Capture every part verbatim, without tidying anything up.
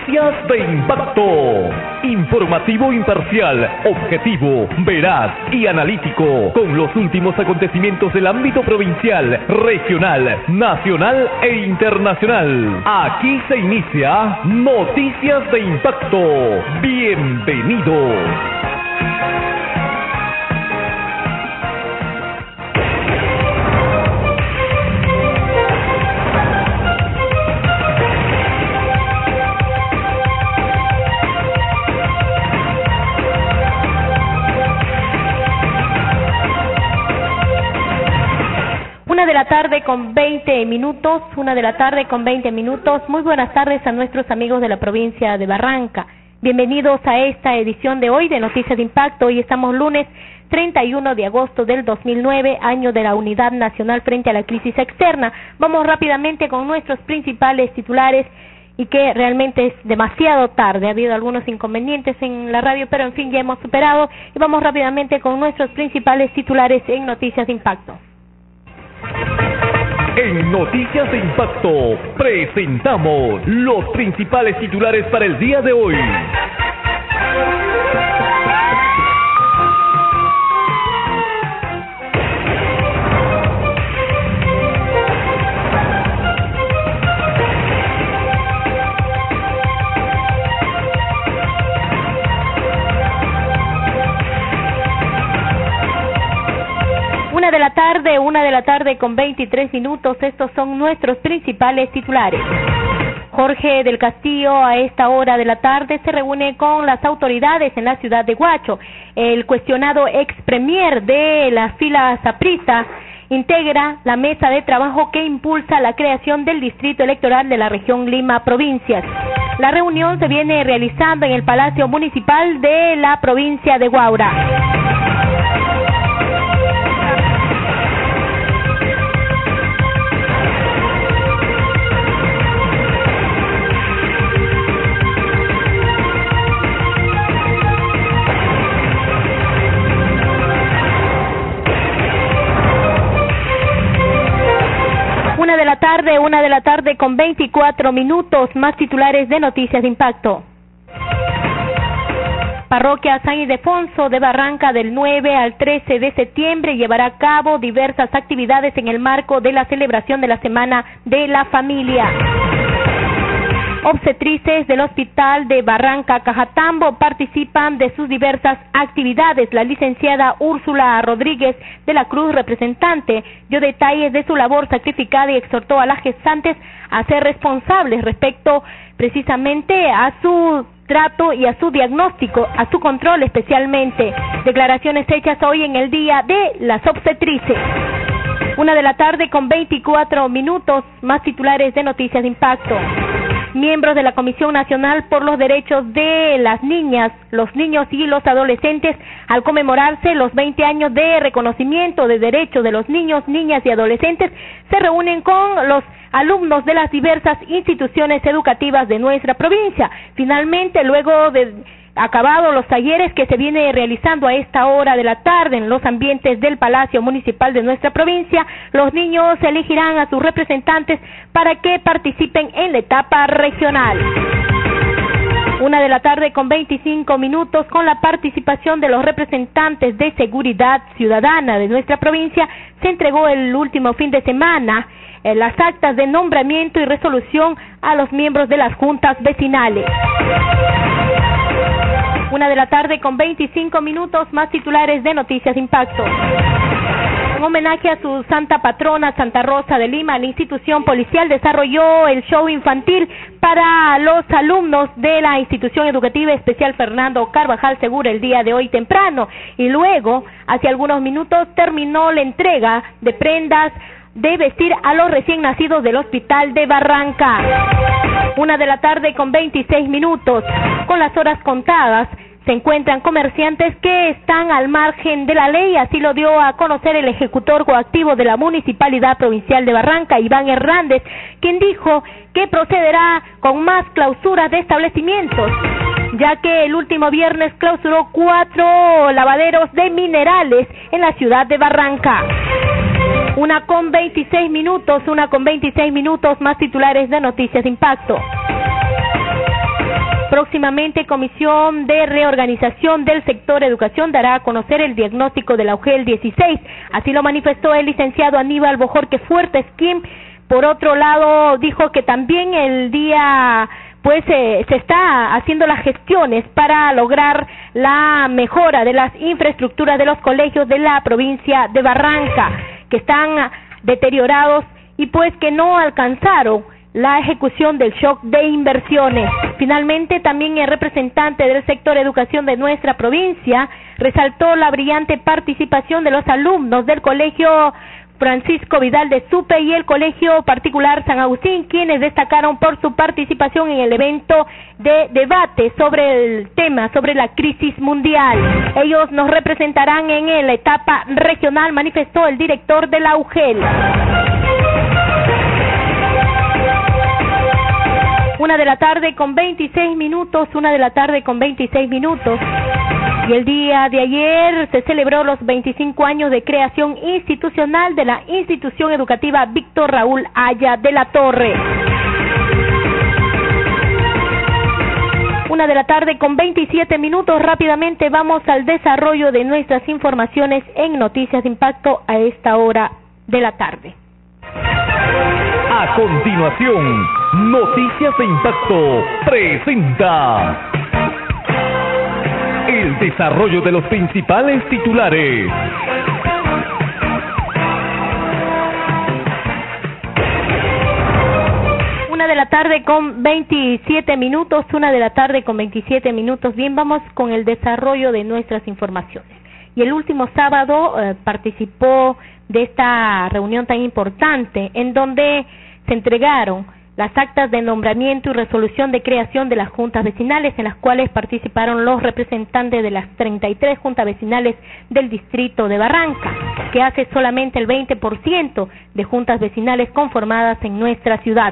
Noticias de Impacto. Informativo imparcial, objetivo, veraz y analítico, con los últimos acontecimientos del ámbito provincial, regional, nacional e internacional. Aquí se inicia Noticias de Impacto. Bienvenidos. Una de la tarde con veinte minutos, una de la tarde con veinte minutos. Muy buenas tardes a nuestros amigos de la provincia de Barranca. Bienvenidos a esta edición de hoy de Noticias de Impacto. Hoy estamos lunes treinta y uno de agosto del dos mil nueve, año de la Unidad Nacional frente a la crisis externa. Vamos rápidamente con nuestros principales titulares y que realmente es demasiado tarde. Ha habido algunos inconvenientes en la radio, pero en fin, ya hemos superado. Y vamos rápidamente con nuestros principales titulares en Noticias de Impacto. En Noticias de Impacto presentamos los principales titulares para el día de hoy. Una de la tarde, una de la tarde con veintitrés minutos, estos son nuestros principales titulares. Jorge del Castillo a esta hora de la tarde se reúne con las autoridades en la ciudad de Huacho. El cuestionado ex premier de la fila saprista integra la mesa de trabajo que impulsa la creación del distrito electoral de la región Lima Provincias. La reunión se viene realizando en el Palacio Municipal de la provincia de Huaura. Una de la tarde, una de la tarde con veinticuatro minutos, más titulares de Noticias de Impacto. Parroquia San Ildefonso de Barranca del nueve al trece de septiembre llevará a cabo diversas actividades en el marco de la celebración de la Semana de la Familia. Obstetrices del Hospital de Barranca Cajatambo participan de sus diversas actividades. La licenciada Úrsula Rodríguez de la Cruz, representante, dio detalles de su labor sacrificada y exhortó a las gestantes a ser responsables respecto precisamente a su trato y a su diagnóstico, a su control especialmente. Declaraciones hechas hoy en el Día de las Obstetrices. Una de la tarde con veinticuatro minutos, más titulares de Noticias de Impacto. Miembros de la Comisión Nacional por los Derechos de las Niñas, los Niños y los Adolescentes, al conmemorarse los veinte años de reconocimiento de derechos de los niños, niñas y adolescentes, se reúnen con los alumnos de las diversas instituciones educativas de nuestra provincia. Finalmente, luego de acabados los talleres que se viene realizando a esta hora de la tarde en los ambientes del Palacio Municipal de nuestra provincia, los niños elegirán a sus representantes para que participen en la etapa regional. Una de la tarde con veinticinco minutos, con la participación de los representantes de Seguridad Ciudadana de nuestra provincia, se entregó el último fin de semana eh, las actas de nombramiento y resolución a los miembros de las juntas vecinales. Una de la tarde con veinticinco minutos, más titulares de Noticias de Impacto. En homenaje a su santa patrona Santa Rosa de Lima, la institución policial desarrolló el show infantil para los alumnos de la institución educativa especial Fernando Carvajal Segura el día de hoy temprano, y luego, hace algunos minutos, terminó la entrega de prendas de vestir a los recién nacidos del Hospital de Barranca. Una de la tarde con veintiséis minutos, con las horas contadas, se encuentran comerciantes que están al margen de la ley, así lo dio a conocer el ejecutor coactivo de la Municipalidad Provincial de Barranca, Iván Hernández, quien dijo que procederá con más clausuras de establecimientos, ya que el último viernes clausuró cuatro lavaderos de minerales en la ciudad de Barranca. Una con veintiséis minutos, una con veintiséis minutos, más titulares de Noticias de Impacto. Próximamente, Comisión de Reorganización del Sector Educación dará a conocer el diagnóstico de la U G E L dieciséis. Así lo manifestó el licenciado Aníbal Bojorque Fuertes, quien, por otro lado, dijo que también el día pues eh, se está haciendo las gestiones para lograr la mejora de las infraestructuras de los colegios de la provincia de Barranca, que están deteriorados y pues que no alcanzaron la ejecución del shock de inversiones. Finalmente, también el representante del sector educación de nuestra provincia resaltó la brillante participación de los alumnos del Colegio Francisco Vidal de Supe y el Colegio Particular San Agustín, quienes destacaron por su participación en el evento de debate sobre el tema, sobre la crisis mundial. Ellos nos representarán en la etapa regional, manifestó el director de la U G E L. Una de la tarde con veintiséis minutos, una de la tarde con veintiséis minutos. Y el día de ayer se celebró los veinticinco años de creación institucional de la institución educativa Víctor Raúl Haya de la Torre. Una de la tarde con veintisiete minutos. Rápidamente vamos al desarrollo de nuestras informaciones en Noticias de Impacto a esta hora de la tarde. A continuación, Noticias de Impacto presenta el desarrollo de los principales titulares. Una de la tarde con veintisiete minutos, una de la tarde con veintisiete minutos. Bien, vamos con el desarrollo de nuestras informaciones. Y el último sábado eh, participó de esta reunión tan importante en donde se entregaron las actas de nombramiento y resolución de creación de las juntas vecinales, en las cuales participaron los representantes de las treinta y tres juntas vecinales del distrito de Barranca, que hace solamente el veinte por ciento de juntas vecinales conformadas en nuestra ciudad.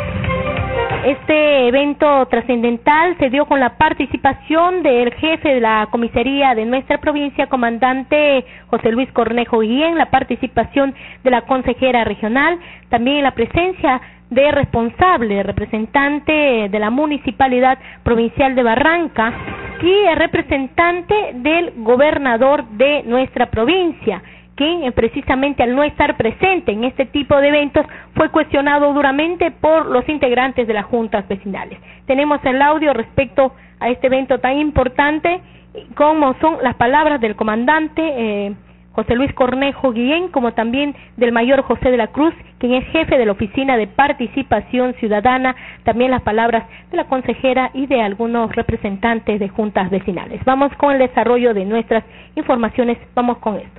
Este evento trascendental se dio con la participación del jefe de la comisaría de nuestra provincia, comandante José Luis Cornejo Guillén, la participación de la consejera regional, también la presencia de responsable, representante de la Municipalidad Provincial de Barranca y el representante del gobernador de nuestra provincia, quien precisamente al no estar presente en este tipo de eventos fue cuestionado duramente por los integrantes de las juntas vecinales. Tenemos el audio respecto a este evento tan importante, como son las palabras del comandante eh, José Luis Cornejo Guillén, como también del mayor José de la Cruz, quien es jefe de la Oficina de Participación Ciudadana, también las palabras de la consejera y de algunos representantes de juntas vecinales. Vamos con el desarrollo de nuestras informaciones, vamos con esto.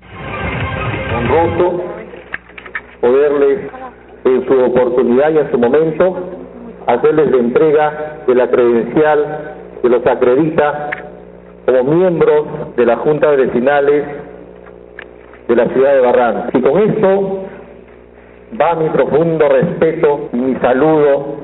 Honroso poderles en su oportunidad y en su momento hacerles la entrega de la credencial que los acredita como miembros de las juntas vecinales de la ciudad de Barranca. Y con esto va mi profundo respeto y mi saludo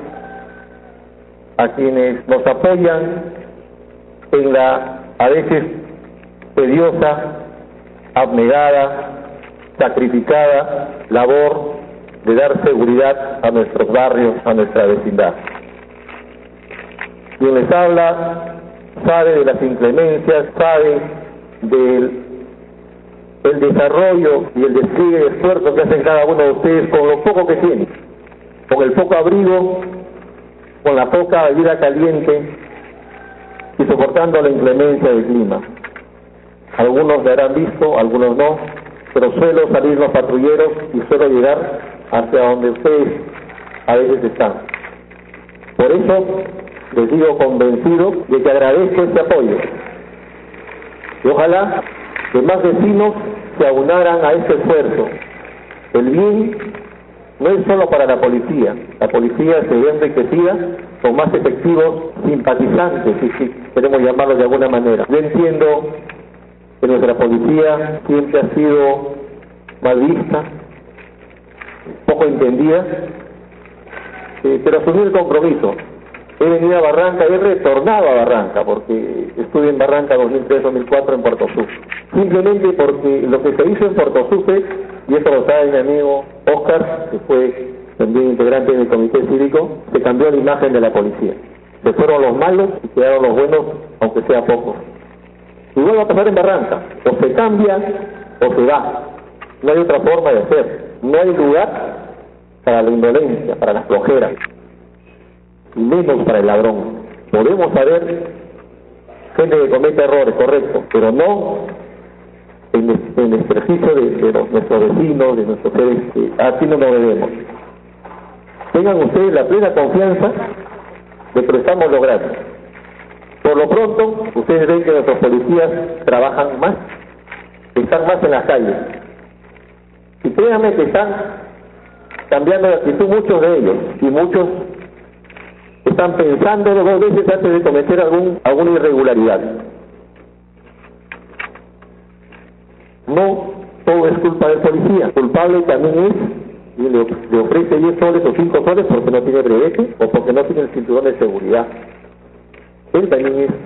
a quienes nos apoyan en la a veces tediosa, abnegada, sacrificada labor de dar seguridad a nuestros barrios, a nuestra vecindad. Quien les habla sabe de las inclemencias, sabe del el desarrollo y el despliegue de esfuerzo que hacen cada uno de ustedes con lo poco que tienen, con el poco abrigo, con la poca bebida caliente y soportando la inclemencia del clima. Algunos me habrán visto, algunos no, pero suelo salir los patrulleros y suelo llegar hacia donde ustedes a veces están. Por eso les digo convencido de que agradezco este apoyo. Y ojalá que más vecinos se aunaran a este esfuerzo. El bien no es solo para la policía. La policía se ve enriquecida con más efectivos simpatizantes, si queremos llamarlos de alguna manera. Yo entiendo que nuestra policía siempre ha sido mal vista, poco entendida, eh, pero asumí el compromiso. He venido a Barranca, he retornado a Barranca, porque estuve en Barranca dos mil tres dos mil cuatro en Puerto Sucre. Simplemente porque lo que se hizo en Puerto Sucre, y esto lo sabe mi amigo Oscar, que fue también integrante del comité cívico, se cambió la imagen de la policía. Se fueron los malos y quedaron los buenos, aunque sea pocos. Igual va a pasar en Barranca, o se cambia o se va. No hay otra forma de hacer. No hay lugar para la indolencia, para las flojeras, y menos para el ladrón. Podemos saber gente que comete errores, correcto, pero no en el, en el ejercicio de, de los, nuestros vecinos, de nuestros seres, que así no nos debemos. Tengan ustedes la plena confianza de que lo estamos logrando. Por lo pronto, ustedes ven que nuestros policías trabajan más, están más en las calles. Y créanme que están cambiando de actitud muchos de ellos, y muchos están pensando dos veces antes de cometer algún, alguna irregularidad. No todo es culpa del policía, culpable también es, y le, le ofrece diez soles o cinco soles porque no tiene brevete o porque no tiene el cinturón de seguridad. Él también es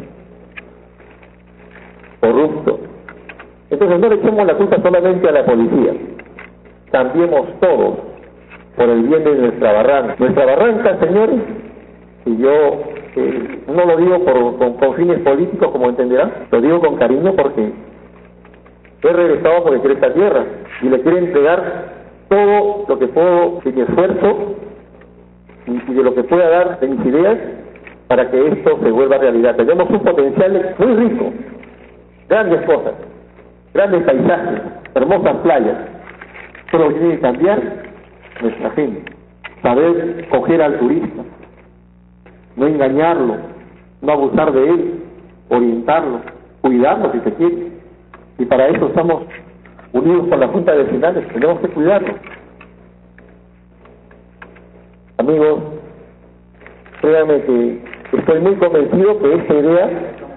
corrupto. Entonces no le echemos la culpa solamente a la policía, cambiemos todos por el bien de nuestra barranca. Nuestra barranca, señores, y yo eh, no lo digo por, con, con fines políticos, como entenderán, lo digo con cariño porque he regresado porque quiero esta tierra y le quiero entregar todo lo que puedo de mi esfuerzo y, y de lo que pueda dar de mis ideas para que esto se vuelva realidad. Tenemos un potencial muy rico, grandes cosas, grandes paisajes, hermosas playas, pero tiene que cambiar nuestra gente, saber coger al turista, no engañarlo, no abusar de él, orientarlo, cuidarlo si se quiere. Y para eso estamos unidos con la Junta de Vecinales, tenemos que cuidarlo. Amigos, créanme que estoy muy convencido que esta idea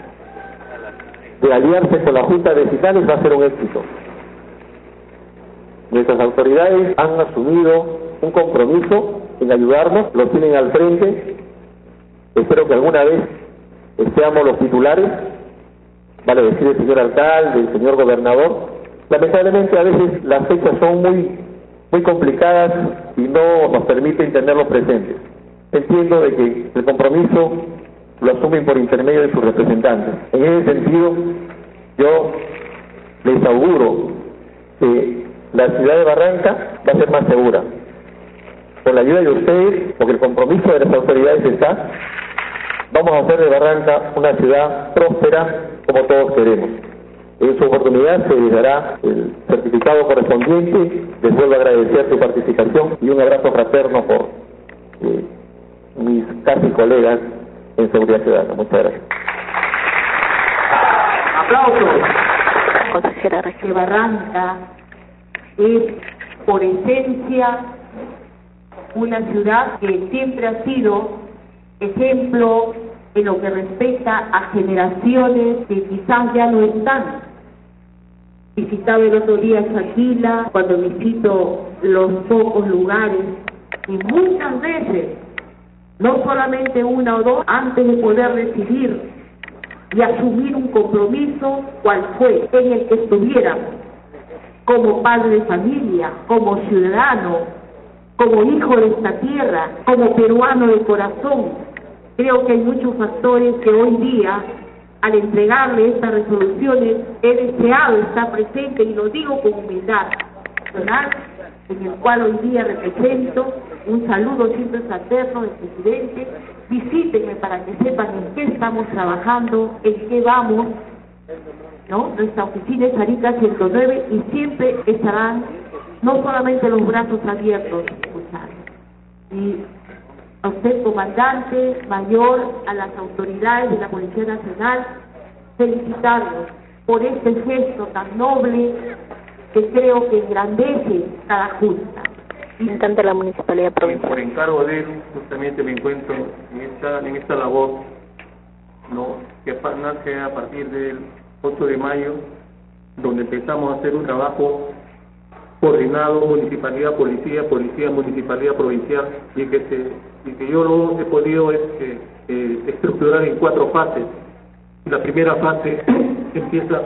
de aliarse con la Junta de Vecinales va a ser un éxito. Nuestras autoridades han asumido un compromiso en ayudarnos, lo tienen al frente. Espero que alguna vez seamos los titulares, vale decir el señor alcalde, el señor gobernador. Lamentablemente a veces las fechas son muy muy complicadas y no nos permiten tenerlos presentes. Entiendo de que el compromiso lo asumen por intermedio de sus representantes. En ese sentido, yo les auguro que la ciudad de Barranca va a ser más segura. Con la ayuda de ustedes, porque el compromiso de las autoridades está, vamos a hacer de Barranca una ciudad próspera como todos queremos. En su oportunidad se les dará el certificado correspondiente. Les vuelvo a agradecer su participación y un abrazo fraterno por eh, mis casi colegas en Seguridad Ciudadana. Muchas gracias. Aplausos. Consejera Regina. Barranca es por esencia una ciudad que siempre ha sido ejemplo en lo que respecta a generaciones que quizás ya no están. Visitaba el otro día Chaquila, cuando visito los pocos lugares, y muchas veces, no solamente una o dos, antes de poder decidir y asumir un compromiso, cual fue, en el que estuviéramos, como padre de familia, como ciudadano, como hijo de esta tierra, como peruano de corazón. Creo que hay muchos factores que hoy día, al entregarle estas resoluciones, he deseado estar presente, y lo digo con humildad personal, en el cual hoy día represento. Un saludo siempre fraterno del presidente. Visítenme para que sepan en qué estamos trabajando, en qué vamos, ¿no? Nuestra oficina es Arica ciento nueve y siempre estarán no solamente los brazos abiertos, escuchando. Y a usted, comandante mayor, a las autoridades de la Policía Nacional, felicitarlos por este gesto tan noble que creo que engrandece cada junta. Representante de la Municipalidad Provincial. Por encargo de él, justamente me encuentro en esta, en esta labor, ¿no?, que nace a partir del ocho de mayo, donde empezamos a hacer un trabajo coordinado, municipalidad, policía, policía, municipalidad provincial, y que, se, y que yo lo he podido este, eh, estructurar en cuatro fases. La primera fase empieza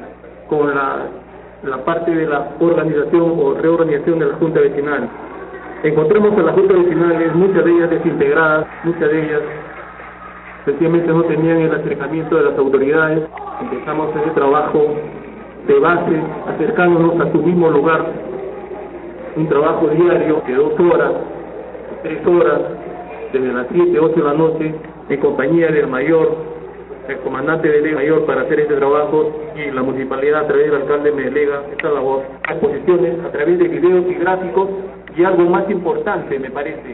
con la, la parte de la organización o reorganización de la Junta Vecinal. encontramos a las juntas vecinales, muchas de ellas desintegradas, muchas de ellas sencillamente no tenían el acercamiento de las autoridades. Empezamos ese trabajo de base, acercándonos a su mismo lugar, un trabajo diario de dos horas, tres horas, desde las siete, ocho de la noche, en compañía del mayor, el comandante del mayor, para hacer este trabajo, y la municipalidad a través del alcalde me delega esta labor, exposiciones a través de videos y gráficos, y algo más importante me parece,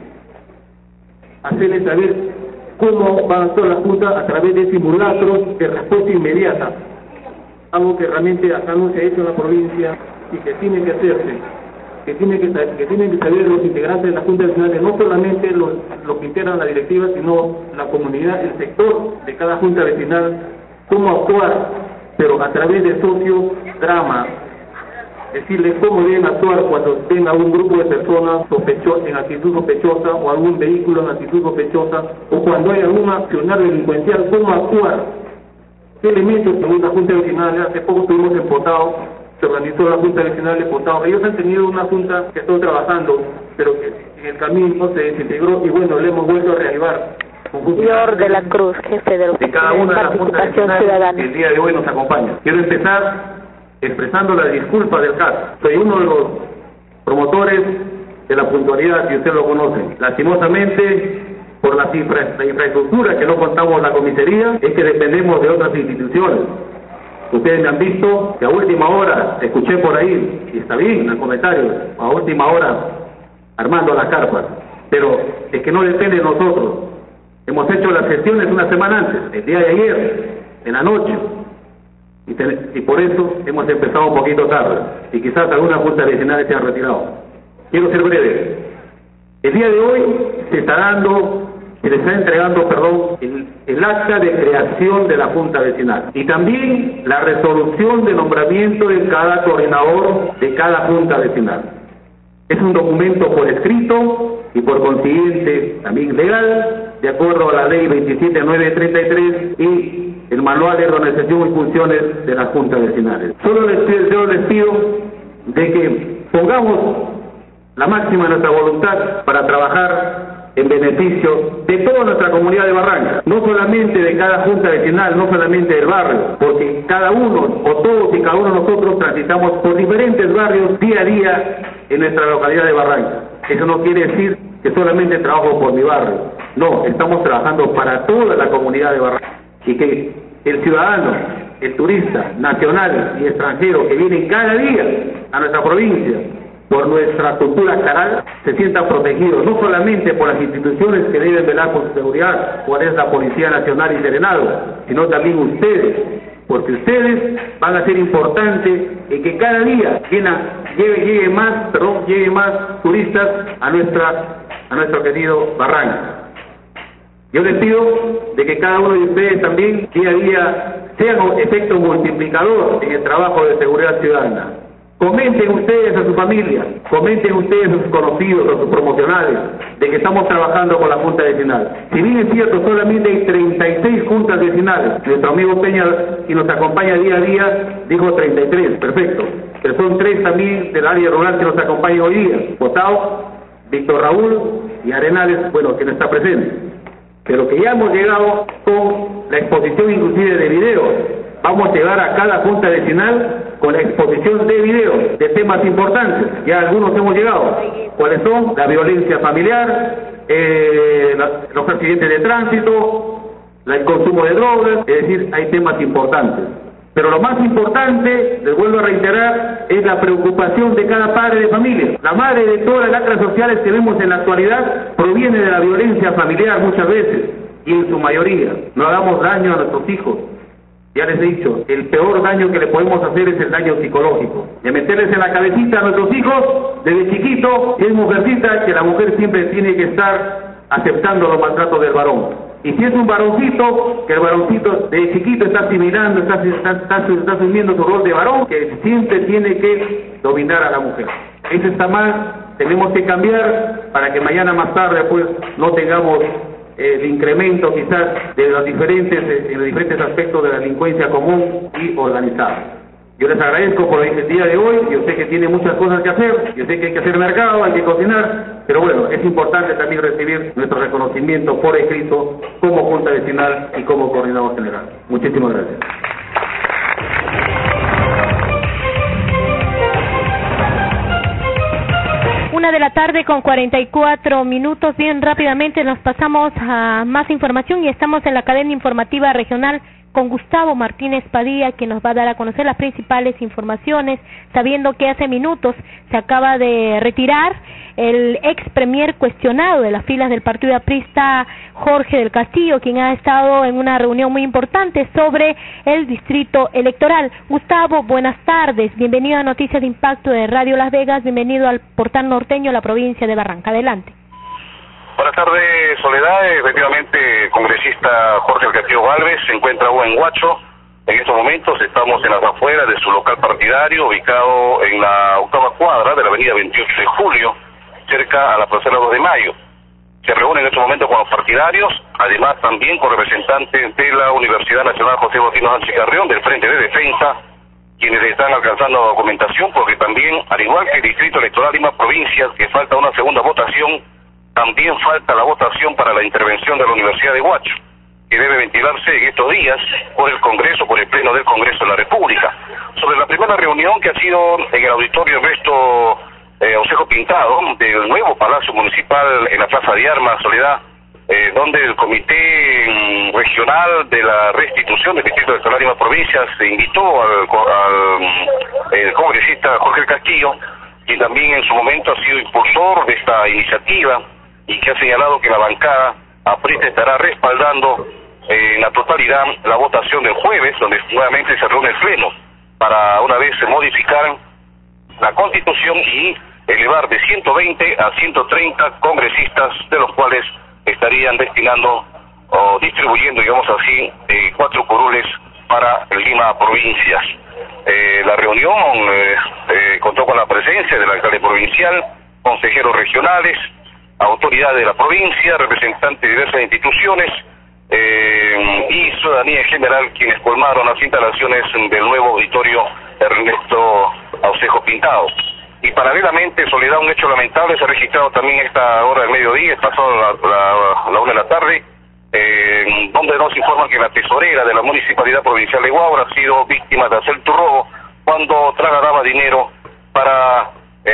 hacerles saber cómo va a actuar la Junta a través de simulacros de respuesta inmediata, algo que realmente acá no se ha hecho en la provincia y que tiene que hacerse, que tienen que, que, tienen que saber los integrantes de la Junta Vecinal, no solamente los, los que integran la directiva, sino la comunidad, el sector de cada Junta Vecinal, cómo actuar, pero a través de sociodrama, decirles cómo deben actuar cuando tenga un grupo de personas sospechosas, en actitud sospechosa, o algún vehículo en actitud sospechosa, o cuando hay algún accionar delincuencial, cómo actuar, qué elementos en una Junta Vecinal. Hace poco estuvimos en Potao, se organizó la Junta Vecinal de Potao, ellos han tenido una junta que están trabajando, pero que en el camino se desintegró, y bueno, le hemos vuelto a reavivar. Señor de la Cruz, jefe de, de cada una de las juntas vecinales que el día de hoy nos acompaña. Quiero empezar expresando la disculpa del caso. Soy uno de los promotores de la puntualidad, que usted lo conoce. Lastimosamente, por la, infra, la infraestructura que no contamos la comisaría, es que dependemos de otras instituciones. Ustedes me han visto que a última hora, escuché por ahí, y está bien en el comentario, a última hora armando las carpas, pero es que no depende de nosotros. Hemos hecho las gestiones una semana antes, el día de ayer, en la noche, y, ten, y por eso hemos empezado un poquito tarde, y quizás algunas juntas vecinales se han retirado. Quiero ser breve. El día de hoy se está dando, se le está entregando, perdón, el, el acta de creación de la Junta Vecinal, y también la resolución de nombramiento de cada coordinador de cada Junta Vecinal. Es un documento por escrito y por consiguiente también legal, de acuerdo a la ley veintisiete mil novecientos treinta y tres y el manual de organización y funciones de las juntas vecinales. Solo les pido, solo les pido de que pongamos la máxima de nuestra voluntad para trabajar en beneficio de toda nuestra comunidad de Barranca, no solamente de cada junta vecinal, no solamente del barrio, porque cada uno o todos y cada uno de nosotros transitamos por diferentes barrios día a día en nuestra localidad de Barranca. Eso no quiere decir que solamente trabajo por mi barrio, no, estamos trabajando para toda la comunidad de Barranca, y que el ciudadano, el turista nacional y extranjero que viene cada día a nuestra provincia por nuestra cultura caral, se sientan protegidos, no solamente por las instituciones que deben velar por su seguridad, cual es la Policía Nacional y Serenado, sino también ustedes, porque ustedes van a ser importantes en que cada día llena, llegue, llegue más, perdón, llegue más turistas a nuestra, a nuestro querido Barranca. Yo les pido de que cada uno de ustedes también día a día sean un efecto multiplicador en el trabajo de seguridad ciudadana. Comenten ustedes a su familia, comenten ustedes a sus conocidos, a sus promocionales, de que estamos trabajando con la Junta Vecinal. Si bien es cierto, solamente hay treinta y seis juntas vecinales. Nuestro amigo Peña, que nos acompaña día a día, dijo treinta y tres, perfecto. Pero son tres también del área rural que nos acompañan hoy día. Potao, Víctor Raúl y Arenales, bueno, que no está presente. Pero que ya hemos llegado con la exposición inclusive de videos. Vamos a llegar a cada junta vecinal con la exposición de videos de temas importantes. Ya algunos hemos llegado. ¿Cuáles son? La violencia familiar, eh, la, los accidentes de tránsito, la, el consumo de drogas, es decir, hay temas importantes. Pero lo más importante, les vuelvo a reiterar, es la preocupación de cada padre de familia. La madre de todas las lacras sociales que vemos en la actualidad proviene de la violencia familiar muchas veces, y en su mayoría. No hagamos daño a nuestros hijos. Ya les he dicho, el peor daño que le podemos hacer es el daño psicológico. De meterles en la cabecita a nuestros hijos, desde chiquito, si es mujercita, que la mujer siempre tiene que estar aceptando los maltratos del varón. Y si es un varoncito, que el varoncito de chiquito está asimilando, está, está, está, está asumiendo su rol de varón, que siempre tiene que dominar a la mujer. Eso está mal, tenemos que cambiar para que mañana más tarde pues no tengamos eh, el incremento quizás de los diferentes, en los diferentes aspectos de la delincuencia común y organizada. Yo les agradezco por el día de hoy. Yo sé que tiene muchas cosas que hacer, yo sé que hay que hacer mercado, hay que cocinar, pero bueno, es importante también recibir nuestro reconocimiento por escrito como Junta Vecinal y como Coordinador General. Muchísimas gracias. Una de la tarde con cuarenta y cuatro minutos. Bien, rápidamente nos pasamos a más información y estamos en la cadena informativa regional con Gustavo Martínez Padilla, quien nos va a dar a conocer las principales informaciones, sabiendo que hace minutos se acaba de retirar el ex premier cuestionado de las filas del partido aprista, Jorge del Castillo, quien ha estado en una reunión muy importante sobre el distrito electoral. Gustavo, buenas tardes, bienvenido a Noticias de Impacto de Radio Las Vegas, bienvenido al portal norteño de la provincia de Barranca. Adelante. Buenas tardes, Soledad. Efectivamente, el congresista Jorge del Castillo Galvez se encuentra aún en Huacho. En estos momentos estamos en las afueras de su local partidario, ubicado en la octava cuadra de la avenida veintiocho de julio, cerca a la plaza dos de mayo. Se reúne en estos momentos con los partidarios, además también con representantes de la Universidad Nacional José Faustino Sánchez Carrión, del Frente de Defensa, quienes están alcanzando documentación, porque también, al igual que el Distrito Electoral y más provincias, que falta una segunda votación, también falta la votación para la intervención de la Universidad de Huacho, que debe ventilarse en estos días por el Congreso, por el Pleno del Congreso de la República. Sobre la primera reunión que ha sido en el auditorio Ernesto eh, Aucejo Pintado, del nuevo Palacio Municipal en la Plaza de Armas, Soledad, eh, donde el Comité mm, Regional de la Restitución del Distrito Electoral y más provincias se invitó al, al el congresista Jorge del Castillo, quien también en su momento ha sido impulsor de esta iniciativa, y que ha señalado que la bancada aprista estará respaldando eh, en la totalidad la votación del jueves, donde nuevamente se reúne el Pleno, para una vez modificar la Constitución y elevar de ciento veinte a ciento treinta congresistas, de los cuales estarían destinando o distribuyendo, digamos así, eh, cuatro curules para Lima Provincias. Eh, la reunión eh, eh, contó con la presencia del alcalde provincial, consejeros regionales, autoridades de la provincia, representantes de diversas instituciones eh, y ciudadanía en general, quienes colmaron las instalaciones del nuevo auditorio Ernesto Aucejo Pintado. Y paralelamente, Soledad, un hecho lamentable se ha registrado también esta hora del mediodía, pasado la, la, la una de la tarde, eh, donde nos informan que la tesorera de la Municipalidad Provincial de Huaura ha sido víctima de asalto y robo cuando trasladaba dinero para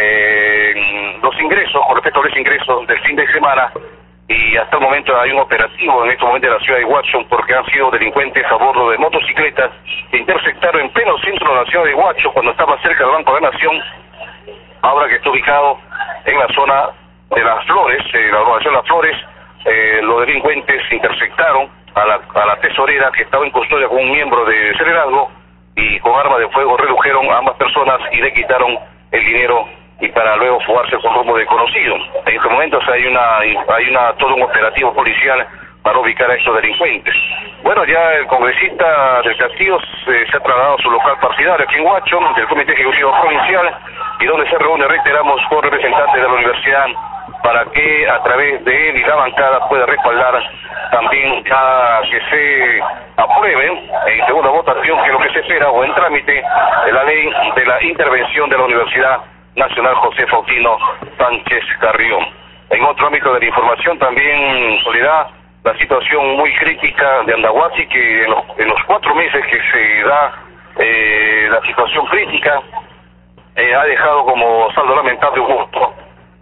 eh, los ingresos, con respecto a los ingresos del fin de semana, y hasta el momento hay un operativo en este momento en la ciudad de Huacho, porque han sido delincuentes a bordo de motocicletas que interceptaron en pleno centro de la ciudad de Huacho, cuando estaba cerca del Banco de la Nación, ahora que está ubicado en la zona de Las Flores, eh, la urbanización Las Flores. Eh, los delincuentes interceptaron a la, a la tesorera, que estaba en custodia con un miembro de Celerazgo, y con arma de fuego redujeron a ambas personas y le quitaron el dinero, y para luego fugarse con rumbo desconocido. En este momento hay una hay una todo un operativo policial para ubicar a estos delincuentes. Bueno, ya el congresista del Castillo se, se ha trasladado a su local partidario aquí en Huacho, del Comité Ejecutivo Provincial, y donde se reúne, reiteramos, con representantes de la universidad, para que a través de él y la bancada pueda respaldar también a que se apruebe en segunda votación, que es lo que se espera, o en trámite, de la ley de la intervención de la Universidad Nacional José Faustino Sánchez Carrión. En otro ámbito de la información también, Soledad, la situación muy crítica de Andahuasi, que en los, en los cuatro meses que se da eh, la situación crítica, eh, ha dejado como saldo lamentable un muerto,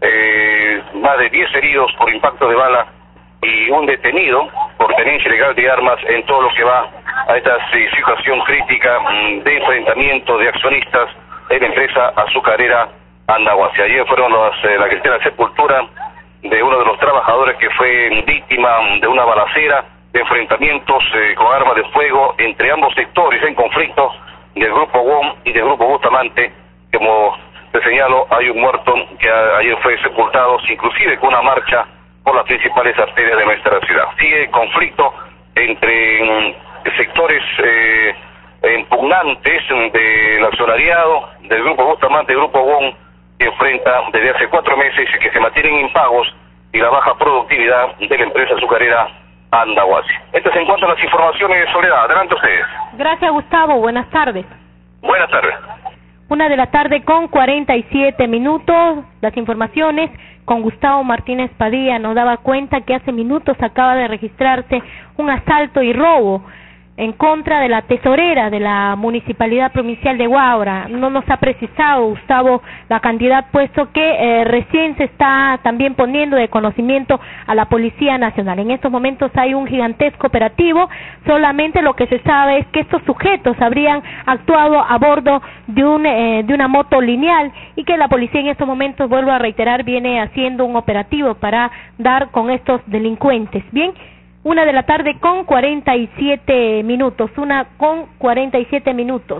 eh, más de diez heridos por impacto de bala y un detenido por tenencia ilegal de armas, en todo lo que va a esta eh, situación crítica de enfrentamiento de accionistas en la empresa azucarera Andahuasi. Ayer fueron las, eh, la cristiana sepultura de uno de los trabajadores que fue víctima de una balacera, de enfrentamientos eh, con armas de fuego entre ambos sectores en conflicto, del Grupo W O M y del Grupo Bustamante. Como te señalo, hay un muerto que a, ayer fue sepultado, inclusive con una marcha por las principales arterias de nuestra ciudad. Sigue el conflicto entre mm, sectores eh, impugnantes del accionariado, del Grupo Bustamante, del Grupo W O M, que enfrenta desde hace cuatro meses que se mantienen impagos y la baja productividad de la empresa azucarera Andahuasi. Estas en cuanto a las informaciones de Soledad. Adelante ustedes. Gracias, Gustavo. Buenas tardes. Buenas tardes. Una de la tarde con cuarenta y siete minutos. Las informaciones con Gustavo Martínez Padilla. Nos daba cuenta que hace minutos acaba de registrarse un asalto y robo en contra de la tesorera de la Municipalidad Provincial de Huaura. No nos ha precisado, Gustavo, la cantidad, puesto que eh, recién se está también poniendo de conocimiento a la Policía Nacional. En estos momentos hay un gigantesco operativo. Solamente lo que se sabe es que estos sujetos habrían actuado a bordo de, un, eh, de una moto lineal y que la policía en estos momentos, vuelvo a reiterar, viene haciendo un operativo para dar con estos delincuentes. Bien, una de la tarde con cuarenta y siete minutos, una con cuarenta y siete minutos.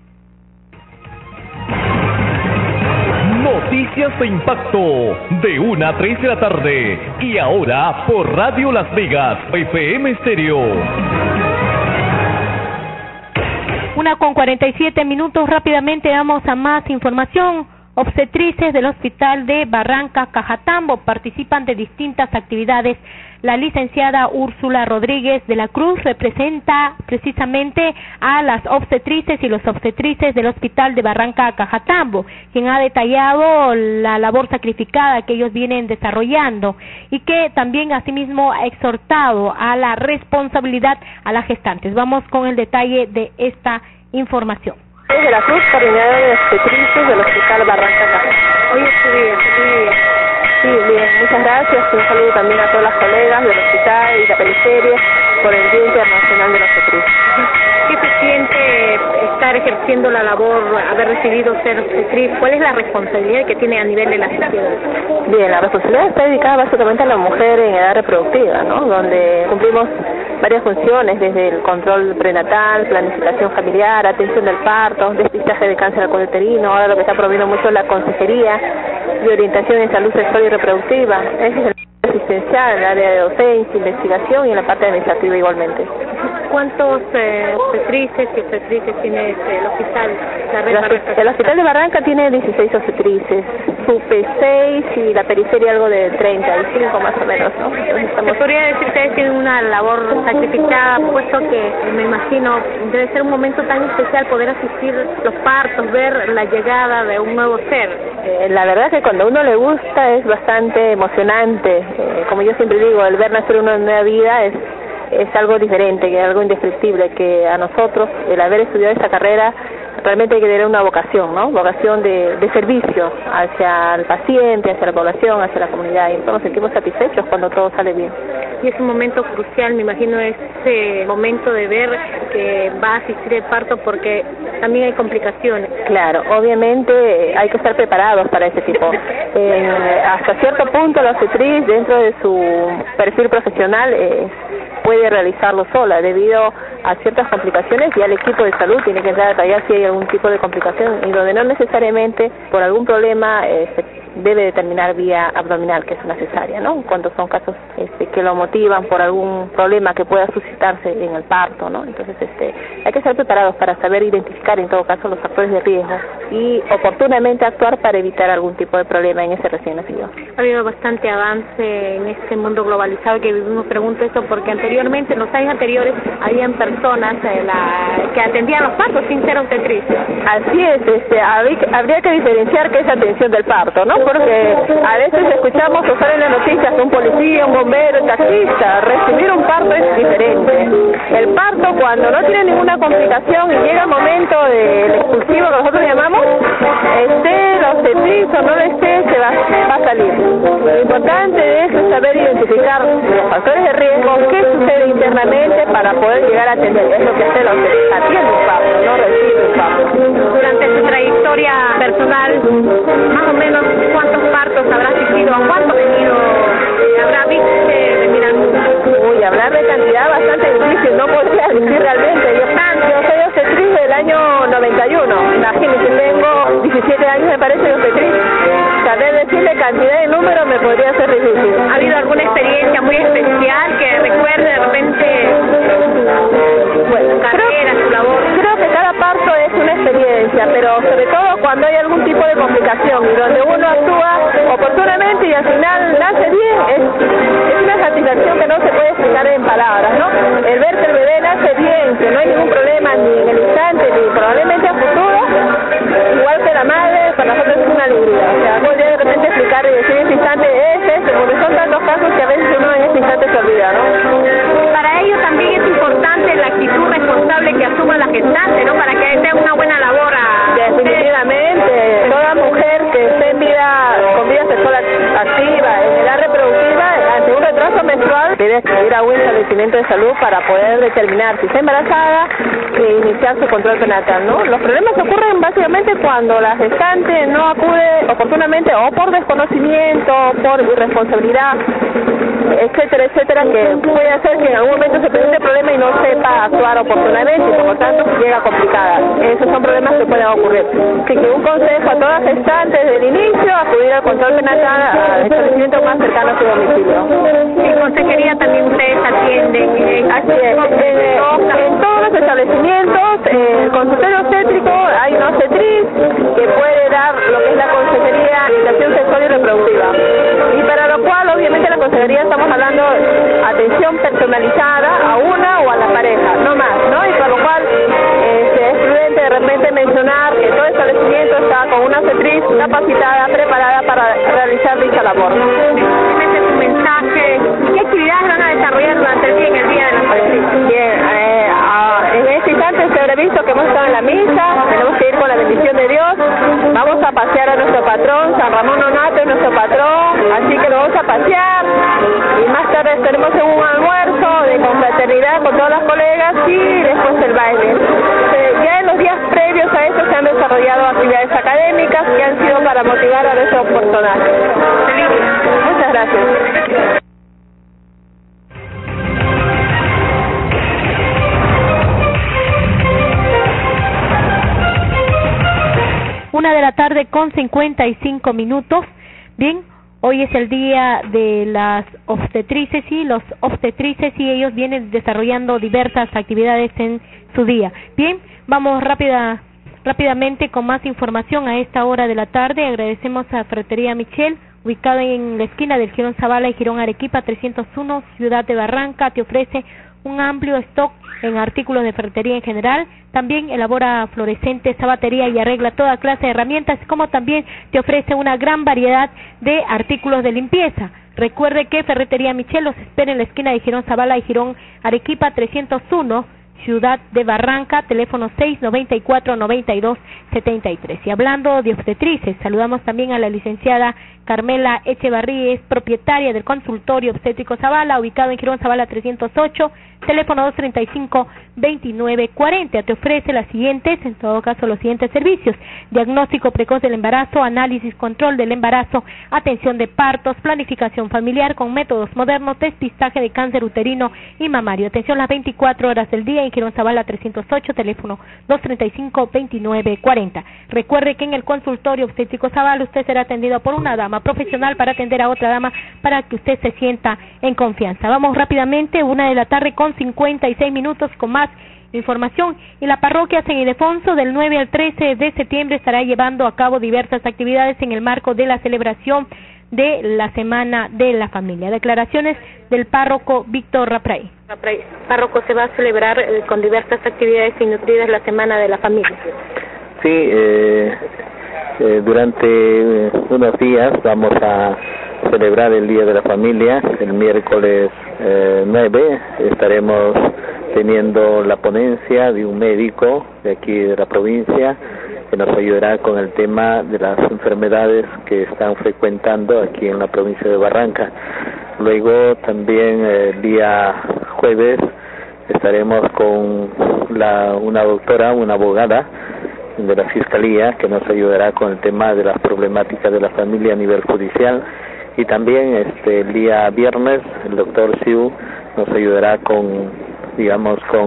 Noticias de impacto, de una a tres de la tarde, y ahora por Radio Las Vegas, F M Stereo. Una con cuarenta y siete minutos, rápidamente vamos a más información. Obstetrices del Hospital de Barranca Cajatambo participan de distintas actividades. La licenciada Úrsula Rodríguez de la Cruz representa precisamente a las obstetrices y los obstetrices del Hospital de Barranca Cajatambo, quien ha detallado la labor sacrificada que ellos vienen desarrollando y que también asimismo ha exhortado a la responsabilidad a las gestantes. Vamos con el detalle de esta información. De la Cruz, coordinadora de obstetrices del Hospital Barranca Cajatambo. Hoy es tu día, es tu día. Sí, bien, muchas gracias. Un saludo también a todas las colegas del hospital y la periferia por el Día Internacional de la Obstetricia. ¿Qué se siente estar ejerciendo la labor, haber recibido ser obstetriz? ¿Cuál es la responsabilidad que tiene a nivel de la sociedad? Bien, la responsabilidad está dedicada básicamente a la mujer en edad reproductiva, ¿no? Donde cumplimos varias funciones, desde el control prenatal, planificación familiar, atención del parto, despistaje de cáncer uterino. Ahora lo que está promoviendo mucho es la consejería de orientación en salud sexual y reproductiva. Ese es el asistencial, el área de docencia, investigación y en la parte administrativa igualmente. ¿Cuántos eh, obstetrices y obstetrices tiene el hospital? La red el, Barranca? el hospital de Barranca tiene dieciséis obstetrices, SUPE seis y la periferia algo de treinta y cinco más o menos, ¿no? Entonces estamos... ¿Se podría decir que ustedes tienen una labor sacrificada, puesto que me imagino debe ser un momento tan especial poder asistir los partos, ver la llegada de un nuevo ser? Eh, la verdad que cuando a uno le gusta es bastante emocionante. Eh, como yo siempre digo, el ver nacer una nueva vida es es algo diferente, que es algo indescriptible, que a nosotros, el haber estudiado esta carrera, realmente hay que tener una vocación, ¿no? Vocación de, de servicio hacia el paciente, hacia la población, hacia la comunidad, y nos sentimos satisfechos cuando todo sale bien. Y es un momento crucial, me imagino, ese momento de ver que va a asistir el parto, porque también hay complicaciones. Claro, obviamente hay que estar preparados para ese tipo. Eh, hasta cierto punto la obstetriz, dentro de su perfil profesional, eh, puede realizarlo sola, debido a ciertas complicaciones, y el equipo de salud tiene que entrar a detallar si hay algún tipo de complicación, y donde no necesariamente por algún problema eh, se debe determinar vía abdominal, que es una cesárea, ¿no? Cuando son casos este, que lo motivan por algún problema que pueda suscitarse en el parto, ¿no? Entonces este, hay que estar preparados para saber identificar en todo caso los factores de riesgo y oportunamente actuar para evitar algún tipo de problema en ese recién nacido. Ha habido bastante avance en este mundo globalizado que vivimos. Pregunto esto porque anteriormente, en los años anteriores, habían personas eh, la, que atendían los partos sin ser obstetrices. Así es, este, habría que diferenciar qué es atención del parto, ¿no? Porque a veces escuchamos o salen las noticias de un policía, un bombero, un taxista. Recibir un parto es diferente. El parto, cuando no tiene ninguna complicación y llega el momento del expulsivo que nosotros llamamos, esté la obstetriz o no lo esté, se va, va a salir. Lo importante es saber identificar los factores de riesgo, qué sucede internamente para poder llegar a atender. Es lo que hace la obstetriz, atiende un parto, no recibe un parto. Durante su trayectoria personal, más o menos, ¿cuántos partos habrá asistido? ¿A cuántos tenido habrá visto venir al mundo? Uy, hablar de cantidad bastante difícil, no podría decir realmente. Yo, yo soy obstetriz del año noventa y uno, imagínense, tengo diecisiete años, me parece, de obstetriz. Saber decirle cantidad de números me podría ser difícil. ¿Ha habido alguna experiencia muy especial que recuerde de repente bueno, su carrera, creo, su labor? Creo que cada parto es una experiencia, pero sobre todo cuando hay algún tipo de complicación y donde uno actúa oportunamente y al final nace bien, es, es una satisfacción que no se puede explicar en palabras, ¿no? El ver que el bebé nace bien, que no hay ningún problema ni en el instante ni probablemente a futuro, debe acudir a un establecimiento de salud para poder determinar si está embarazada e iniciar su control prenatal, ¿no? Los problemas ocurren básicamente cuando la gestante no acude oportunamente o por desconocimiento, por irresponsabilidad, etcétera, etcétera, que puede hacer que en algún momento se presente el problema y no sepa actuar oportunamente y por lo tanto llega complicada. Esos son problemas que pueden ocurrir. Así que un consejo a todas las gestantes desde el inicio, acudir al control prenatal al establecimiento más cercano a su domicilio. En consejería también ustedes atienden. Eh, Así es. En, en todos los establecimientos, eh, el consultorio obstétrico, hay una obstetriz que puede dar lo que es la consejería de educación sexual y reproductiva. Y para lo cual, obviamente, la consejería estamos hablando atención personalizada a una o a la pareja, no más, ¿no? Y para lo cual este, es prudente de repente mencionar que todo establecimiento está con una obstetriz capacitada, preparada para realizar dicha labor. Este es un mensaje. ¿Qué actividades van a desarrollar durante el día en el Día de la Familia? Bien, eh, a, en este instante se habrá visto que hemos estado en la misa, tenemos que ir con la bendición de Dios, vamos a pasear a nuestro patrón, San Ramón Nonato es nuestro patrón, así que lo vamos a pasear y más tarde estaremos en un almuerzo de confraternidad con todas las colegas y después el baile. Eh, ya en los días previos a esto se han desarrollado actividades académicas que han sido para motivar a nuestro personal. Muchas gracias. Una de la tarde con cincuenta y cinco minutos. Bien, hoy es el día de las obstetrices y los obstetrices y ellos vienen desarrollando diversas actividades en su día. Bien, vamos rápida, rápidamente con más información a esta hora de la tarde. Agradecemos a Ferretería Michel, ubicada en la esquina del Girón Zavala y Girón Arequipa trescientos uno, Ciudad de Barranca. Te ofrece un amplio stock en artículos de ferretería en general. También elabora fluorescentes, zapatería y arregla toda clase de herramientas, como también te ofrece una gran variedad de artículos de limpieza. Recuerde que Ferretería Michel los espera en la esquina de Girón Zavala y Girón Arequipa trescientos uno, Ciudad de Barranca, teléfono seis noventa y cuatro, noventa y dos, setenta y tres. Y hablando de obstetrices, saludamos también a la licenciada Carmela Echevarría, es propietaria del consultorio obstétrico Zavala, ubicado en Girón Zavala trescientos ocho, teléfono dos treinta y cinco, veintinueve cuarenta. Te ofrece las siguientes, en todo caso los siguientes servicios: diagnóstico precoz del embarazo, análisis, control del embarazo, atención de partos, planificación familiar con métodos modernos, despistaje de cáncer uterino y mamario. Atención las veinticuatro horas del día en Girón Zavala trescientos ocho, teléfono dos treinta y cinco, veintinueve cuarenta. Recuerde que en el consultorio obstétrico Zavala usted será atendido por una dama profesional para atender a otra dama para que usted se sienta en confianza. Vamos rápidamente, una de la tarde con cincuenta y seis minutos con más información. Y la parroquia San Ildefonso del nueve al trece de septiembre estará llevando a cabo diversas actividades en el marco de la celebración de la Semana de la Familia. Declaraciones del párroco Víctor Rapray. Rapray, párroco, se va a celebrar eh, con diversas actividades y nutridas la Semana de la Familia. Sí, eh, eh, durante eh, unos días vamos a celebrar el Día de la Familia. El miércoles eh, nueve estaremos teniendo la ponencia de un médico de aquí de la provincia que nos ayudará con el tema de las enfermedades que están frecuentando aquí en la provincia de Barranca. Luego también el día jueves estaremos con la, una doctora, una abogada de la Fiscalía que nos ayudará con el tema de las problemáticas de la familia a nivel judicial. Y también este el día viernes el doctor Siu nos ayudará con, digamos, con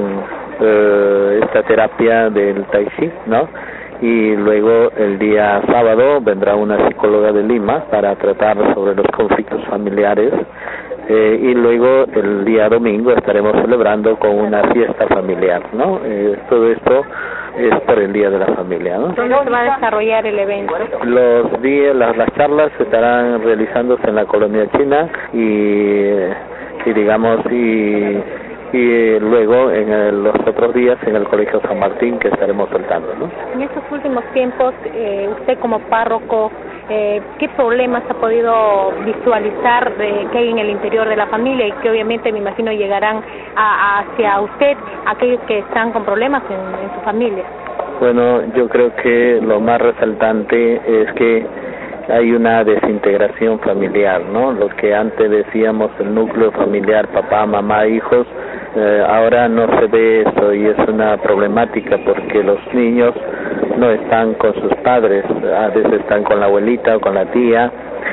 eh, esta terapia del Tai Chi, ¿no? Y luego el día sábado vendrá una psicóloga de Lima para tratar sobre los conflictos familiares. Eh, y luego el día domingo estaremos celebrando con una fiesta familiar, ¿no? Eh, todo esto es por el Día de la Familia, ¿no? ¿Dónde se va a desarrollar el evento? Los días, las, las charlas estarán realizándose en la colonia china y, y digamos, y, y luego en el, los otros días en el Colegio San Martín que estaremos soltando, ¿no? En estos últimos tiempos, eh, usted como párroco, Eh, ¿qué problemas ha podido visualizar de, que hay en el interior de la familia y que obviamente me imagino llegarán a, hacia usted, aquellos que están con problemas en, en su familia? Bueno, yo creo que lo más resaltante es que hay una desintegración familiar, ¿no? Lo que antes decíamos el núcleo familiar, papá, mamá, hijos, eh, ahora no se ve eso y es una problemática porque los niños no están con sus padres, a veces están con la abuelita o con la tía,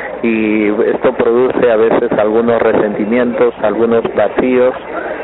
y esto produce a veces algunos resentimientos, algunos vacíos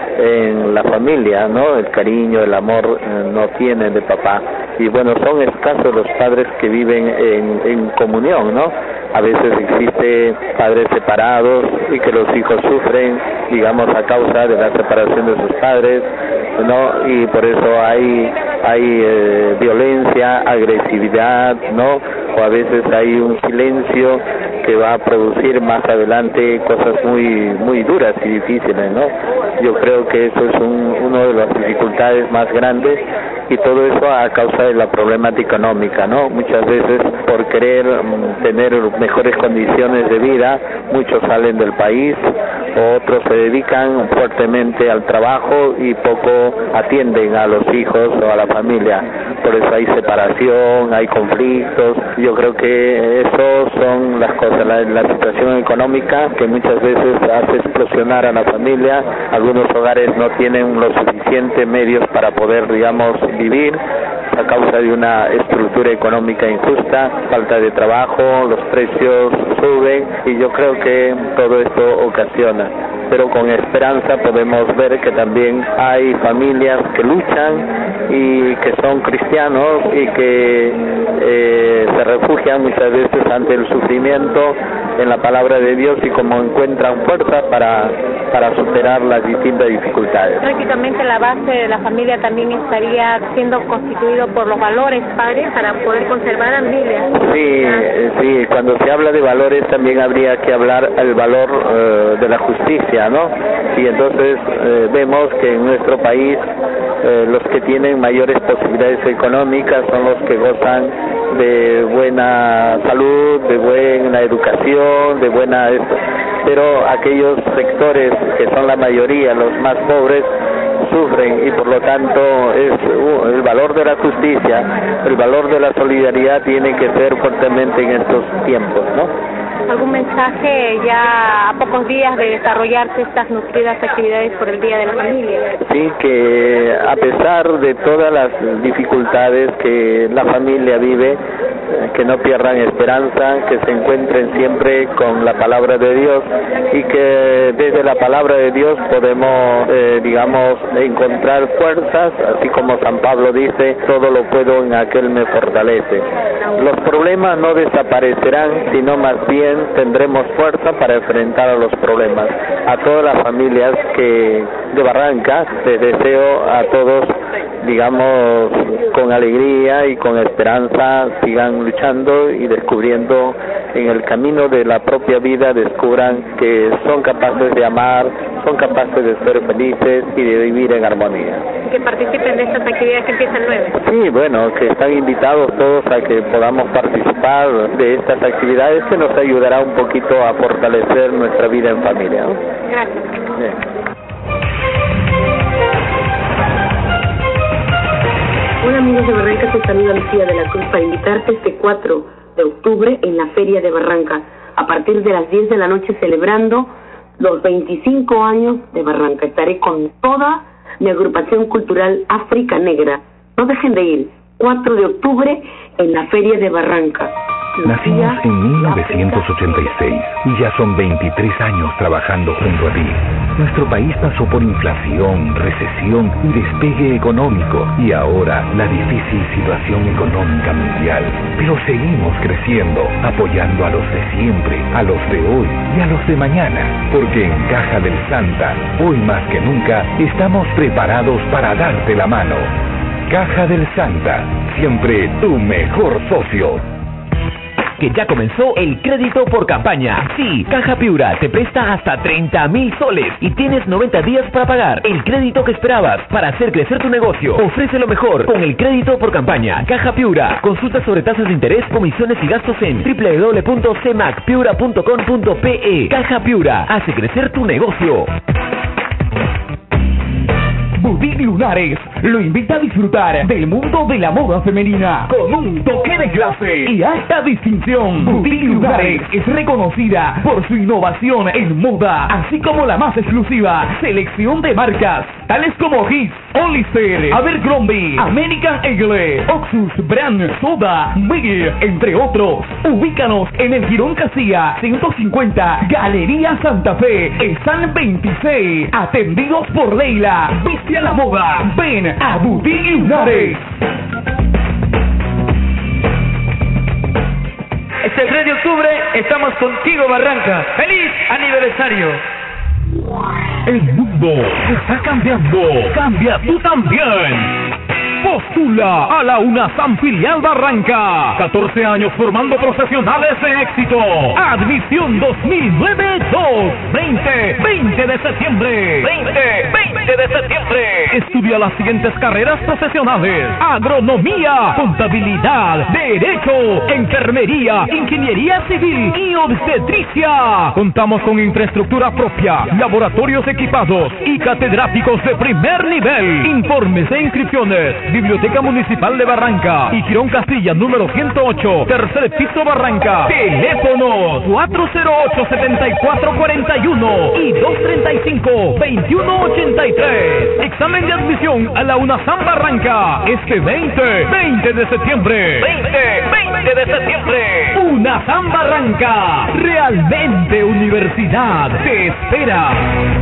en la familia, ¿no? El cariño, el amor eh, no tienen de papá. Y bueno, son escasos los padres que viven en, en comunión, ¿no? A veces existe padres separados y que los hijos sufren, digamos, a causa de la separación de sus padres, ¿no? Y por eso hay hay eh, violencia, agresividad, ¿no? O a veces hay un silencio que va a producir más adelante cosas muy muy duras y difíciles, ¿no? Yo creo que eso es un, uno de las dificultades más grandes y todo eso a causa de la problemática económica, ¿no? Muchas veces por querer um, tener mejores condiciones de vida, muchos salen del país, otros se dedican fuertemente al trabajo y poco atienden a los hijos o a la familia. Por eso hay separación, hay conflictos. Yo creo que eso son las cosas, la, la situación económica que muchas veces hace explosionar a la familia. Algunos hogares no tienen los suficientes medios para poder, digamos, vivir a causa de una estructura económica injusta, falta de trabajo, los precios suben y yo creo que todo esto ocasiona. Pero con esperanza podemos ver que también hay familias que luchan y que son cristianos y que eh, se refugian muchas veces ante el sufrimiento en la palabra de Dios y como encuentran fuerza para, para superar las distintas dificultades. Prácticamente la base de la familia también estaría siendo constituido por los valores, padres, para poder conservar la familia. Sí, sí, cuando se habla de valores también habría que hablar el valor eh, de la justicia, ¿no? Y entonces eh, vemos que en nuestro país eh, los que tienen mayores posibilidades económicas son los que gozan de buena salud, de buena educación, de buena... pero aquellos sectores que son la mayoría, los más pobres, sufren y por lo tanto es uh, el valor de la justicia, el valor de la solidaridad tiene que ser fuertemente en estos tiempos, ¿no? ¿Algún mensaje ya a pocos días de desarrollarse estas nutridas actividades por el Día de la Familia? Sí, que a pesar de todas las dificultades que la familia vive, que no pierdan esperanza, que se encuentren siempre con la palabra de Dios y que desde la palabra de Dios podemos, eh, digamos, encontrar fuerzas, así como San Pablo dice, todo lo puedo en aquel me fortalece. Los problemas no desaparecerán, sino más bien tendremos fuerza para enfrentar a los problemas. A todas las familias que de Barranca les deseo a todos, digamos, con alegría y con esperanza sigan luchando y descubriendo en el camino de la propia vida, descubran que son capaces de amar, son capaces de ser felices y de vivir en armonía. Que participen de estas actividades que empiezan el nueve. Sí, bueno, que están invitados todos a que podamos participar de estas actividades que nos ayudará un poquito a fortalecer nuestra vida en familia, ¿no? Gracias. Bien. Hola amigos de Barranca, soy amiga Lucía de la Cruz para invitarte este cuatro de octubre en la Feria de Barranca, a partir de las diez de la noche celebrando los veinticinco años de Barranca. Estaré con toda mi agrupación cultural África Negra. No dejen de ir, cuatro de octubre en la Feria de Barranca. Nacimos en mil novecientos ochenta y seis y ya son veintitrés años trabajando junto a ti. Nuestro país pasó por inflación, recesión y despegue económico y ahora la difícil situación económica mundial. Pero seguimos creciendo, apoyando a los de siempre, a los de hoy y a los de mañana. Porque en Caja del Santa, hoy más que nunca, estamos preparados para darte la mano. Caja del Santa, siempre tu mejor socio. Que ya comenzó el crédito por campaña. Sí, Caja Piura te presta hasta treinta mil soles y tienes noventa días para pagar el crédito que esperabas para hacer crecer tu negocio. Ofrece lo mejor con el crédito por campaña. Caja Piura. Consulta sobre tasas de interés, comisiones y gastos en doble u doble u doble u punto c m a c piura punto com punto p e. Caja Piura hace crecer tu negocio. Budín Lunares lo invita a disfrutar del mundo de la moda femenina con un toque de clase y alta distinción. Boutique Lunares es reconocida por su innovación en moda, así como la más exclusiva selección de marcas tales como Hits, Hollister, Abercrombie, American Eagle, Oxus, Brand, Soda, Miguel, entre otros. Ubícanos en el Girón Casilla ciento cincuenta, Galería Santa Fe, en San veintiséis, atendidos por Leila. Viste a la moda, ven a Boutique Lunares. Este tres de octubre estamos contigo, Barranca. ¡Feliz aniversario! El mundo está cambiando. Cambia tú también. Postula a la UNASAM Filial Barranca. catorce años formando profesionales de éxito. Admisión dos mil nueve dos. veinte, veinte de septiembre. veinte, veinte de septiembre. Estudia las siguientes carreras profesionales: agronomía, contabilidad, derecho, enfermería, ingeniería civil y obstetricia. Contamos con infraestructura propia, laboratorios equipados y catedráticos de primer nivel. Informes e inscripciones: Biblioteca Municipal de Barranca y Girón Castilla número ciento ocho, tercer piso, Barranca. Teléfonos cuatro cero ocho, siete cuatro cuatro uno y dos tres cinco, veintiuno ochenta y tres. Examen de admisión a la UNASAM Barranca este veinte, veinte de septiembre. veinte, veinte de septiembre. UNASAM Barranca, realmente universidad, te espera.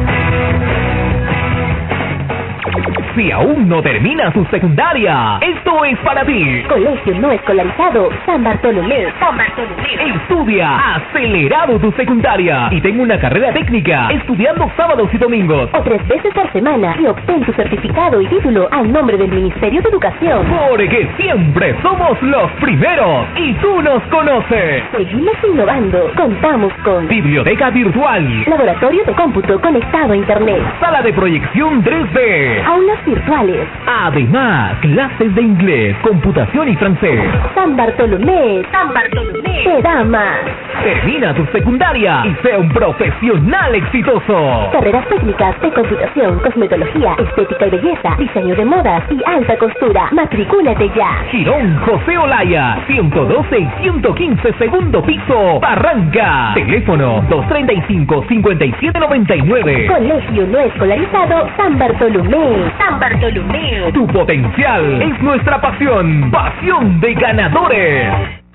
Si aún no termina su secundaria, esto es para ti. Colegio no escolarizado San Bartolomé. San Bartolomé. Estudia acelerado tu secundaria y ten una carrera técnica estudiando sábados y domingos o tres veces por semana y obtén tu certificado y título al nombre del Ministerio de Educación. Porque siempre somos los primeros y tú nos conoces. Seguimos innovando. Contamos con biblioteca virtual, laboratorio de cómputo conectado a internet, sala de proyección tres D, aulas virtuales. Además, clases de inglés, computación y francés. San Bartolomé, San Bartolomé, te da más. Termina tu secundaria y sea un profesional exitoso. Carreras técnicas de computación, cosmetología, estética y belleza, diseño de modas y alta costura. Matricúlate ya. Girón José Olaya, ciento doce y ciento quince, segundo piso, Barranca. Teléfono dos treinta y cinco, cincuenta y siete noventa y nueve. Colegio no escolarizado San Bartolomé. San Bartolomé. Tu potencial es nuestra pasión. Pasión de ganadores.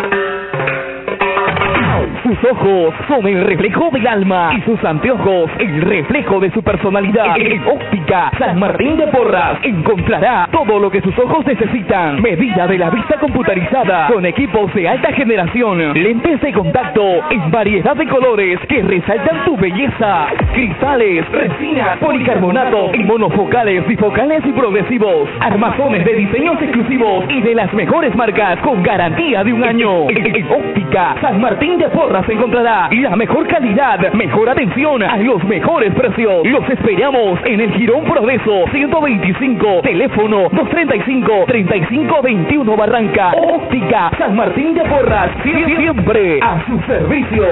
Sus ojos son el reflejo del alma y sus anteojos el reflejo de su personalidad. En Óptica San Martín de Porras encontrará todo lo que sus ojos necesitan. Medida de la vista computarizada con equipos de alta generación, lentes de contacto en variedad de colores que resaltan tu belleza, cristales, resinas, policarbonato y monofocales, bifocales y progresivos, armazones de diseños exclusivos y de las mejores marcas con garantía de un año. En Óptica San Martín de Porras se encontrará la mejor calidad, mejor atención a los mejores precios. Los esperamos en el Girón Progreso ciento veinticinco, teléfono dos treinta y cinco, treinta y cinco veintiuno, Barranca. Óptica San Martín de Porras, siempre a su servicio.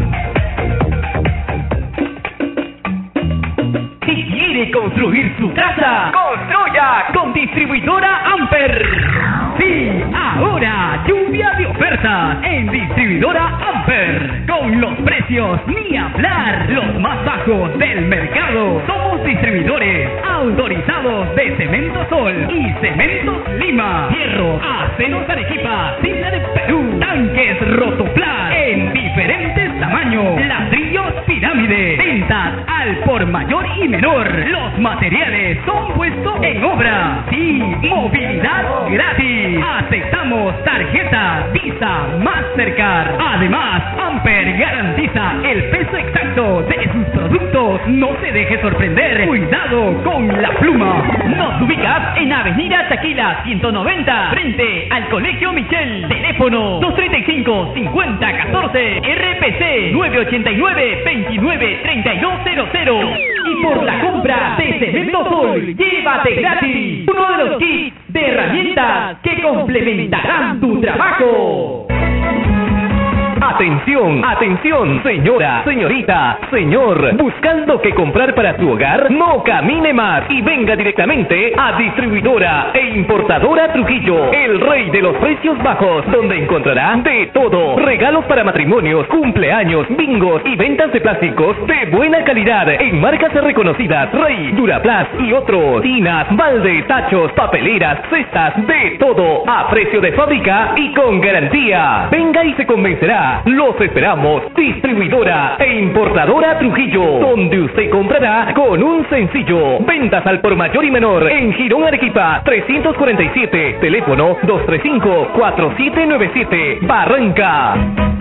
Si quiere construir su casa, construya con Distribuidora Amper. Sí, ahora lluvia de ofertas en Distribuidora Amper. Con los precios ni hablar, los más bajos del mercado. Somos distribuidores autorizados de Cemento Sol y Cementos Lima. Hierro, aceros Arequipa, Sidra de Perú, tanques Rotoplas en diferentes tamaños, ladrillos pirámide, ventas al por mayor y menor. Los materiales son puestos en obra. Sí, movilidad gratis. Aceptamos tarjeta Visa Mastercard. Además, Amper garantiza el peso exacto de sus productos. No se deje sorprender. Cuidado con la pluma. Nos ubicas en Avenida Taquila ciento noventa, frente al Colegio Michel. Teléfono dos treinta y cinco, cincuenta catorce, R P C nueve ochenta y nueve, veintinueve treinta y dos cero cero. Y por la compra de Cemento Sol, llévate gratis uno de los kits de herramientas que complementarán tu trabajo. Atención, atención, señora, señorita, señor, buscando qué comprar para su hogar, no camine más y venga directamente a Distribuidora e Importadora Trujillo, el rey de los precios bajos, donde encontrará de todo, regalos para matrimonios, cumpleaños, bingos y ventas de plásticos de buena calidad en marcas reconocidas, Rey, Duraplast y otros, tinas, baldes, tachos, papeleras, cestas, de todo, a precio de fábrica y con garantía. Venga y se convencerá. Los esperamos. Distribuidora e Importadora Trujillo, donde usted comprará con un sencillo. Ventas al por mayor y menor en Girón Arequipa trescientos cuarenta y siete, teléfono dos tres cinco, cuatro siete nueve siete, Barranca.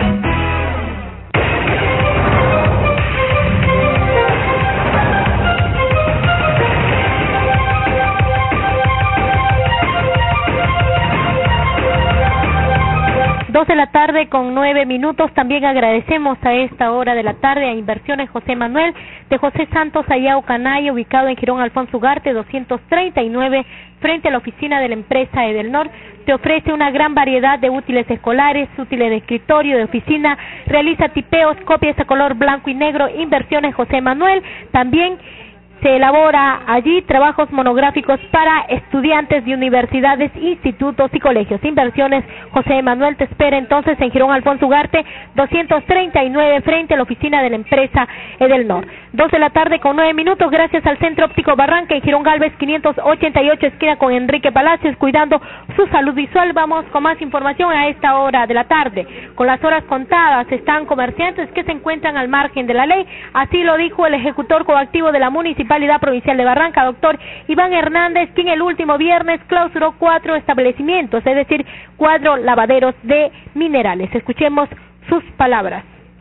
Dos de la tarde con nueve minutos. También agradecemos a esta hora de la tarde a Inversiones José Manuel de José Santos Ayao Canay, ubicado en Girón Alfonso Ugarte doscientos treinta y nueve, frente a la oficina de la empresa Edelnor. Te ofrece una gran variedad de útiles escolares, útiles de escritorio, de oficina. Realiza tipeos, copias a color blanco y negro. Inversiones José Manuel. También se elabora allí trabajos monográficos para estudiantes de universidades, institutos y colegios. Inversiones José Manuel te espera entonces en Girón Alfonso Ugarte doscientos treinta y nueve, frente a la oficina de la empresa Edelnor. Dos de la tarde con nueve minutos, gracias al Centro Óptico Barranca en Girón Galvez quinientos ochenta y ocho, esquina con Enrique Palacios, cuidando su salud visual. Vamos con más información a esta hora de la tarde. Con las horas contadas están comerciantes que se encuentran al margen de la ley. Así lo dijo el ejecutor coactivo de la Municipalidad Provincial de Barranca, doctor Iván Hernández, quien el último viernes clausuró cuatro establecimientos, es decir, cuatro lavaderos de minerales. Escuchemos sus palabras.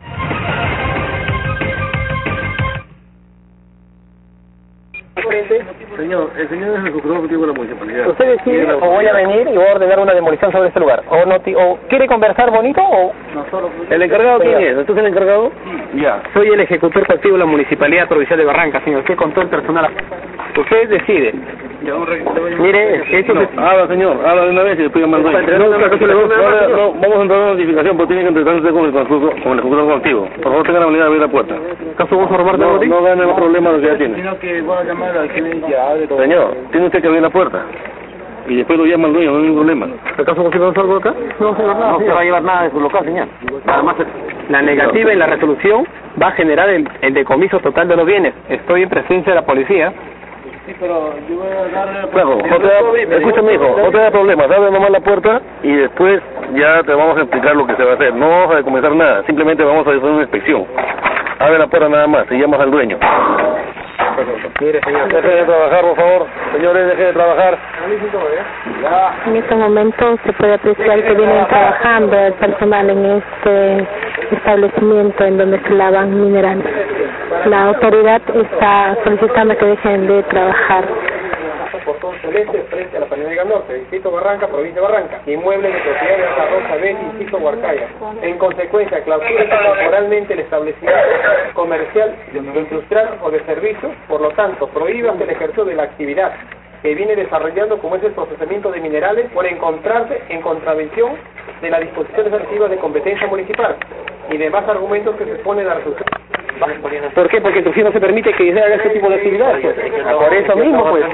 Señor, el señor es el ejecutor ejecutivo de la municipalidad. ¿Usted decide o voy a venir y voy a ordenar una demolición sobre este lugar? ¿O no o quiere conversar bonito o...? No, solo... ¿El encargado quién es? ¿Usted es el encargado? Ya. Soy el ejecutor coactivo de la Municipalidad Provincial de Barranca, señor. Usted con todo el personal. Usted decide. Ya, un re... Mire, esto... No, es... habla, señor, habla de una vez y después llama al dueño. No, no, no, vamos a entrar en una notificación, pero tiene que entregarse con el, con el ejecutor coactivo. Por favor, tenga la habilidad de abrir la puerta. ¿Acaso vamos a robar de No, algo? no gane el problema de lo que ya tiene. Sino que voy a llamar al gerente ya de todo. Señor, tiene usted que abrir la puerta. Y después lo llama al dueño, no hay ningún problema. ¿Acaso consideramos algo acá? No, señor, nada. No se va a llevar nada de su local, señor. Además, la negativa en la resolución va a generar el, el decomiso total de los bienes. Estoy en presencia de la policía. Sí, pero yo voy a darle... Claro, no te da, escúchame, hijo, no te da problema, abre nomás la puerta y después ya te vamos a explicar lo que se va a hacer. No vamos a comenzar nada, simplemente vamos a hacer una inspección. Abre la puerta nada más y llamas al dueño. Mire, señor, deje de trabajar, por favor. Señores, deje de trabajar. En estos momentos se puede apreciar que vienen trabajando el personal en este establecimiento en donde se lavan minerales. La autoridad está solicitando que dejen de trabajar. Portón Celeste, frente a la Panamericana Norte, Distrito Barranca, Provincia de Barranca. Inmueble de propiedad de la Rosa B, Distrito Huarcaya. En consecuencia, clausura temporalmente el establecimiento comercial, industrial o de servicios, por lo tanto, prohíbase el ejercicio de la actividad que viene desarrollando como es el procesamiento de minerales por encontrarse en contravención de las disposiciones activas de competencia municipal y demás argumentos que se exponen a la resolución. ¿Por qué? Porque Trujillo no se permite que se haga este tipo de actividades. Por eso mismo, pues.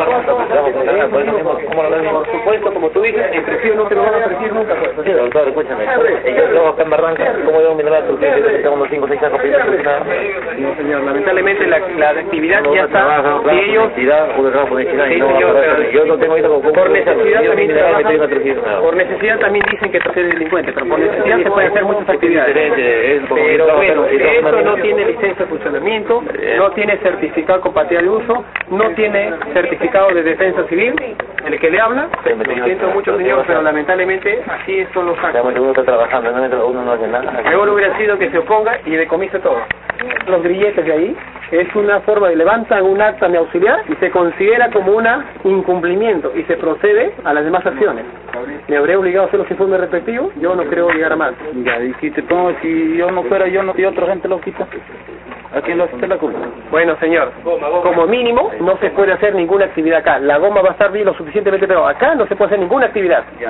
Por supuesto, como tú dices, en Trujillo no te lo van a permitir nunca. Sí, doctor, escúchame. Yo trabajo acá en Barranca, ¿cómo debo mineral a Trujillo? Que tengo unos cinco o seis sacos para No, señor, lamentablemente la, la actividad ya está. Si ellos... Yo no tengo ahorita con... Por necesidad también trabajan, por necesidad también dicen que Trujillo es delincuente, pero por necesidad se pueden hacer muchas actividades. Pero bueno, esto no tiene licencia de funcionamiento, no tiene certificado de compatibilidad de uso, no tiene certificado de defensa civil, el que le habla, lo siento mucho señor, pero lamentablemente así son los actos. Uno está trabajando, uno no hace nada. Mejor hubiera sido que se oponga y decomise todo. Los grilletes de ahí es una forma de levantan un acta de auxiliar y se considera como un incumplimiento y se procede a las demás acciones. ¿Me habré obligado a hacer los informes respectivos? Yo no creo obligar a más. Ya, y si te pongo, si yo no fuera yo, no, y otra gente lo quita. ¿A quién lo hace la culpa? Bueno, señor, como mínimo no se puede hacer ninguna actividad acá. La goma va a estar bien lo suficientemente, pero acá no se puede hacer ninguna actividad. Ya.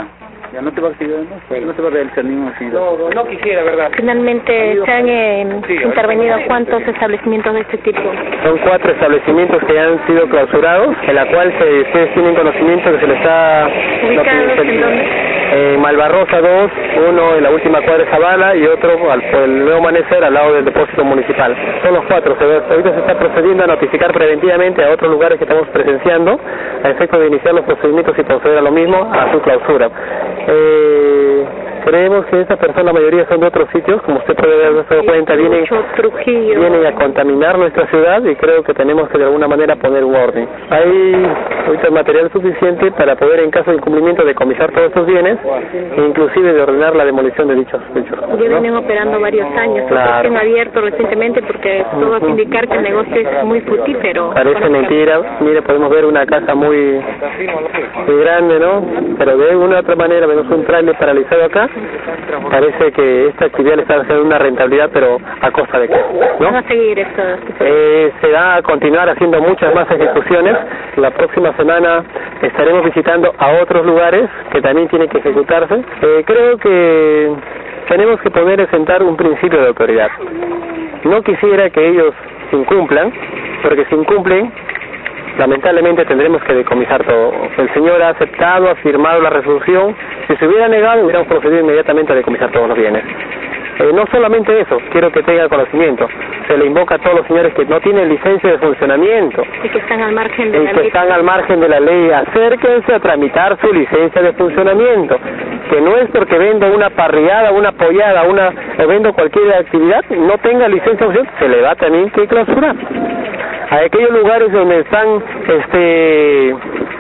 Ya no se va a activar, ¿no? Sí. No se va a realizar ningún actividad. No, no, no quisiera, ¿verdad? Finalmente, ¿se han eh, sí, intervenido cuántos establecimientos de este tipo? Son cuatro establecimientos que han sido clausurados, en la cual se, ustedes tienen conocimiento que se le está... ¿Ubicados no, en dónde? Eh, Malvarrosa dos, uno en la última cuadra de Zavala y otro al, por el Nuevo Amanecer al lado del depósito municipal. Son los cuatro. Se, ahorita se está procediendo a notificar preventivamente a otros lugares que estamos presenciando a efecto de iniciar los procedimientos y proceder a lo mismo, a su clausura. Eh, creemos que estas personas, la mayoría son de otros sitios, como usted puede haber dado cuenta, vienen, vienen a contaminar nuestra ciudad y creo que tenemos que de alguna manera poner un orden. Hay ahorita material suficiente para poder, en caso de incumplimiento, decomisar todos estos bienes e inclusive de ordenar la demolición de dichos hechos. Ya vienen operando varios años, claro. Se han abierto recientemente porque todo hace indicar que el negocio es muy fructífero. Parece mentira, mire, podemos ver una casa muy, muy grande, ¿no? Pero de una u otra manera vemos un trailer paralizado acá. Parece que esta actividad le está haciendo una rentabilidad, pero a costa de qué, ¿no? ¿Van a seguir esto? Eh, se va a continuar haciendo muchas más ejecuciones. La próxima semana estaremos visitando a otros lugares que también tienen que ejecutarse. Eh, creo que tenemos que poder sentar un principio de autoridad. No quisiera que ellos incumplan, porque si incumplen, lamentablemente tendremos que decomisar todo. El señor ha aceptado, ha firmado la resolución. Si se hubiera negado, hubiéramos procedido inmediatamente a decomisar todos los bienes. Eh, no solamente eso, quiero que tenga conocimiento. Se le invoca a todos los señores que no tienen licencia de funcionamiento y que están al margen de y la que ley. están al margen de la ley. Acérquense a tramitar su licencia de funcionamiento. Que no es porque vendo una parrillada, una pollada, una o vendo cualquier actividad, no tenga licencia de funcionamiento, se le va también que clausurar. A aquellos lugares donde están este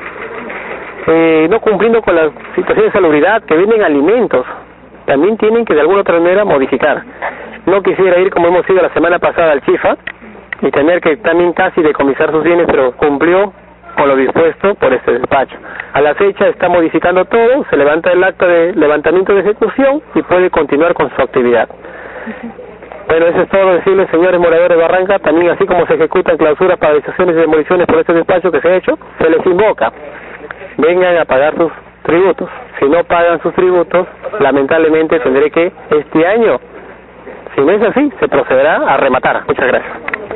eh, no cumpliendo con las situaciones de salubridad, que venden alimentos, también tienen que de alguna otra manera modificar. No quisiera ir como hemos ido la semana pasada al Chifa y tener que también casi decomisar sus bienes, pero cumplió con lo dispuesto por este despacho. A la fecha está modificando todo, se levanta el acta de levantamiento de ejecución y puede continuar con su actividad. Uh-huh. Bueno, eso es todo. Decirles, señores moradores de Barranca, también así como se ejecutan clausuras, paralizaciones y demoliciones por este despacho que se ha hecho, se les invoca, vengan a pagar sus tributos. Si no pagan sus tributos, lamentablemente tendré que este año, si no es así, se procederá a rematar. Muchas gracias.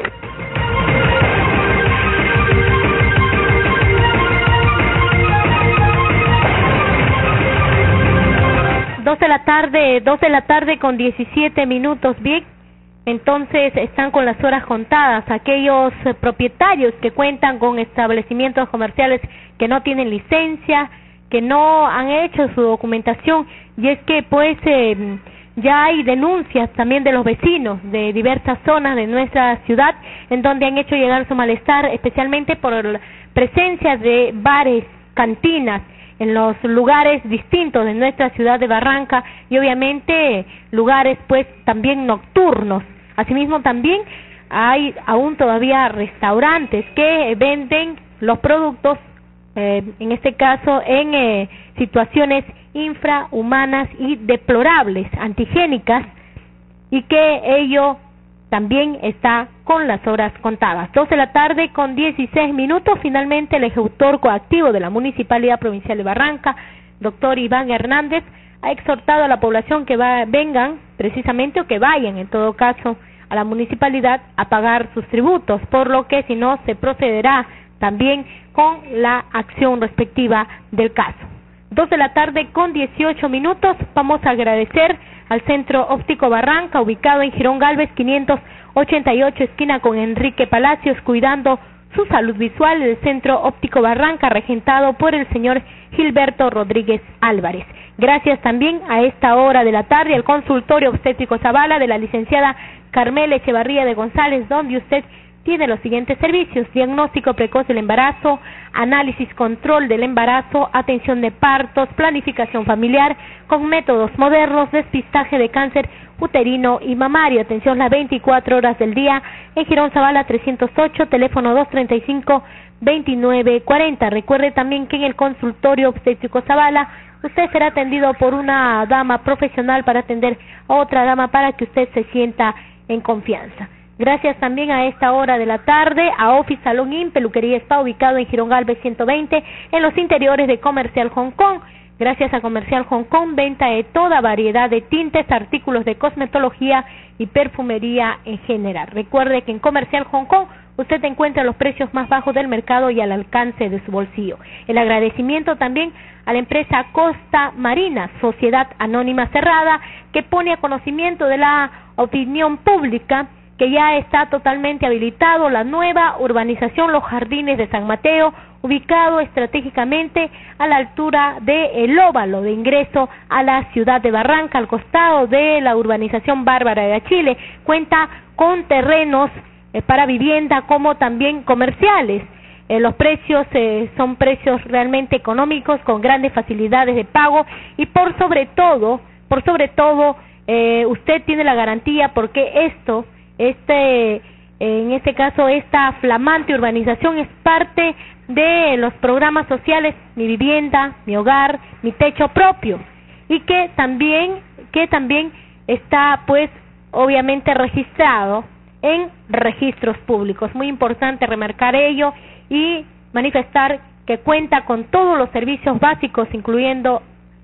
Dos de la tarde, dos de la tarde con diecisiete minutos, bien. Entonces están con las horas contadas aquellos eh, propietarios que cuentan con establecimientos comerciales que no tienen licencia, que no han hecho su documentación, y es que pues eh, ya hay denuncias también de los vecinos de diversas zonas de nuestra ciudad en donde han hecho llegar su malestar, especialmente por la presencia de bares, cantinas en los lugares distintos de nuestra ciudad de Barranca y obviamente lugares pues también nocturnos. Asimismo también hay aún todavía restaurantes que venden los productos, eh, en este caso en eh, situaciones infrahumanas y deplorables, antigénicas, y que ello también está con las horas contadas. Dos de la tarde con dieciséis minutos, finalmente el ejecutor coactivo de la Municipalidad Provincial de Barranca, doctor Iván Hernández, ha exhortado a la población que va, vengan precisamente o que vayan en todo caso a la municipalidad a pagar sus tributos, por lo que si no se procederá también con la acción respectiva del caso. Dos de la tarde con dieciocho minutos, vamos a agradecer al Centro Óptico Barranca, ubicado en Girón Galvez quinientos ochenta y ocho, esquina con Enrique Palacios, cuidando su salud visual, el Centro Óptico Barranca, regentado por el señor Gilberto Rodríguez Álvarez. Gracias también a esta hora de la tarde al consultorio obstétrico Zavala de la licenciada Carmela Echevarría de González, donde usted tiene los siguientes servicios: diagnóstico precoz del embarazo, análisis control del embarazo, atención de partos, planificación familiar con métodos modernos, despistaje de cáncer uterino y mamario, atención las veinticuatro horas del día en Girón Zavala trescientos ocho, teléfono dos treinta y cinco, veintinueve cuarenta. Recuerde también que en el consultorio obstétrico Zavala usted será atendido por una dama profesional para atender a otra dama para que usted se sienta en confianza. Gracias también a esta hora de la tarde a Office Salon In, peluquería está ubicado en Girón Galvez ciento veinte, en los interiores de Comercial Hong Kong. Gracias a Comercial Hong Kong, venta de toda variedad de tintes, artículos de cosmetología y perfumería en general. Recuerde que en Comercial Hong Kong usted encuentra los precios más bajos del mercado y al alcance de su bolsillo. El agradecimiento también a la empresa Costa Marina, sociedad anónima cerrada, que pone a conocimiento de la opinión pública que ya está totalmente habilitado la nueva urbanización Los Jardines de San Mateo, ubicado estratégicamente a la altura del óvalo de ingreso a la ciudad de Barranca, al costado de la urbanización Bárbara de Chile. Cuenta con terrenos eh, para vivienda como también comerciales. Eh, los precios eh, son precios realmente económicos, con grandes facilidades de pago y por sobre todo, por sobre todo, eh, usted tiene la garantía porque esto, este, eh, en este caso, esta flamante urbanización es parte de los programas sociales Mi Vivienda, Mi Hogar, Mi Techo Propio, y que también, que también está, pues, obviamente registrado en registros públicos. Muy importante remarcar ello y manifestar que cuenta con todos los servicios básicos, incluyendo,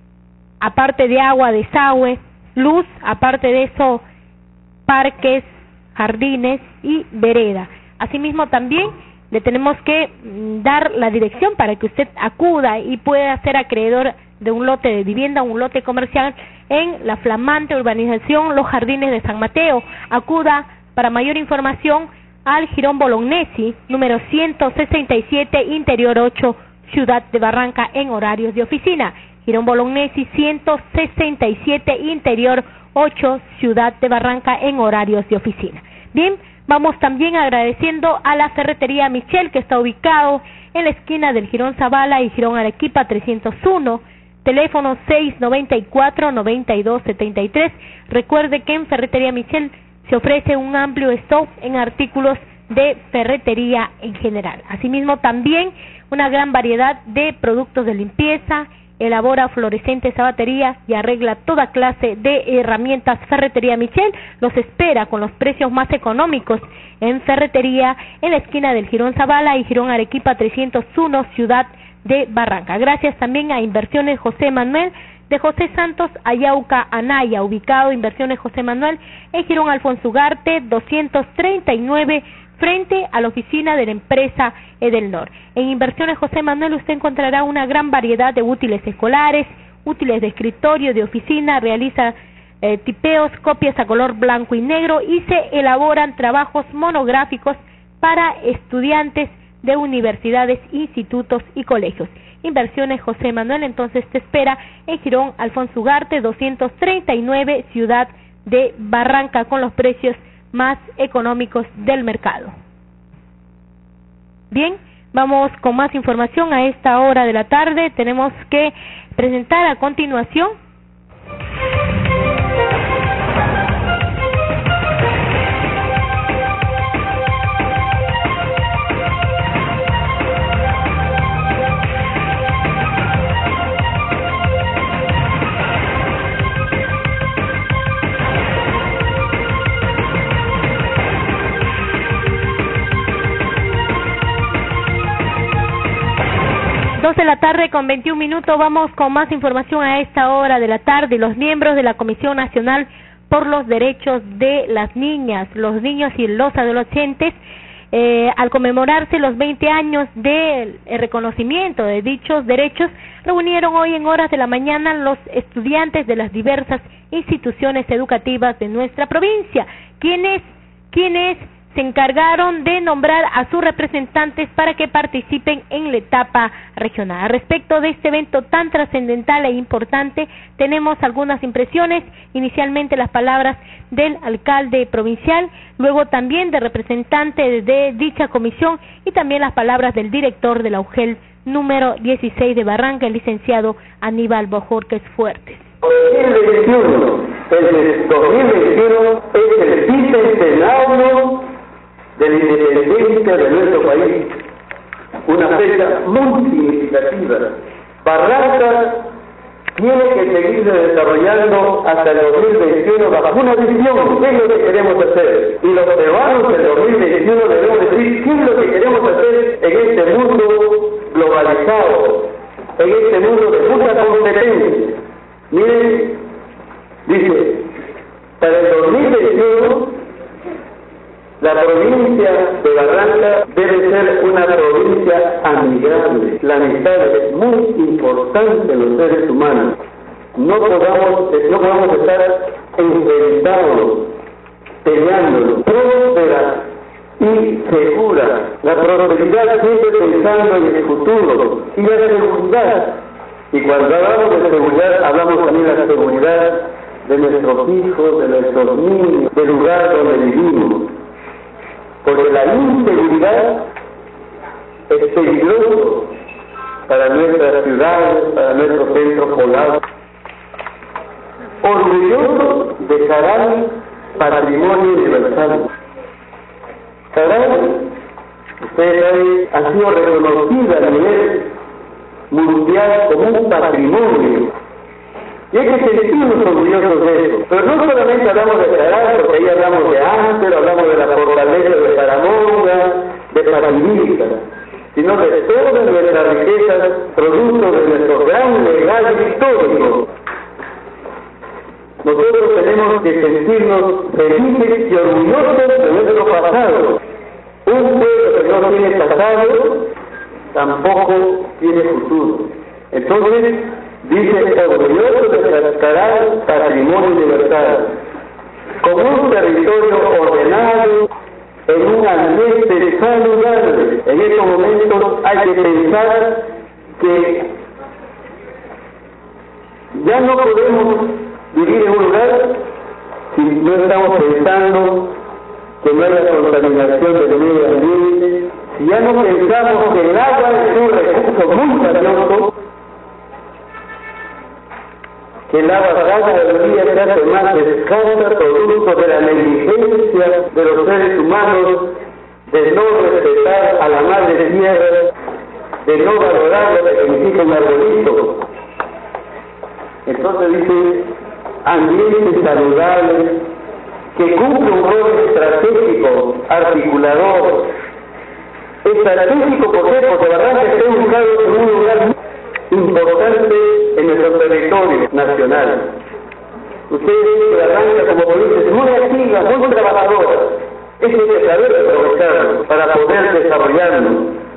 aparte de agua, desagüe, luz, aparte de eso, parques, jardines y vereda. Asimismo, también le tenemos que dar la dirección para que usted acuda y pueda ser acreedor de un lote de vivienda, un lote comercial en la flamante urbanización Los Jardines de San Mateo. Acuda para mayor información al Jirón Bolognesi, número ciento sesenta y siete, Interior ocho, Ciudad de Barranca, en horarios de oficina. Jirón Bolognesi, ciento sesenta y siete, Interior ocho, Ciudad de Barranca, en horarios de oficina. Bien, vamos también agradeciendo a la Ferretería Michel, que está ubicado en la esquina del Jirón Zavala y Jirón Arequipa trescientos uno, teléfono seis noventa y cuatro, noventa y dos setenta y tres. Recuerde que en Ferretería Michel se ofrece un amplio stock en artículos de ferretería en general. Asimismo, también una gran variedad de productos de limpieza, elabora fluorescentes a batería y arregla toda clase de herramientas. Ferretería Michel los espera con los precios más económicos en ferretería en la esquina del Jirón Zavala y Jirón Arequipa trescientos uno, Ciudad de Barranca. Gracias también a Inversiones José Manuel de José Santos Ayauca Anaya, ubicado Inversiones José Manuel en Jirón Alfonso Ugarte doscientos treinta y nueve, frente a la oficina de la empresa Edelnor. En Inversiones José Manuel usted encontrará una gran variedad de útiles escolares, útiles de escritorio, de oficina, realiza eh, tipeos, copias a color blanco y negro y se elaboran trabajos monográficos para estudiantes de universidades, institutos y colegios. Inversiones José Manuel entonces te espera en Jirón Alfonso Ugarte doscientos treinta y nueve, Ciudad de Barranca, con los precios más económicos del mercado. Bien, vamos con más información a esta hora de la tarde. Tenemos que presentar a continuación dos de la tarde con veintiún minutos. Vamos con más información a esta hora de la tarde. Los miembros de la Comisión Nacional por los Derechos de las Niñas, los Niños y los Adolescentes, eh, al conmemorarse los veinte años del reconocimiento de dichos derechos, reunieron hoy en horas de la mañana los estudiantes de las diversas instituciones educativas de nuestra provincia, quienes, quienes se encargaron de nombrar a sus representantes para que participen en la etapa regional. Respecto de este evento tan trascendental e importante, tenemos algunas impresiones, inicialmente las palabras del alcalde provincial, luego también de representante de dicha comisión y también las palabras del director de la U G E L número dieciséis de Barranca, el licenciado Aníbal Bojorquez Fuertes. dos mil veintiuno, el dos mil veintiuno es el bicentenario de la independencia de nuestro país, una fecha muy significativa. Barranca tiene que seguirse desarrollando hasta el dos mil veintiuno bajo una visión, qué es lo que queremos hacer, y los peruanos del dos mil veintiuno debemos decir qué es lo que queremos hacer en este mundo globalizado, en este mundo de mucha competencia. Miren, dice, para el dos mil veintiuno, la provincia de Barranca debe ser una provincia amigable. La amistad es muy importante en los seres humanos. No podamos, no podamos estar enfrentados, peleándonos, próspera y segura. La prosperidad siempre pensando en el futuro y la seguridad. Y cuando hablamos de seguridad, hablamos también de la seguridad de nuestros hijos, de nuestros niños, del lugar donde vivimos. Porque la inseguridad es peligroso para nuestras ciudades, para nuestros centros poblados. Orgulloso de Caral, patrimonio universal. Caral, ustedes saben, ha sido reconocida a nivel mundial como un patrimonio. Y hay que sentirnos orgullosos de eso. Pero no solamente hablamos de Caral, porque ahí hablamos de Ángel, hablamos de la fortaleza de Paramonga, de Paramonga, sino de todas nuestras riquezas, producto de nuestro gran legado histórico. Nosotros tenemos que sentirnos felices y orgullosos de nuestro pasado. Un pueblo que no tiene pasado, tampoco tiene futuro. Entonces, dice, orgulloso de Caral, patrimonio universal, como un territorio ordenado, en un ambiente saludable. En estos momentos hay que pensar que ya no podemos vivir en un lugar si no estamos pensando que no haya contaminación del medio ambiente, si ya no pensamos que el agua es un recurso muy valioso, que el agua cada día se hace más escasa producto de la negligencia de los seres humanos, de no respetar a la madre tierra, de no valorar lo que significa un arbolito. Entonces dice, ambiente saludable, que cumple un rol estratégico, articulador. Estratégico, ¿por qué? Porque Barranca está ubicado en un lugar importante en nuestro territorio nacional. Ustedes ven que Barranca, como provincia, es muy activa, muy trabajadora. Eso hay que saber aprovecharlo para poder desarrollarlo.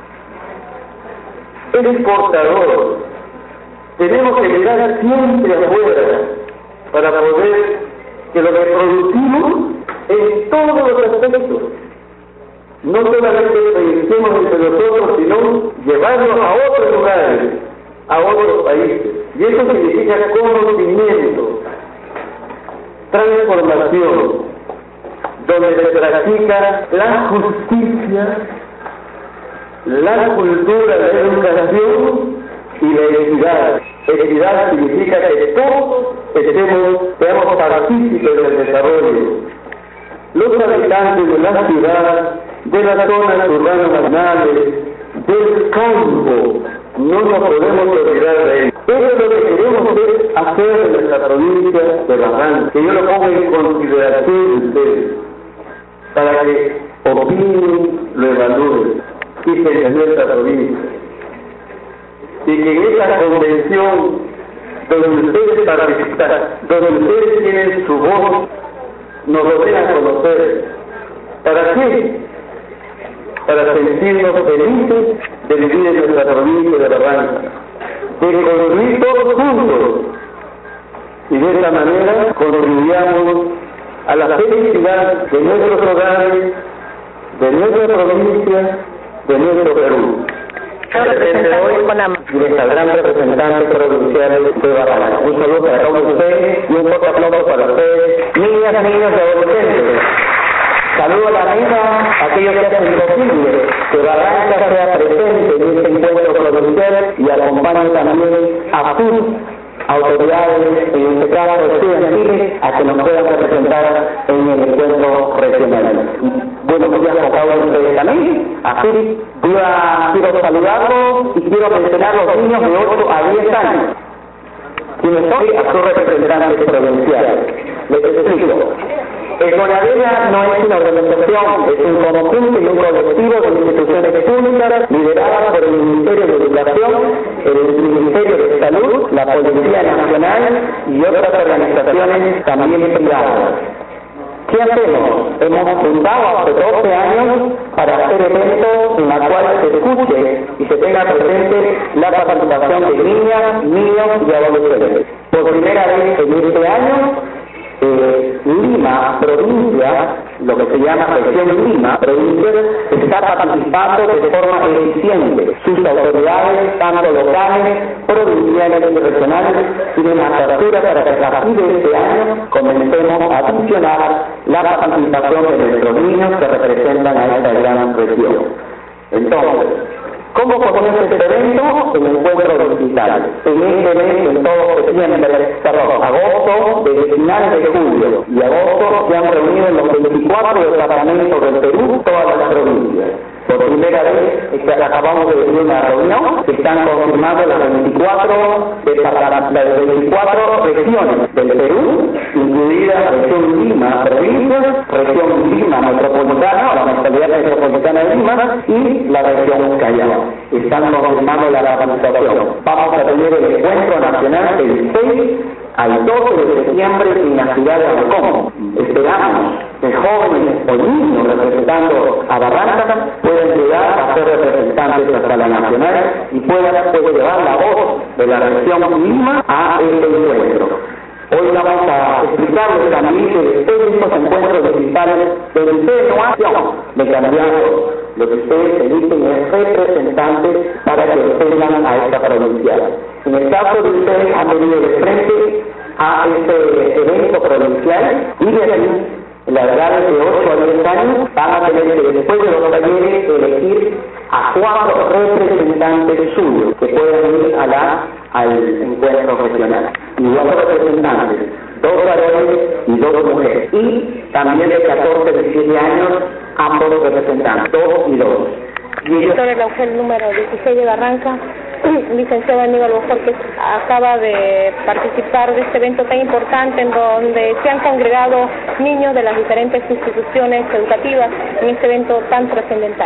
Es exportador. Tenemos que mirar siempre afuera para poder que lo que producimos en todos los aspectos no solamente pensemos entre nosotros, sino llevarlo a otros lugares, a otros países. Y eso significa conocimiento, transformación, donde se practica la justicia, la cultura, la educación y la equidad. Equidad significa que todos estemos, seamos partícipes del desarrollo. Los habitantes de la ciudad, de las zonas urbanas marginales, del campo, no nos podemos olvidar de ello. Eso es lo que queremos hacer en nuestra provincia de Barranca, que yo lo pongo en consideración de ustedes, para que opinen, lo evalúen, y se en nuestra provincia. Y que en esa convención donde ustedes participan, donde ustedes tienen su voz, nos lo den a conocer. ¿Para qué? Para sentirnos felices de vivir en nuestra provincia de Barranca, de construir todos juntos, y de esta manera contribuyamos a la felicidad de nuestros hogares, de nuestra provincia, de nuestro Perú. Presente hoy con la nuestra gran representante provincial de Barranca. Un saludo para todos ustedes y un fuerte aplauso para ustedes, niñas, niños y adolescentes. Saludo a la mesa a aquellos que hacen posible que Barranca sea presente en este encuentro provincial y acompañe también a sus autoridades, en este caso estudiantiles, a que nos puedan representar en el encuentro regional. Buenos días a cada uno de ustedes también. Así, quiero saludarlos y quiero mencionar a los niños de ocho a diez años, quienes son a sus representantes provinciales. Les explico. El CONADERA no es una organización, es un conjunto y un colectivo de instituciones públicas lideradas por el Ministerio de Educación, el Ministerio de Salud, la Policía Nacional y otras organizaciones también privadas. ¿Qué hacemos? Hemos fundado hace doce años para hacer eventos en los cuales se escuche y se tenga presente la participación de niñas, niños y adolescentes. Por primera vez en este año, eh, Lima, provincia, lo que se llama región Lima, provincia, está participando de forma eficiente. Sus autoridades, tanto locales, provinciales y regionales, tienen apertura para que a partir de este año comencemos a adicionar la participación de nuestros niños que representan a esta gran región. Entonces, ¿cómo comienza este evento? En encuentro digital. En este evento, en todo septiembre, perdón, agosto, desde finales de julio y agosto, se han reunido en los veinticuatro departamentos del Perú todas las provincias. Por primera vez, es que acabamos de tener una reunión, se están confirmando las veinticuatro, las veinticuatro regiones del Perú, incluida región Lima, provincia, región Lima metropolitana, la mentalidad metropolitana de Lima, y la región Callao. Están confirmando la participación. Vamos a tener el encuentro nacional del seis al doce de septiembre en la ciudad de Ancón. Esperamos que jóvenes o niños representando a Barranca puedan llegar a ser representantes hasta la nacional y puedan puede llevar la voz de la región Lima a este encuentro. Hoy vamos a explicarles también que después de estos encuentros digitales, de atenuación de candidatos, lo que ustedes eligen es representantes para que tengan a esta provincial. En el caso de ustedes han venido de frente a este evento provincial y de aquí, en la edad de ocho a diez años, van a tener que después de los talleres elegir a cuatro representantes suyos que puedan ir a la, al encuentro regional. Y dos representantes, dos varones y dos mujeres. Y también de catorce a diecisiete años, ambos representantes, dos y dos. Director del Laugel número dieciséis de Barranca, licenciado Aníbal Bojor, que acaba de participar de este evento tan importante en donde se han congregado niños de las diferentes instituciones educativas en este evento tan trascendental.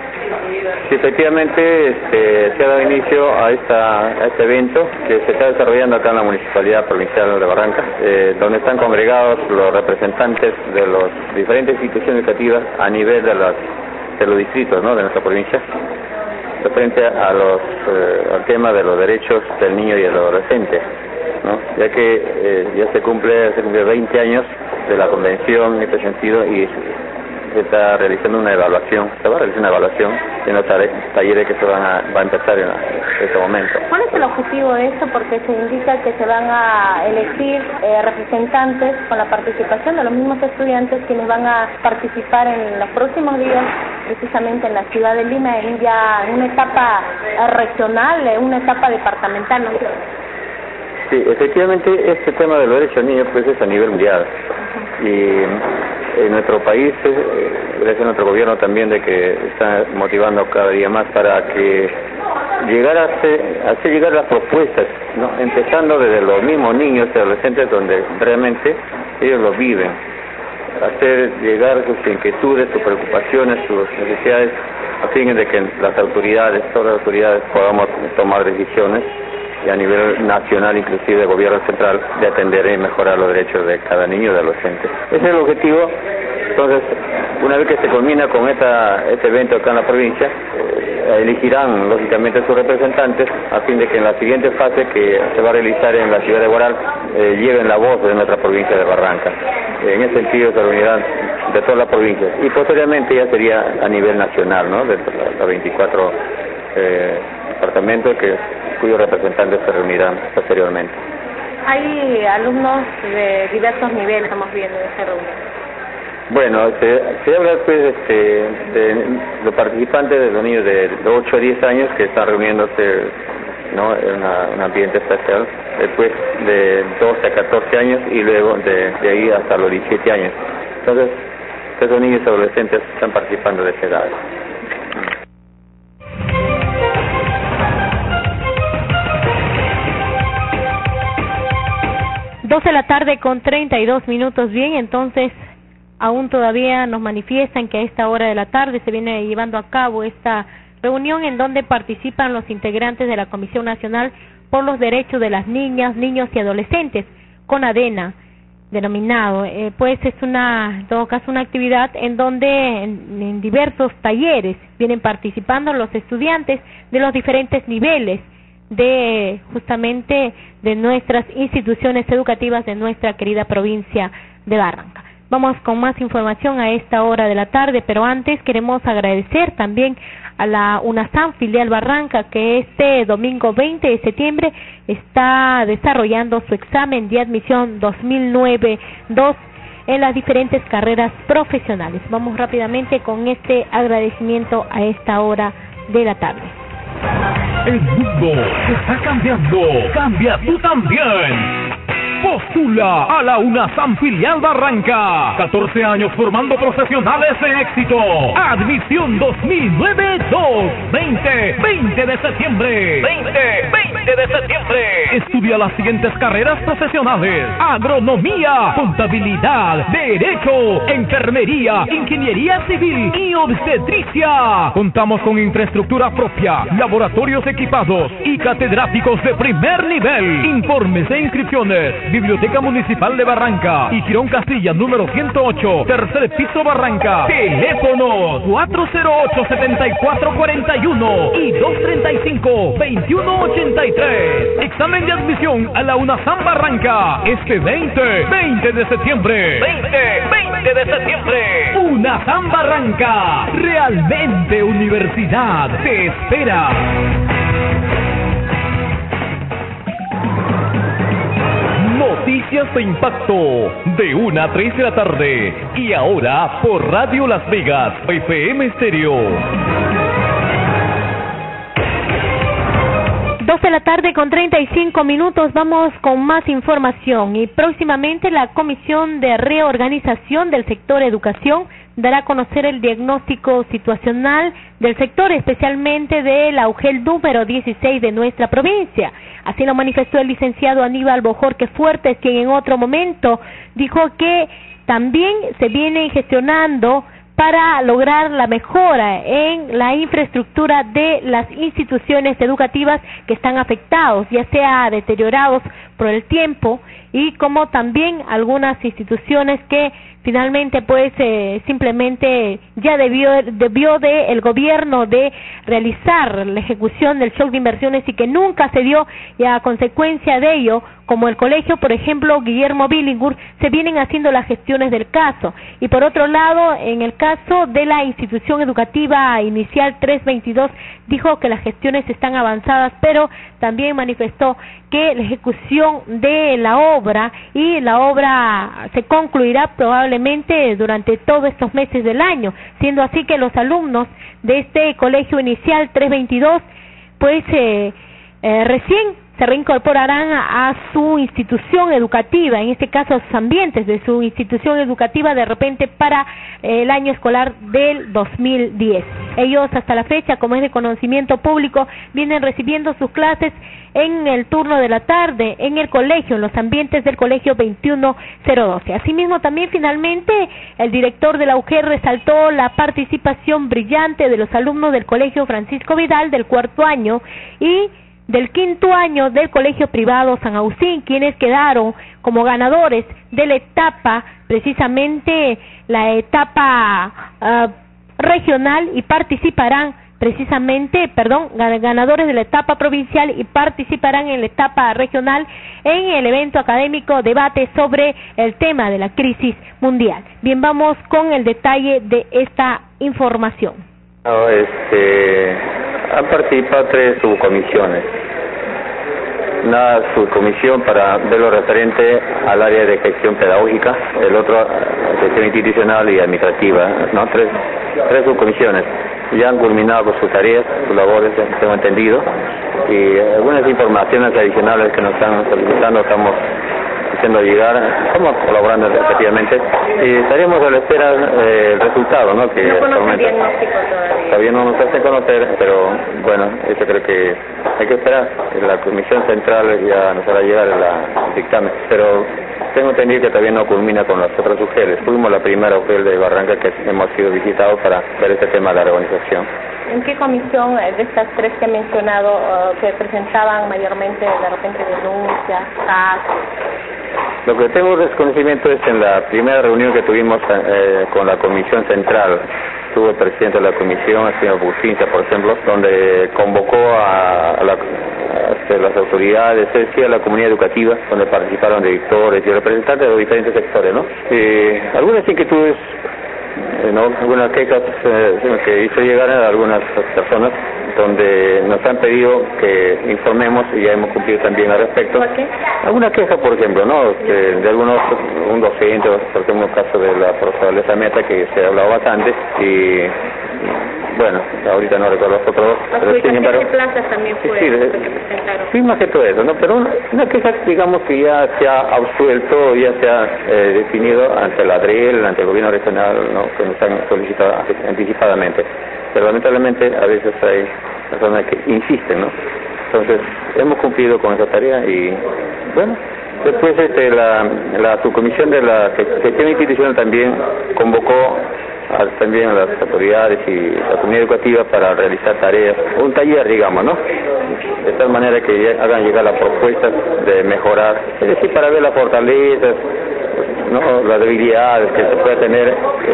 Sí, efectivamente este, se ha dado inicio a, esta, a este evento que se está desarrollando acá en la Municipalidad Provincial de Barranca, eh, donde están congregados los representantes de las diferentes instituciones educativas a nivel de, las, de los distritos, ¿no?, de nuestra provincia, frente a los, eh, al tema de los derechos del niño y del adolescente, ¿no?, ya que eh, ya se cumple, se cumple veinte años de la convención en este sentido y se está realizando una evaluación, se va a realizar una evaluación en los talleres que se van a, va a empezar en, en este momento. ¿Cuál es el objetivo de esto? Porque se indica que se van a elegir eh, representantes con la participación de los mismos estudiantes quienes van a participar en los próximos días precisamente en la ciudad de Lima, en ya en una etapa eh, regional, en una etapa departamental, ¿no? Sí, efectivamente este tema de los derechos del niño pues es a nivel mundial y en nuestro país, eh, gracias a nuestro gobierno también de que está motivando cada día más para que llegar a hacer, hacer llegar las propuestas, ¿no?, empezando desde los mismos niños y adolescentes donde realmente ellos lo viven, hacer llegar sus inquietudes, sus preocupaciones, sus necesidades a fin de que las autoridades, todas las autoridades podamos tomar decisiones y a nivel nacional, inclusive de gobierno central, de atender y mejorar los derechos de cada niño y de adolescente. Ese es el objetivo. Entonces, una vez que se culmina con esta, este evento acá en la provincia, eh, elegirán lógicamente sus representantes a fin de que en la siguiente fase que se va a realizar en la ciudad de Guaral eh, lleven la voz de nuestra provincia de Barranca. Eh, en ese sentido se reunirán de todas las provincias y posteriormente ya sería a nivel nacional, ¿no?, de los veinticuatro eh, departamentos que cuyos representantes se reunirán posteriormente. Hay alumnos de diversos niveles, estamos viendo en esta reunión. Bueno, se, se habla pues este, de los participantes de los niños de ocho a diez años que están reuniéndose, ¿no?, en una, un ambiente especial, después de doce a catorce años y luego de, de ahí hasta los diecisiete años. Entonces, esos niños y adolescentes están participando de esa edad. doce de la tarde con treinta y dos minutos. Bien, entonces aún todavía nos manifiestan que a esta hora de la tarde se viene llevando a cabo esta reunión en donde participan los integrantes de la Comisión Nacional por los Derechos de las Niñas, Niños y Adolescentes, CONADENA, denominado. Eh, pues es una, en todo caso, una actividad en donde en, en diversos talleres vienen participando los estudiantes de los diferentes niveles de justamente de nuestras instituciones educativas de nuestra querida provincia de Barranca. Vamos con más información a esta hora de la tarde, pero antes queremos agradecer también a la UNASAM filial Barranca, que este domingo veinte de septiembre está desarrollando su examen de admisión dos mil nueve dos en las diferentes carreras profesionales. Vamos rápidamente con este agradecimiento a esta hora de la tarde. El mundo está cambiando, cambia tú también. Postula a la UNASAM filial Barranca. catorce años formando profesionales de éxito. Admisión dos mil nueve dos. veinte, veinte de septiembre. veinte, veinte de septiembre. Estudia las siguientes carreras profesionales: agronomía, contabilidad, derecho, enfermería, ingeniería civil y obstetricia. Contamos con infraestructura propia, laboratorios equipados y catedráticos de primer nivel. Informes e inscripciones: Biblioteca Municipal de Barranca y Girón Castilla, número ciento ocho, tercer piso, Barranca. Teléfono cuatro cero ocho, siete cuatro cuatro uno y dos tres cinco, dos uno ocho tres. Examen de admisión a la UNASAM Barranca este veinte, veinte de septiembre. veinte, veinte de septiembre. UNASAM Barranca, realmente universidad, te espera. Noticias de impacto, de una a tres de la tarde, y ahora por Radio Las Vegas, F M Estéreo. Dos de la tarde con treinta y cinco minutos, vamos con más información. Y próximamente la Comisión de Reorganización del Sector Educación dará a conocer el diagnóstico situacional del sector, especialmente del AUGEL número dieciséis de nuestra provincia. Así lo manifestó el licenciado Aníbal Bojorque Fuertes, quien en otro momento dijo que también se viene gestionando para lograr la mejora en la infraestructura de las instituciones educativas que están afectados, ya sea deteriorados por el tiempo, y como también algunas instituciones que finalmente pues eh, simplemente ya debió debió de el gobierno de realizar la ejecución del shock de inversiones y que nunca se dio, y a consecuencia de ello, como el colegio, por ejemplo, Guillermo Billingur, se vienen haciendo las gestiones del caso. Y por otro lado, en el caso de la institución educativa inicial trescientos veintidós, dijo que las gestiones están avanzadas, pero también manifestó que la ejecución de la obra y la obra se concluirá probablemente durante todos estos meses del año, siendo así que los alumnos de este colegio inicial trescientos veintidós pues eh, eh, recién se reincorporarán a, a su institución educativa, en este caso a sus ambientes de su institución educativa de repente para eh, el año escolar del dos mil diez. Ellos hasta la fecha, como es de conocimiento público, vienen recibiendo sus clases en el turno de la tarde en el colegio, en los ambientes del colegio veintiuno cero doce. Asimismo, también finalmente el director de la U G E R resaltó la participación brillante de los alumnos del colegio Francisco Vidal del cuarto año y del quinto año del colegio privado San Agustín, quienes quedaron como ganadores de la etapa, precisamente la etapa uh, regional, y participarán precisamente, perdón, ganadores de la etapa provincial y participarán en la etapa regional en el evento académico debate sobre el tema de la crisis mundial. Bien, vamos con el detalle de esta información. No, este, han participado tres subcomisiones. Una subcomisión para ver lo referente al área de gestión pedagógica, el otro gestión institucional y administrativa, no, tres, tres subcomisiones. Ya han culminado con sus tareas, sus labores, tengo entendido, y algunas informaciones adicionales que nos están solicitando estamos haciendo llegar, estamos colaborando efectivamente y estaríamos a la espera del eh, resultado, ¿no? Que no conoce el diagnóstico todavía. Todavía no nos hace conocer, pero bueno, eso creo que hay que esperar. La Comisión Central ya nos hará llegar el dictamen, pero tengo entendido que todavía no culmina con las otras U G Ls. Fuimos la primera U G L de Barranca que hemos sido visitados para ver este tema de la organización. ¿En qué comisión de estas tres que he mencionado uh, que presentaban mayormente de repente denuncias, casos? Lo que tengo desconocimiento es en la primera reunión que tuvimos eh, con la Comisión Central. Estuvo el presidente de la comisión, el señor Bucincha, por ejemplo, donde convocó a, a, la, a las autoridades, es decir, a la comunidad educativa, donde participaron directores y representantes de los diferentes sectores, ¿no? Eh, algunas inquietudes, eh, ¿no? Algunas quejas eh, que hizo llegar a algunas personas, donde nos han pedido que informemos y ya hemos cumplido también al respecto. ¿Por qué? Alguna queja, por ejemplo, ¿no? De, de algunos, un docente, por ejemplo, el caso de la profesora Lesa Meta, que se ha hablado bastante, y bueno, ahorita no recuerdo los otros, pero sin embargo... plazas también fue sí, sí, que presentaron. Sí, más que todo eso, ¿no? Pero una, una queja, digamos, que ya se ha absuelto, ya se ha eh, definido ante la D R E L, ante el gobierno regional, ¿no? Que nos han solicitado anticipadamente. Pero lamentablemente a veces hay personas que insisten, ¿no? Entonces, hemos cumplido con esa tarea y, bueno, después este, la, la subcomisión de la gestión institucional también convocó a, también a las autoridades y la comunidad educativa para realizar tareas, un taller, digamos, ¿no? De tal manera que ya hagan llegar las propuestas de mejorar, es decir, para ver las fortalezas, ¿no? Las debilidades que se puede tener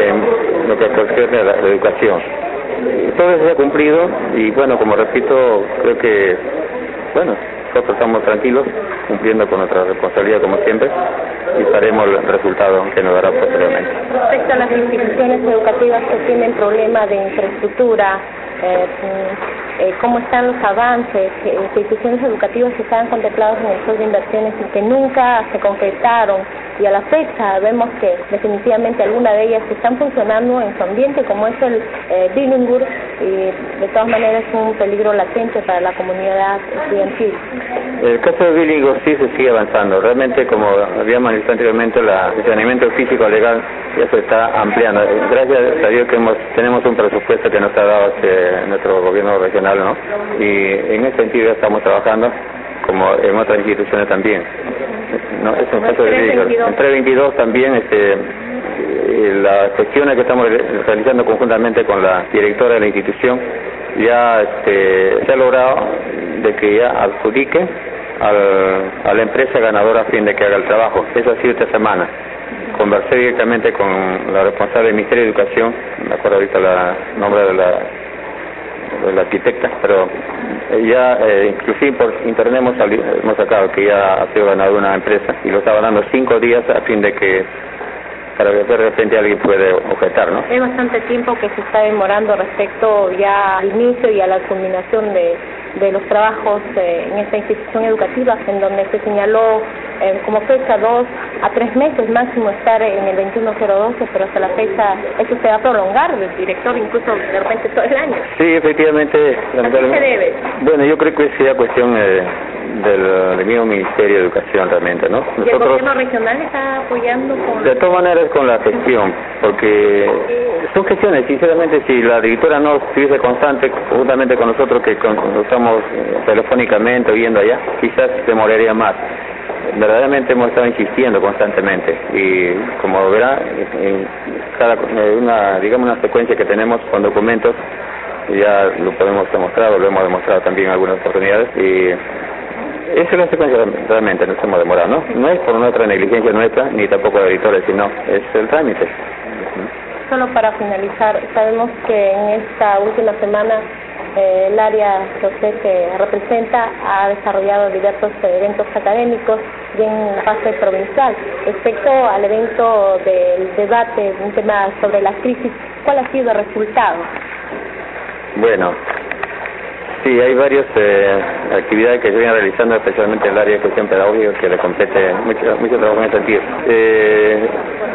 en lo que concierne a la educación. Todo eso se ha cumplido y bueno, como repito, creo que, bueno, nosotros estamos tranquilos, cumpliendo con nuestra responsabilidad como siempre y estaremos el resultado que nos dará posteriormente. Respecto a las instituciones educativas que tienen problemas de infraestructura, eh, eh, ¿cómo están los avances? Eh, instituciones educativas que estaban contempladas en el plan de inversiones y que nunca se concretaron, y a la fecha vemos que definitivamente algunas de ellas están funcionando en su ambiente, como es el eh, Billingur, y de todas maneras es un peligro latente para la comunidad estudiantil. El caso de Billingur sí se sigue avanzando. Realmente, como había manifestado anteriormente, el saneamiento físico legal ya se está ampliando. Gracias a Dios que hemos, tenemos un presupuesto que nos ha dado este, nuestro gobierno regional, ¿no? Y en ese sentido ya estamos trabajando, como en otras instituciones también. No, es un caso de Billingur. En tres veintidós también este, las cuestiones que estamos realizando conjuntamente con la directora de la institución, ya este, se ha logrado de que ya adjudique al, a la empresa ganadora a fin de que haga el trabajo. Eso ha sido esta semana. Conversé directamente con la responsable del Ministerio de Educación, no me acuerdo ahorita el nombre de la, de la arquitecta, pero ya eh, inclusive por internet hemos, salido, hemos sacado que ya ha sido ganadora una empresa y lo estaba dando cinco días a fin de que para que de repente alguien puede objetar, ¿no? Es bastante tiempo que se está demorando respecto ya al inicio y a la culminación de, de los trabajos eh, en esta institución educativa, en donde se señaló eh, como fecha dos a tres meses máximo estar en el veintiuno cero doce, pero hasta la fecha eso se va a prolongar, el director incluso de repente todo el año. Sí, efectivamente. ¿A qué se debe? Bueno, yo creo que sea cuestión eh, del, del mismo Ministerio de Educación realmente, ¿no? Nosotros, ¿y el gobierno regional está apoyando con...? De todas maneras con la gestión, porque son gestiones, sinceramente, si la directora no estuviese constante juntamente con nosotros, que con, estamos eh, telefónicamente o yendo allá, quizás demoraría más. Verdaderamente hemos estado insistiendo constantemente y como verá, en cada una, digamos una secuencia que tenemos con documentos, ya lo podemos demostrar o lo hemos demostrado también en algunas oportunidades y esa es la secuencia realmente, nos hemos demorado, ¿no? No es por nuestra negligencia nuestra, ni tampoco de editores, sino es el trámite. Solo para finalizar, sabemos que en esta última semana eh, el área que usted que representa ha desarrollado diversos eventos académicos y en fase provincial. Respecto al evento del debate, un tema sobre la crisis, ¿cuál ha sido el resultado? Bueno, sí, hay varias eh, actividades que se vienen realizando, especialmente en el área de gestión pedagógica, que le compete mucho, mucho trabajo en ese sentido. Eh,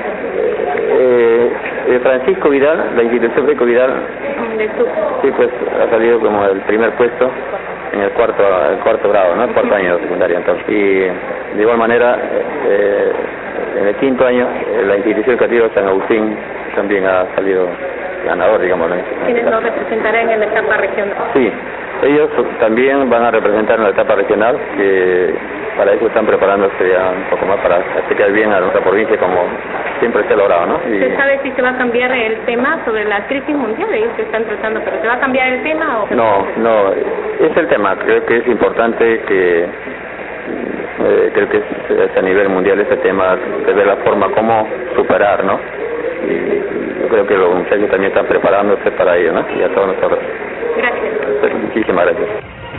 eh, Francisco Vidal, la institución Francisco Vidal, sí, pues ha salido como el primer puesto en el cuarto el cuarto grado, ¿no? El cuarto año de secundaria, entonces. Y de igual manera, eh, en el quinto año, la institución educativa San Agustín también ha salido ganador, digamos. ¿Quiénes nos representarán en la etapa regional? Sí, ellos también van a representar en la etapa regional, que para eso están preparándose ya un poco más para aplicar bien a nuestra provincia como siempre se ha logrado, ¿no? Y... ¿Usted sabe si se va a cambiar el tema sobre la crisis mundial? Ellos se están tratando, pero ¿se va a cambiar el tema o...? No, no, es el tema. Creo que es importante que, eh, creo que es, es a nivel mundial ese tema, de ver la forma como superar, ¿no? Y yo creo que los muchachos también están preparándose para ello, ¿no? Y a todos nosotros. Gracias. Muchísimas gracias.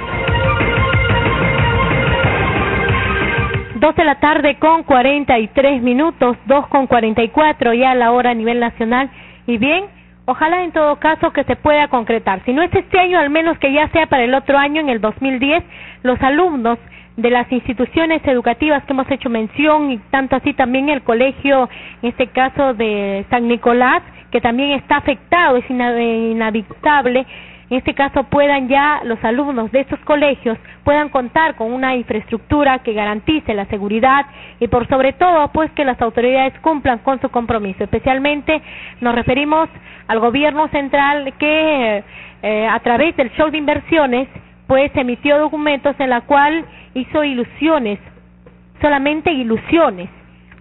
Dos de la tarde con cuarenta y tres minutos, dos con cuarenta y cuatro ya la hora a nivel nacional. Y bien, ojalá en todo caso que se pueda concretar. Si no es este año, al menos que ya sea para el otro año, en el dos mil diez, los alumnos de las instituciones educativas que hemos hecho mención, y tanto así también el colegio, en este caso de San Nicolás, que también está afectado, es inhabitable, en este caso puedan ya los alumnos de estos colegios puedan contar con una infraestructura que garantice la seguridad y por sobre todo pues que las autoridades cumplan con su compromiso. Especialmente nos referimos al gobierno central que eh, a través del show de inversiones pues emitió documentos en la cual hizo ilusiones, solamente ilusiones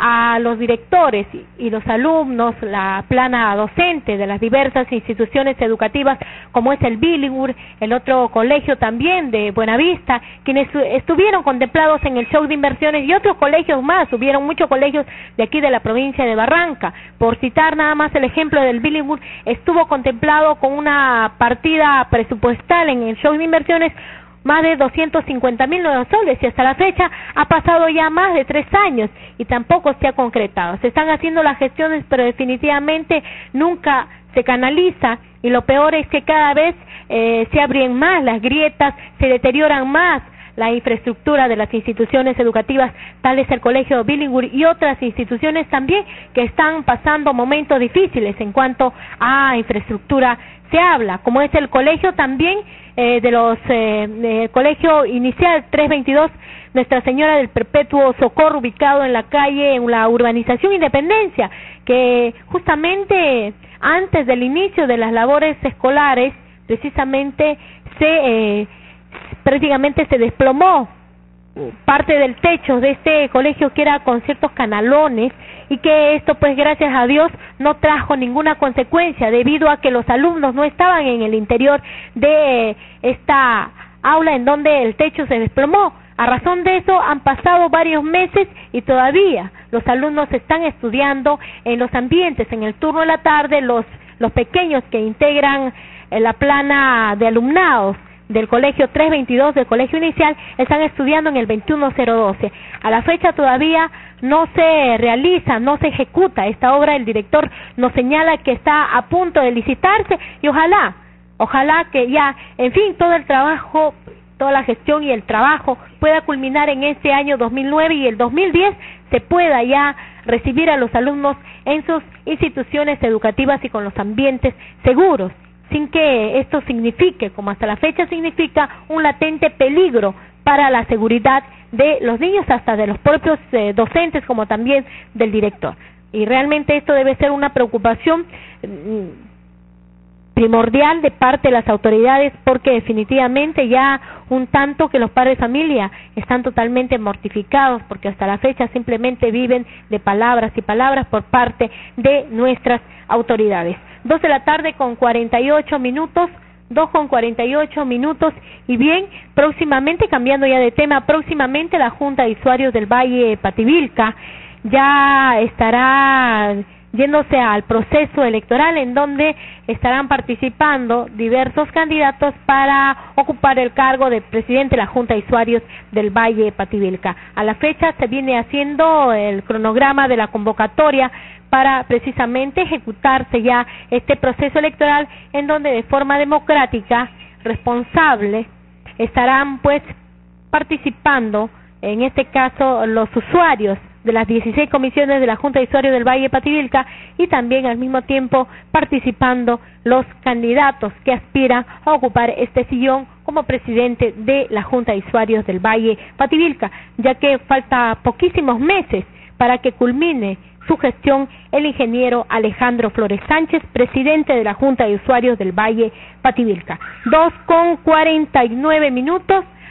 a los directores y los alumnos, la plana docente de las diversas instituciones educativas como es el Billingur, el otro colegio también de Buenavista, quienes estuvieron contemplados en el show de inversiones y otros colegios más, hubieron muchos colegios de aquí de la provincia de Barranca. Por citar nada más el ejemplo del Billingur, estuvo contemplado con una partida presupuestal en el show de inversiones más de doscientos cincuenta mil nuevos soles y hasta la fecha ha pasado ya más de tres años y tampoco se ha concretado. Se están haciendo las gestiones pero definitivamente nunca se canaliza y lo peor es que cada vez eh, se abren más las grietas, se deterioran más la infraestructura de las instituciones educativas, tal es el Colegio Billingur y otras instituciones también que están pasando momentos difíciles en cuanto a infraestructura se habla, como es el colegio también eh, de los eh, de colegio inicial trescientos veintidós Nuestra Señora del Perpetuo Socorro, ubicado en la calle, en la urbanización Independencia, que justamente antes del inicio de las labores escolares, precisamente se eh, prácticamente se desplomó parte del techo de este colegio que era con ciertos canalones y que esto pues gracias a Dios no trajo ninguna consecuencia debido a que los alumnos no estaban en el interior de esta aula en donde el techo se desplomó. A razón de eso han pasado varios meses y todavía los alumnos están estudiando en los ambientes, en el turno de la tarde, los, los pequeños que integran eh, la plana de alumnados del colegio trescientos veintidós del colegio inicial están estudiando en el veintiuno cero doce. A la fecha todavía no se realiza, no se ejecuta esta obra. El director nos señala que está a punto de licitarse y ojalá, ojalá que ya, en fin, todo el trabajo, toda la gestión y el trabajo pueda culminar en este año dos mil nueve y el dos mil diez se pueda ya recibir a los alumnos en sus instituciones educativas y con los ambientes seguros, sin que esto signifique, como hasta la fecha significa, un latente peligro para la seguridad de los niños, hasta de los propios eh, docentes, como también del director. Y realmente esto debe ser una preocupación mm, primordial de parte de las autoridades, porque definitivamente ya un tanto que los padres de familia están totalmente mortificados, porque hasta la fecha simplemente viven de palabras y palabras por parte de nuestras autoridades. Dos de la tarde con cuarenta y ocho minutos, dos con cuarenta y ocho minutos, y bien, próximamente, cambiando ya de tema, próximamente la Junta de Usuarios del Valle Pativilca ya estará yéndose al proceso electoral en donde estarán participando diversos candidatos para ocupar el cargo de presidente de la Junta de Usuarios del Valle Pativilca. A la fecha se viene haciendo el cronograma de la convocatoria para precisamente ejecutarse ya este proceso electoral en donde de forma democrática, responsable, estarán pues participando, en este caso los usuarios de las dieciséis comisiones de la Junta de Usuarios del Valle Pativilca y también al mismo tiempo participando los candidatos que aspiran a ocupar este sillón como presidente de la Junta de Usuarios del Valle Pativilca, ya que falta poquísimos meses para que culmine su gestión el ingeniero Alejandro Flores Sánchez, presidente de la Junta de Usuarios del Valle Pativilca. Dos con cuarenta y nueve minutos,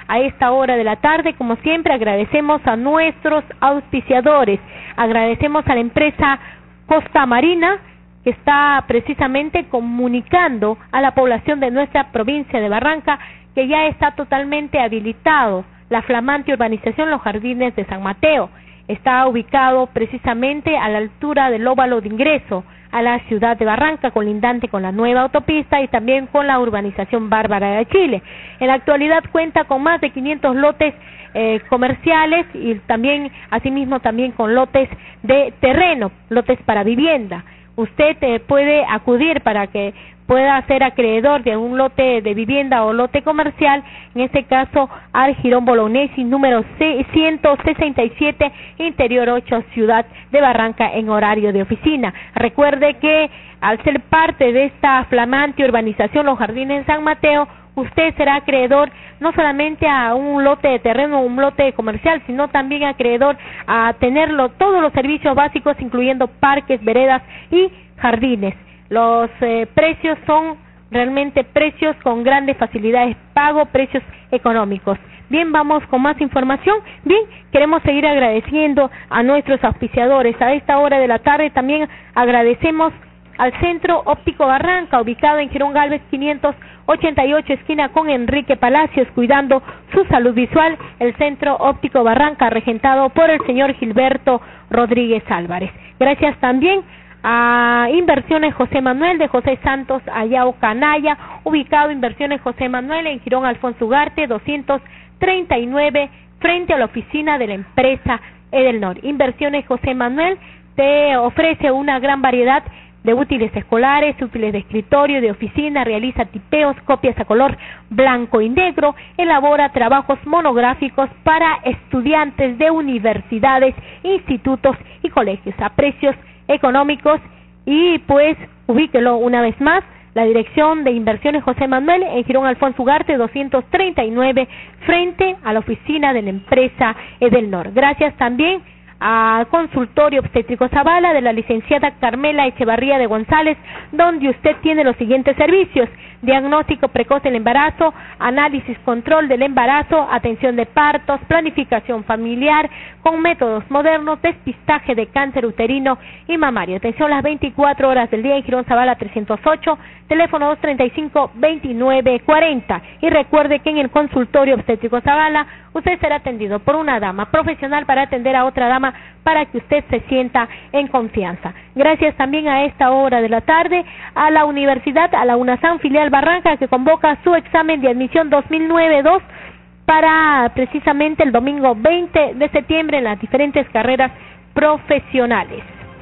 a esta hora de la tarde. Como siempre, agradecemos a nuestros auspiciadores, agradecemos a la empresa Costa Marina, que está precisamente comunicando a la población de nuestra provincia de Barranca que ya está totalmente habilitado la flamante urbanización Los Jardines de San Mateo. Está ubicado precisamente a la altura del óvalo de ingreso a la ciudad de Barranca, colindante con la nueva autopista y también con la urbanización Bárbara de Chile. En la actualidad cuenta con más de quinientos lotes eh, comerciales y también, asimismo, también con lotes de terreno, lotes para vivienda. Usted eh, puede acudir para que pueda ser acreedor de un lote de vivienda o lote comercial, en este caso al Jirón Bolognesi número ciento sesenta y siete, Interior ocho, Ciudad de Barranca, en horario de oficina. Recuerde que al ser parte de esta flamante urbanización Los Jardines de San Mateo, usted será acreedor no solamente a un lote de terreno o un lote comercial, sino también acreedor a tenerlo todos los servicios básicos, incluyendo parques, veredas y jardines. Los eh, precios son realmente precios con grandes facilidades, pago, precios económicos. Bien, vamos con más información. Bien, queremos seguir agradeciendo a nuestros auspiciadores. A esta hora de la tarde también agradecemos al Centro Óptico Barranca, ubicado en Girón Galvez quinientos ochenta y ocho, esquina con Enrique Palacios, cuidando su salud visual. El Centro Óptico Barranca, regentado por el señor Gilberto Rodríguez Álvarez. Gracias también a Inversiones José Manuel de José Santos Ayao Canaya, ubicado Inversiones José Manuel en Girón Alfonso Ugarte doscientos treinta y nueve, frente a la oficina de la empresa Edelnor. Inversiones José Manuel te ofrece una gran variedad de útiles escolares, útiles de escritorio, de oficina, realiza tipeos, copias a color blanco y negro, elabora trabajos monográficos para estudiantes de universidades, institutos y colegios a precios económicos. Y pues ubíquelo una vez más, la dirección de Inversiones José Manuel en Girón Alfonso Ugarte doscientos treinta y nueve, frente a la oficina de la empresa Edelnor. Gracias también a Consultorio Obstétrico Zavala de la licenciada Carmela Echevarría de González, donde usted tiene los siguientes servicios: diagnóstico precoz del embarazo, análisis control del embarazo, atención de partos, planificación familiar con métodos modernos, despistaje de cáncer uterino y mamario. Atención las veinticuatro horas del día en Girón Zavala trescientos ocho, teléfono dos treinta y cinco, veintinueve cuarenta. Y recuerde que en el Consultorio Obstétrico Zavala usted será atendido por una dama profesional para atender a otra dama, para que usted se sienta en confianza. Gracias también a esta hora de la tarde a la Universidad, a la UNASAM filial Barranca, que convoca su examen de admisión dos mil nueve dos para precisamente el domingo veinte de septiembre en las diferentes carreras profesionales.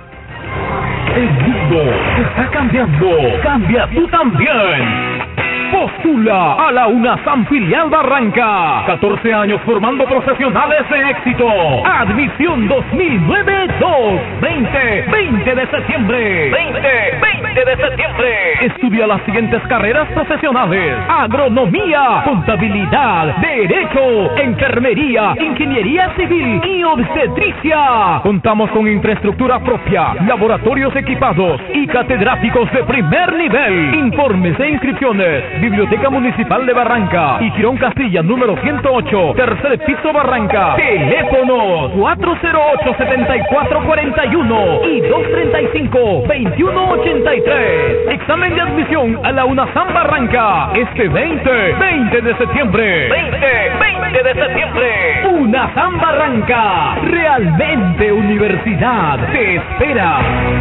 El mundo está cambiando, cambia tú también. Postula a la UNASAM filial Barranca. catorce años formando profesionales de éxito. Admisión dos mil nueve dos. veinte, veinte de septiembre. veinte, veinte de septiembre. Estudia las siguientes carreras profesionales: agronomía, contabilidad, derecho, enfermería, ingeniería civil y obstetricia. Contamos con infraestructura propia, laboratorios equipados y catedráticos de primer nivel. Informes e inscripciones: Biblioteca Municipal de Barranca y Girón Castilla, número ciento ocho, tercer piso, Barranca. Teléfonos cuatro cero ocho, siete cuatro cuatro uno y dos treinta y cinco, veintiuno ochenta y tres. Examen de admisión a la UNASAM Barranca este veinte, veinte de septiembre. veinte, veinte de septiembre. UNASAM Barranca, realmente universidad, te espera.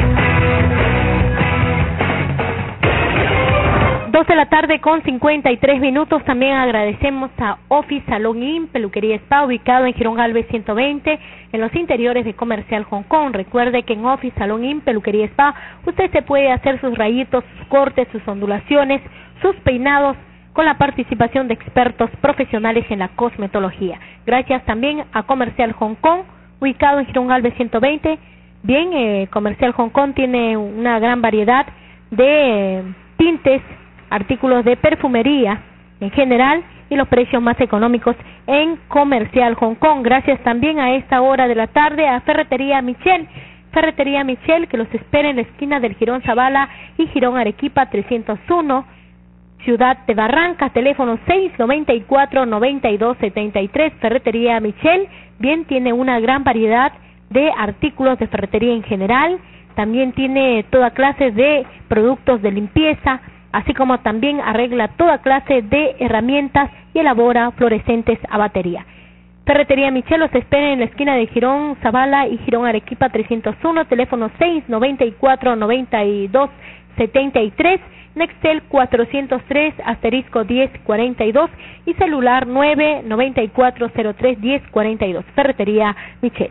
Dos de la tarde con cincuenta y tres minutos. También agradecemos a Office Salón In, Peluquería Spa, ubicado en Girón Galvez ciento veinte, en los interiores de Comercial Hong Kong. Recuerde que en Office Salón In, Peluquería Spa, usted se puede hacer sus rayitos, sus cortes, sus ondulaciones, sus peinados, con la participación de expertos profesionales en la cosmetología. Gracias también a Comercial Hong Kong, ubicado en Girón Galvez ciento veinte. Bien, eh, Comercial Hong Kong tiene una gran variedad de eh, tintes, artículos de perfumería en general y los precios más económicos en Comercial Hong Kong. Gracias también a esta hora de la tarde a Ferretería Michel. Ferretería Michel, que los espera en la esquina del Girón Zavala y Girón Arequipa trescientos uno, ciudad de Barranca. Teléfono seis noventa y cuatro, noventa y dos setenta y tres. Ferretería Michel, bien, tiene una gran variedad de artículos de ferretería en general. También tiene toda clase de productos de limpieza, así como también arregla toda clase de herramientas y elabora fluorescentes a batería. Ferretería Michel los espera en la esquina de Girón Zavala y Girón Arequipa trescientos uno, teléfono seis noventa y cuatro, noventa y dos setenta y tres, Nextel cuatrocientos tres, asterisco diez cuarenta y dos y celular nueve noventa y cuatro, cero tres diez cuarenta y dos. Ferretería Michel.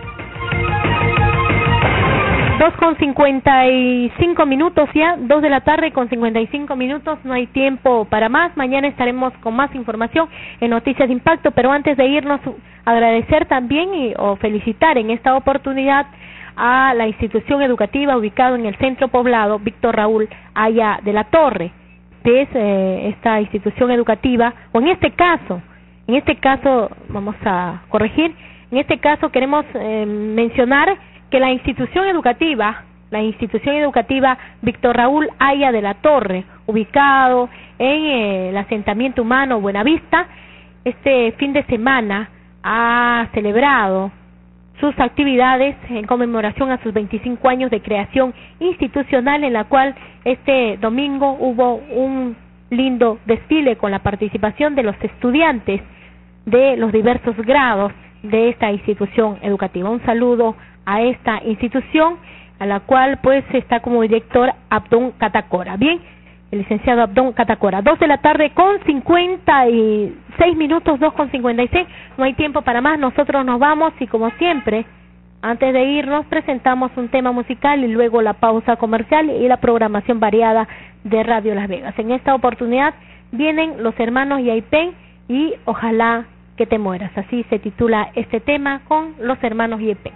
Dos con cincuenta y cinco minutos ya, dos de la tarde con cincuenta y cinco minutos, no hay tiempo para más. Mañana estaremos con más información en Noticias de Impacto, pero antes de irnos, agradecer también y, o felicitar en esta oportunidad a la institución educativa ubicada en el centro poblado Víctor Raúl Haya de la Torre, que es eh, esta institución educativa, o en este caso, en este caso vamos a corregir, en este caso queremos eh, mencionar que la institución educativa, la institución educativa Víctor Raúl Haya de la Torre, ubicado en eh, el asentamiento humano Buenavista, este fin de semana ha celebrado sus actividades en conmemoración a sus veinticinco años de creación institucional, en la cual este domingo hubo un lindo desfile con la participación de los estudiantes de los diversos grados de esta institución educativa. Un saludo a esta institución, a la cual pues está como director Abdón Catacora. Bien, el licenciado Abdón Catacora. Dos de la tarde con cincuenta y seis minutos, dos con cincuenta y seis. No hay tiempo para más, nosotros nos vamos y como siempre, antes de irnos, presentamos un tema musical y luego la pausa comercial y la programación variada de Radio Las Vegas. En esta oportunidad vienen los hermanos Yaipen y Ojalá que te mueras. Así se titula este tema con los hermanos Yaipen.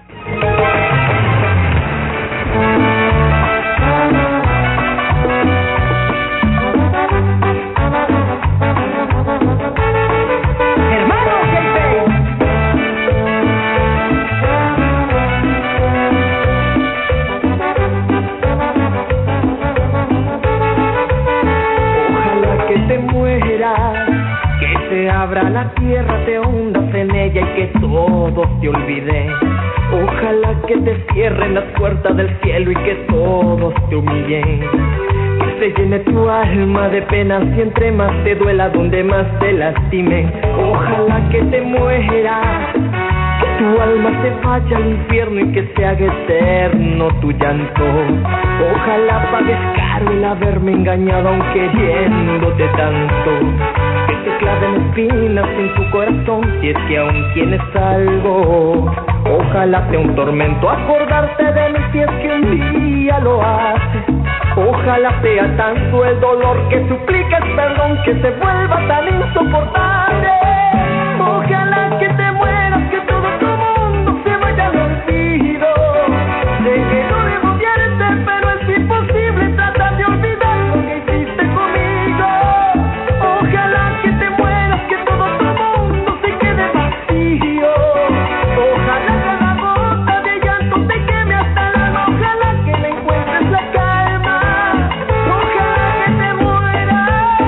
Abra la tierra, te hundas en ella y que todos te olviden. Ojalá que te cierren las puertas del cielo y que todos te humillen. Que se llene tu alma de penas y entre más te duela, donde más te lastimen. Ojalá que te mueras, que tu alma se vaya al infierno y que se haga eterno tu llanto. Ojalá pagues caro el haberme engañado aun queriéndote tanto. Que te claven espinas en tu corazón si es que aún tienes algo. Ojalá sea un tormento acordarte de mí si es que un día lo haces. Ojalá sea tanto el dolor que supliques perdón que se vuelva tan insoportable. Ojalá que te mueras, que todo tu mundo se vaya al olvido. Sé que no debo odiarte, pero es imposible tratar de olvidar lo que hiciste conmigo. Ojalá que te mueras, que todo tu mundo se quede vacío. Ojalá cada gota de llanto te queme hasta el alma. Ojalá que me encuentres la calma. Ojalá que te mueras.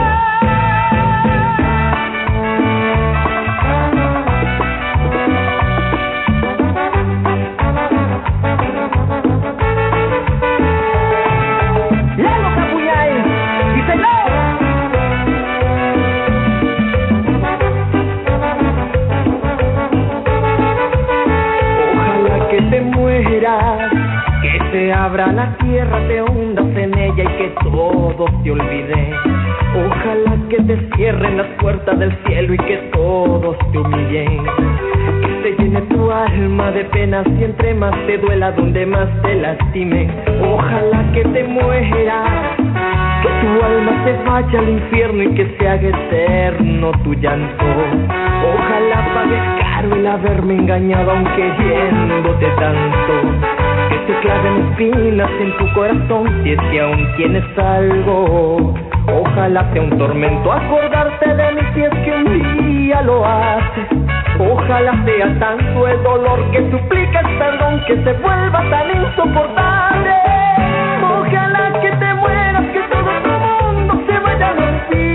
Lalo Capuñay, díselo. Ojalá que te mueras, que te abra la tierra, te hundas en ella y que todos te olviden. Ojalá que te cierren las puertas del cielo y que todos te humillen. Que se llene tu alma de penas y entre más te duela, donde más te lastimen. Ojalá que te mueras, que tu alma se vaya al infierno y que se haga eterno tu llanto. Ojalá pagues caro el haberme engañado aun queriéndote tanto. Que te claven espinas en tu corazón si es que aún tienes algo. Ojalá sea un tormento acordarte de mí si es que un día lo haces. Ojalá sea tanto el dolor que supliques perdón que se vuelva tan insoportable. Ojalá que te mueras, que todo tu mundo se vaya a olvidar.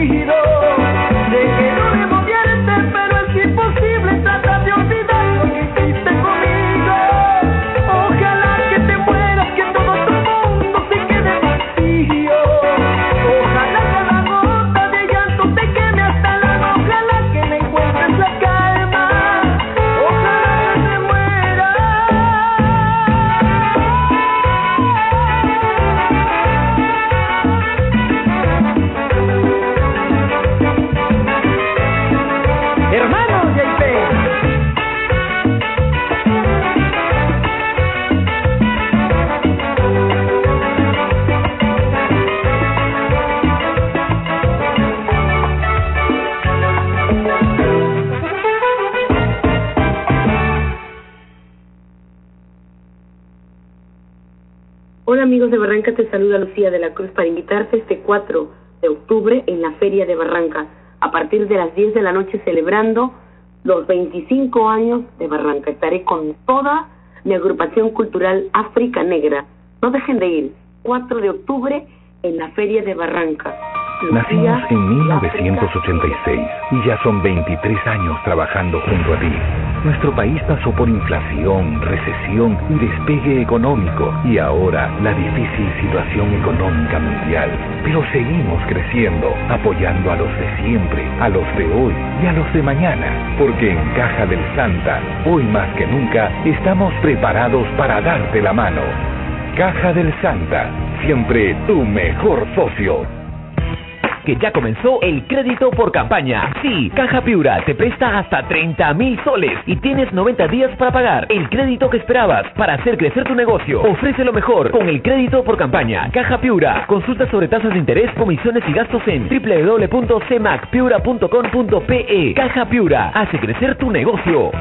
Hola amigos de Barranca, te saluda Lucía de la Cruz para invitarte este cuatro de octubre en la Feria de Barranca, a partir de las diez de la noche celebrando los veinticinco años de Barranca. Estaré con toda mi agrupación cultural África Negra. No dejen de ir, cuatro de octubre en la Feria de Barranca. Nacimos en mil novecientos ochenta y seis y ya son veintitrés años trabajando junto a ti. Nuestro país pasó por inflación, recesión y despegue económico y ahora la difícil situación económica mundial. Pero seguimos creciendo, apoyando a los de siempre, a los de hoy y a los de mañana. Porque en Caja del Santa, hoy más que nunca, estamos preparados para darte la mano. Caja del Santa, siempre tu mejor socio. Que ya comenzó el crédito por campaña. Sí, Caja Piura te presta hasta treinta mil soles y tienes noventa días para pagar. El crédito que esperabas para hacer crecer tu negocio. Ofrece lo mejor con el crédito por campaña. Caja Piura. Consulta sobre tasas de interés, comisiones y gastos en doble u doble u doble u punto c m a c piura punto com punto p e. Caja Piura. Hace crecer tu negocio.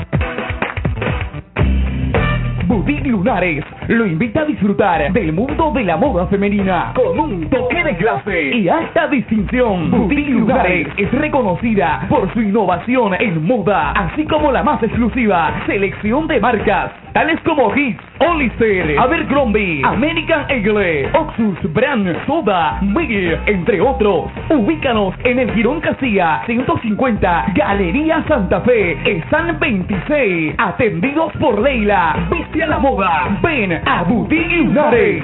Boutique Lunares lo invita a disfrutar del mundo de la moda femenina con un toque de clase y alta distinción. Boutique Lunares es reconocida por su innovación en moda, así como la más exclusiva selección de marcas tales como Hits, Hollister, Abercrombie, American Eagle, Oxus, Brand, Soda, Miguel, entre otros. Ubícanos en el Girón Castilla ciento cincuenta, Galería Santa Fe, Están veintiséis, atendidos por Leila. Viste a la moda, ven a Boutique Lunares.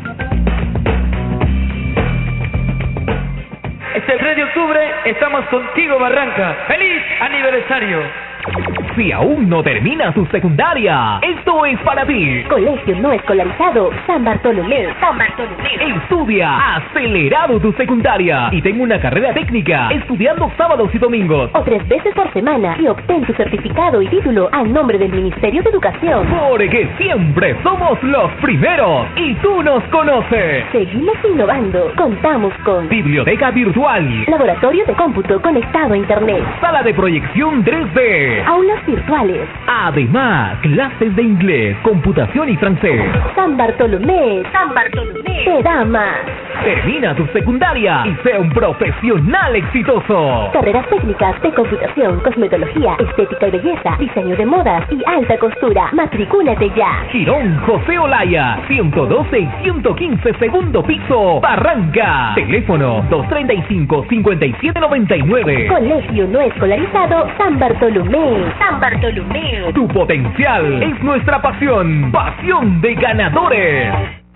Este tres de octubre estamos contigo, Barranca. ¡Feliz aniversario! Si aún no terminas tu secundaria, esto es para ti. Colegio no escolarizado San Bartolomé. San Bartolomé. Estudia acelerado tu secundaria y ten una carrera técnica estudiando sábados y domingos o tres veces por semana y obtén tu certificado y título al nombre del Ministerio de Educación. Porque siempre somos los primeros y tú nos conoces. Seguimos innovando. Contamos con biblioteca virtual, laboratorio de cómputo conectado a internet, sala de proyección tres D, aulas virtuales. Además, clases de inglés, computación y francés. San Bartolomé, San Bartolomé te da más. Termina tu secundaria y sea un profesional exitoso. Carreras técnicas de computación, cosmetología, estética y belleza, diseño de modas y alta costura. Matricúlate ya. Girón José Olaya, ciento doce y ciento quince, segundo piso, Barranca. Teléfono dos treinta y cinco, cincuenta y siete noventa y nueve. Colegio no escolarizado San Bartolomé. San Bartolomé. Tu potencial es nuestra pasión. Pasión de ganadores.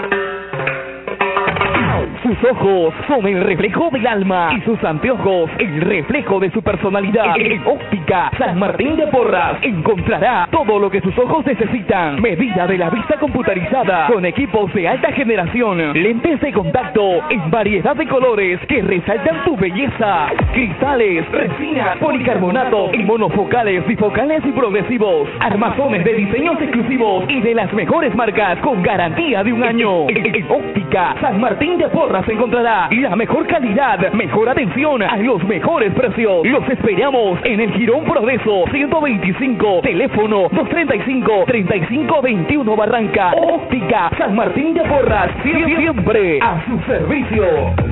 Sus ojos son el reflejo del alma y sus anteojos el reflejo de su personalidad. En Óptica San Martín de Porras encontrará todo lo que sus ojos necesitan. Medida de la vista computarizada con equipos de alta generación, lentes de contacto en variedad de colores que resaltan tu belleza, cristales, resinas, policarbonato y monofocales, bifocales y progresivos, armazones de diseños exclusivos y de las mejores marcas con garantía de un año. En, en Óptica San Martín de Porras se encontrará la mejor calidad, mejor atención a los mejores precios. Los esperamos en el Girón Progreso ciento veinticinco, teléfono dos treinta y cinco, treinta y cinco veintiuno, Barranca. Óptica San Martín de Porras, siempre a su servicio.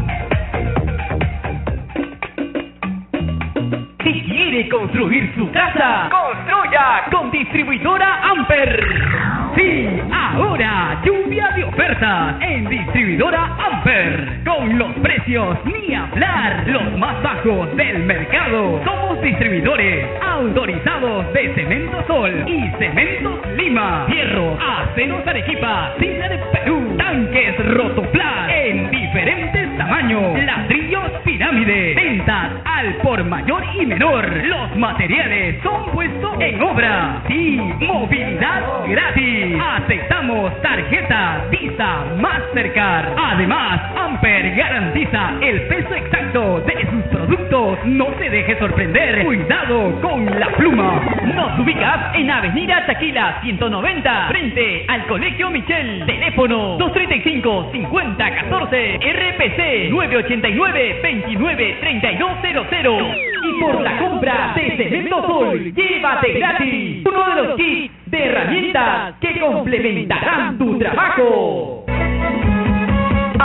Si quiere construir su casa, construya con Distribuidora Amper. Sí, ahora lluvia de ofertas en Distribuidora Amper. Con los precios ni hablar, los más bajos del mercado. Somos distribuidores autorizados de Cemento Sol y Cementos Lima. Hierro, aceros Arequipa, Cine de Perú, tanques Rotoplas en diferentes tamaños, ladrillos pirámide, ventas al por mayor y menor. Los materiales son puestos en obra. Sí, movilidad gratis. Aceptamos tarjetas Visa, Mastercard. Además, Amper garantiza el peso exacto de sus productos. No se deje sorprender. Cuidado con la pluma. Nos ubicas en Avenida Taquila ciento noventa, frente al Colegio Michel. Teléfono dos treinta y cinco, cincuenta catorce, R P C nueve ochenta y nueve, veintinueve treinta y dos cero cero. Y por la compra de Cemento Sol, llévate gratis uno de los kits de herramientas que complementarán tu trabajo.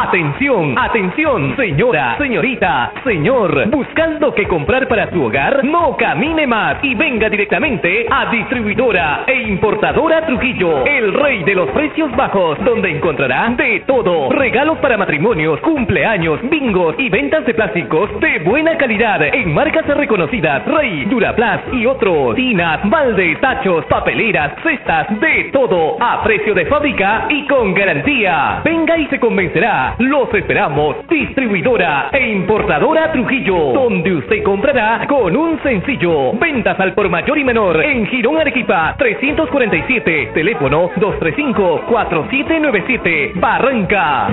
Atención, atención, señora, señorita, señor, buscando qué comprar para su hogar, no camine más y venga directamente a Distribuidora e Importadora Trujillo, el rey de los precios bajos, donde encontrará de todo, regalos para matrimonios, cumpleaños, bingos y ventas de plásticos de buena calidad en marcas reconocidas, Rey, Duraplast y otros, tinas, baldes, tachos, papeleras, cestas, de todo, a precio de fábrica y con garantía. Venga y se convencerá. Los esperamos. Distribuidora e Importadora Trujillo, donde usted comprará con un sencillo. Ventas al por mayor y menor en Girón Arequipa trescientos cuarenta y siete, teléfono dos tres cinco, cuatro siete nueve siete, Barranca.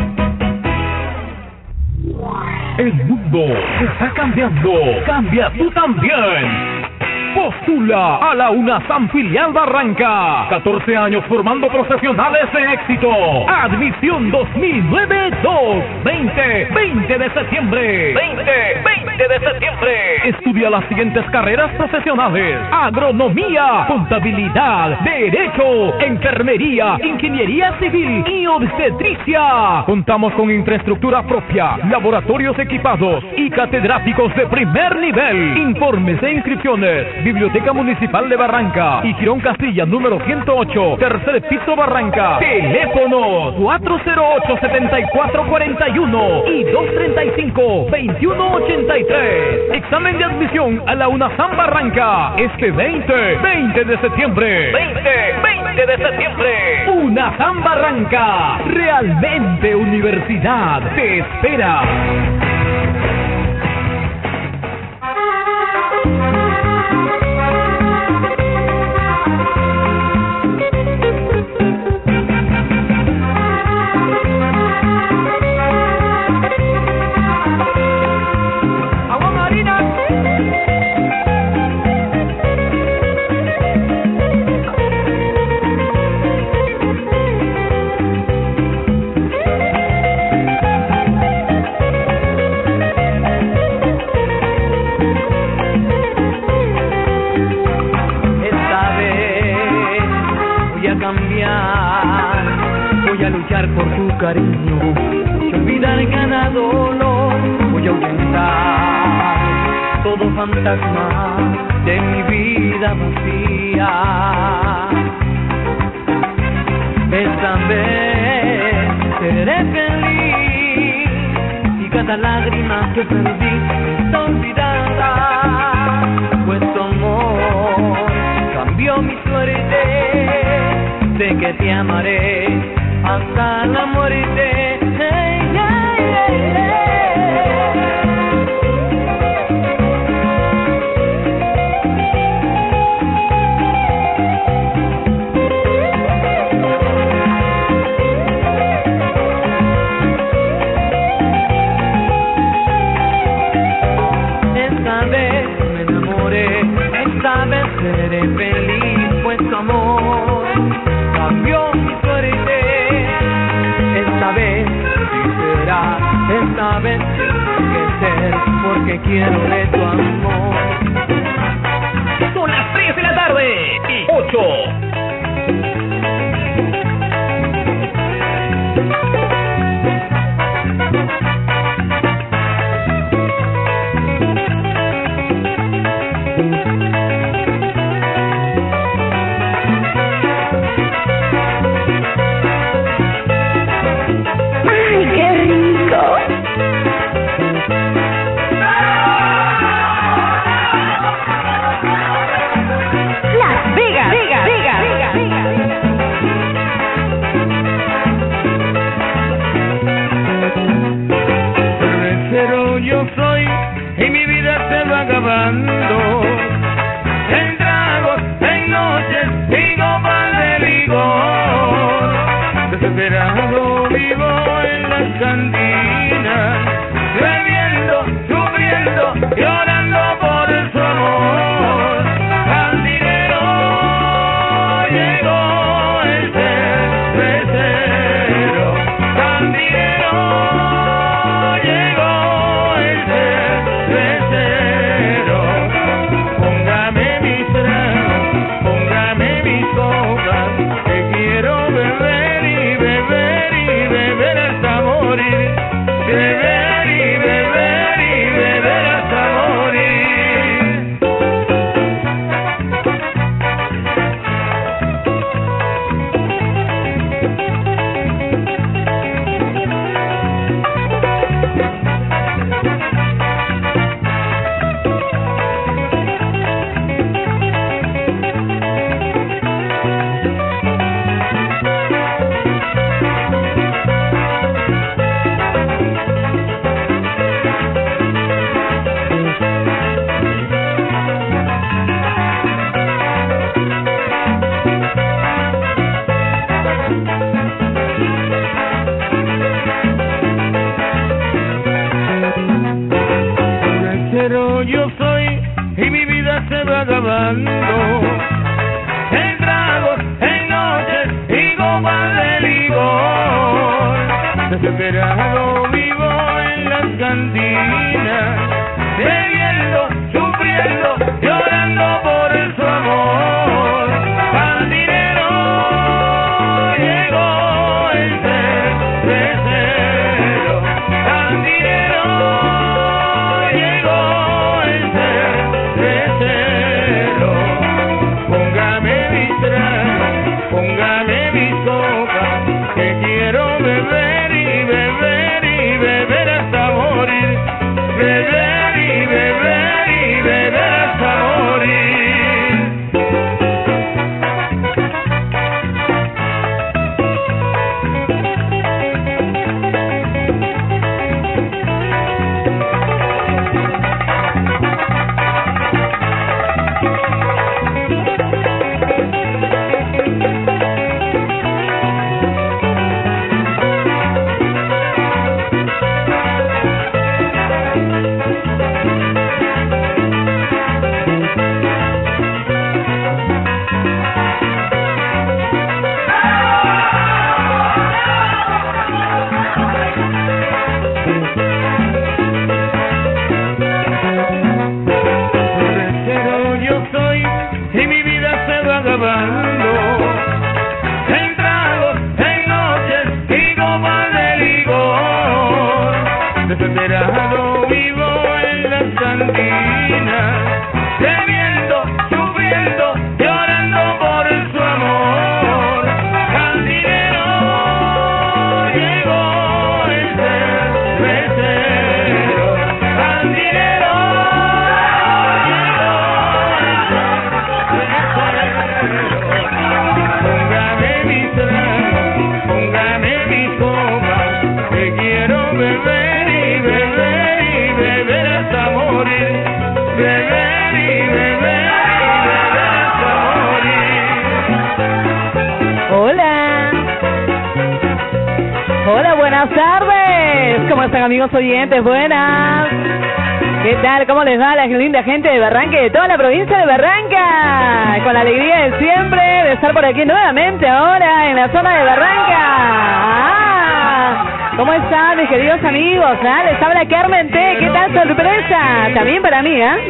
El mundo está cambiando. Cambia tú también. Postula a la UNASAM filial Barranca. catorce años formando profesionales de éxito. Admisión dos mil nueve dos. veinte, veinte de septiembre. veinte, veinte de septiembre. Estudia las siguientes carreras profesionales: agronomía, contabilidad, derecho, enfermería, ingeniería civil y obstetricia. Contamos con infraestructura propia, laboratorios equipados y catedráticos de primer nivel. Informes e inscripciones: Biblioteca Municipal de Barranca y Girón Castilla, número ciento ocho, tercer piso, Barranca. Teléfonos cuatro cero ocho, siete cuatro cuatro uno y dos tres cinco, veintiuno ochenta y tres. Examen de admisión a la UNASAM Barranca este veinte, veinte de septiembre. veinte, veinte de septiembre. UNASAM Barranca, realmente universidad, te espera. Por tu cariño y olvidar cada dolor. Voy a ahuyentar todo fantasma de mi vida vacía. Esta vez seré feliz y cada lágrima que perdí está olvidada, pues tu amor cambió mi suerte. Sé que te amaré hasta la muerte. Hey, yeah, yeah, yeah. Esta vez me enamoré, esta vez seré feliz, pues tu amor cambió mi suerte. Esta vez sí será, esta vez tiene que ser, porque quiero de tu amor. Son las tres de la tarde y ocho. Acabando en tragos, en noches y copas de licor. Desesperado vivo en las cantinas, bebiendo, sufriendo, llorando por su amor. Al dinero llegó el cervecero, al dinero llegó el cervecero. Que quiero beber y beber y beber hasta morir. desesperado vivo en las cantinas, bebiendo, sufriendo, llorando por su amor. Cantinero, llegó el cervecero. Cantinero, llegó el cervecero. Póngame mi trago, póngame mi copa, que quiero beber y beber y beber hasta morir. Beber y beber y beber hasta morir. En tragos, en noches y copas de licor, desesperado vivo en las cantinas, bebiendo, sufriendo, llorando por su amor. Cantinero, llegó el cervecero. Cantinero, póngame mi trago, póngame mi copa, que quiero beber y beber y beber hasta morir. Beber y beber y beber hasta morir. Hola. Hola, buenas tardes. ¿Cómo están, amigos oyentes? Buenas. ¿Qué tal? ¿Cómo les va a la linda gente de Barranca y de toda la provincia de Barranca? Con la alegría de siempre de estar por aquí nuevamente ahora en la zona de Barranca. Ah, ¿cómo están, mis queridos amigos? ¿Ah? Les habla Carmen T. ¿Qué tal sorpresa? También para mí, ¿eh?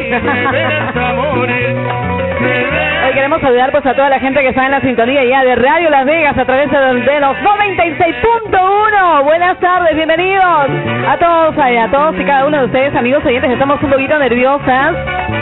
Hoy queremos saludar pues a toda la gente que está en la sintonía ya de Radio Las Vegas a través de, de los noventa y seis punto uno. Buenas tardes, bienvenidos a todos, a todos y cada uno de ustedes, amigos oyentes. Estamos un poquito nerviosas,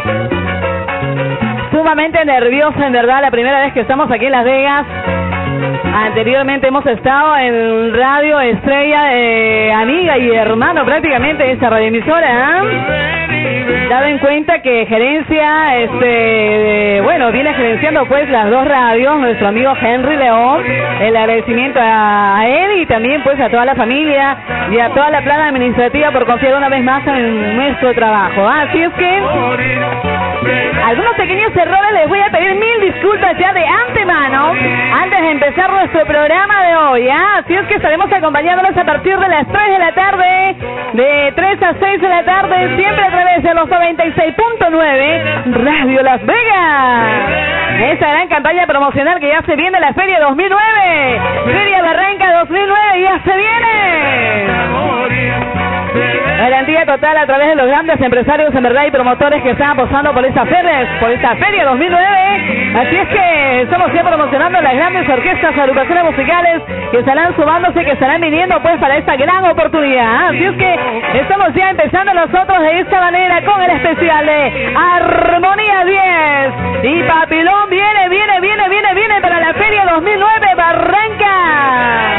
sumamente nerviosas, en verdad, la primera vez que estamos aquí en Las Vegas. Anteriormente hemos estado en Radio Estrella, eh, amiga y hermano prácticamente de esta radioemisora, ¿eh? Dado en cuenta que gerencia, este, eh, bueno, viene gerenciando pues las dos radios, nuestro amigo Henry León, el agradecimiento a él y también pues a toda la familia y a toda la plana administrativa por confiar una vez más en nuestro trabajo, ¿eh? Así es que algunos pequeños errores les voy a pedir mil disculpas ya de antemano antes de empezar nuestro programa de hoy, ¿eh? Así es que estaremos acompañándolos a partir de las tres de la tarde, de tres a seis de la tarde, siempre a través de los noventa y seis punto nueve Radio Las Vegas. Esta gran campaña promocional que ya se viene, la Feria dos mil nueve, Feria Barranca dos mil nueve, ya se viene. Garantía total a través de los grandes empresarios en verdad y promotores que están apostando por esta feria, por esta feria dos mil nueve. Así es que estamos ya promocionando las grandes orquestas, agrupaciones musicales que estarán sumándose, que estarán viniendo pues para esta gran oportunidad. Así es que estamos ya empezando nosotros de esta manera con el especial de Armonía diez. Y Papilón viene, viene, viene, viene, viene para la feria dos mil nueve Barranca.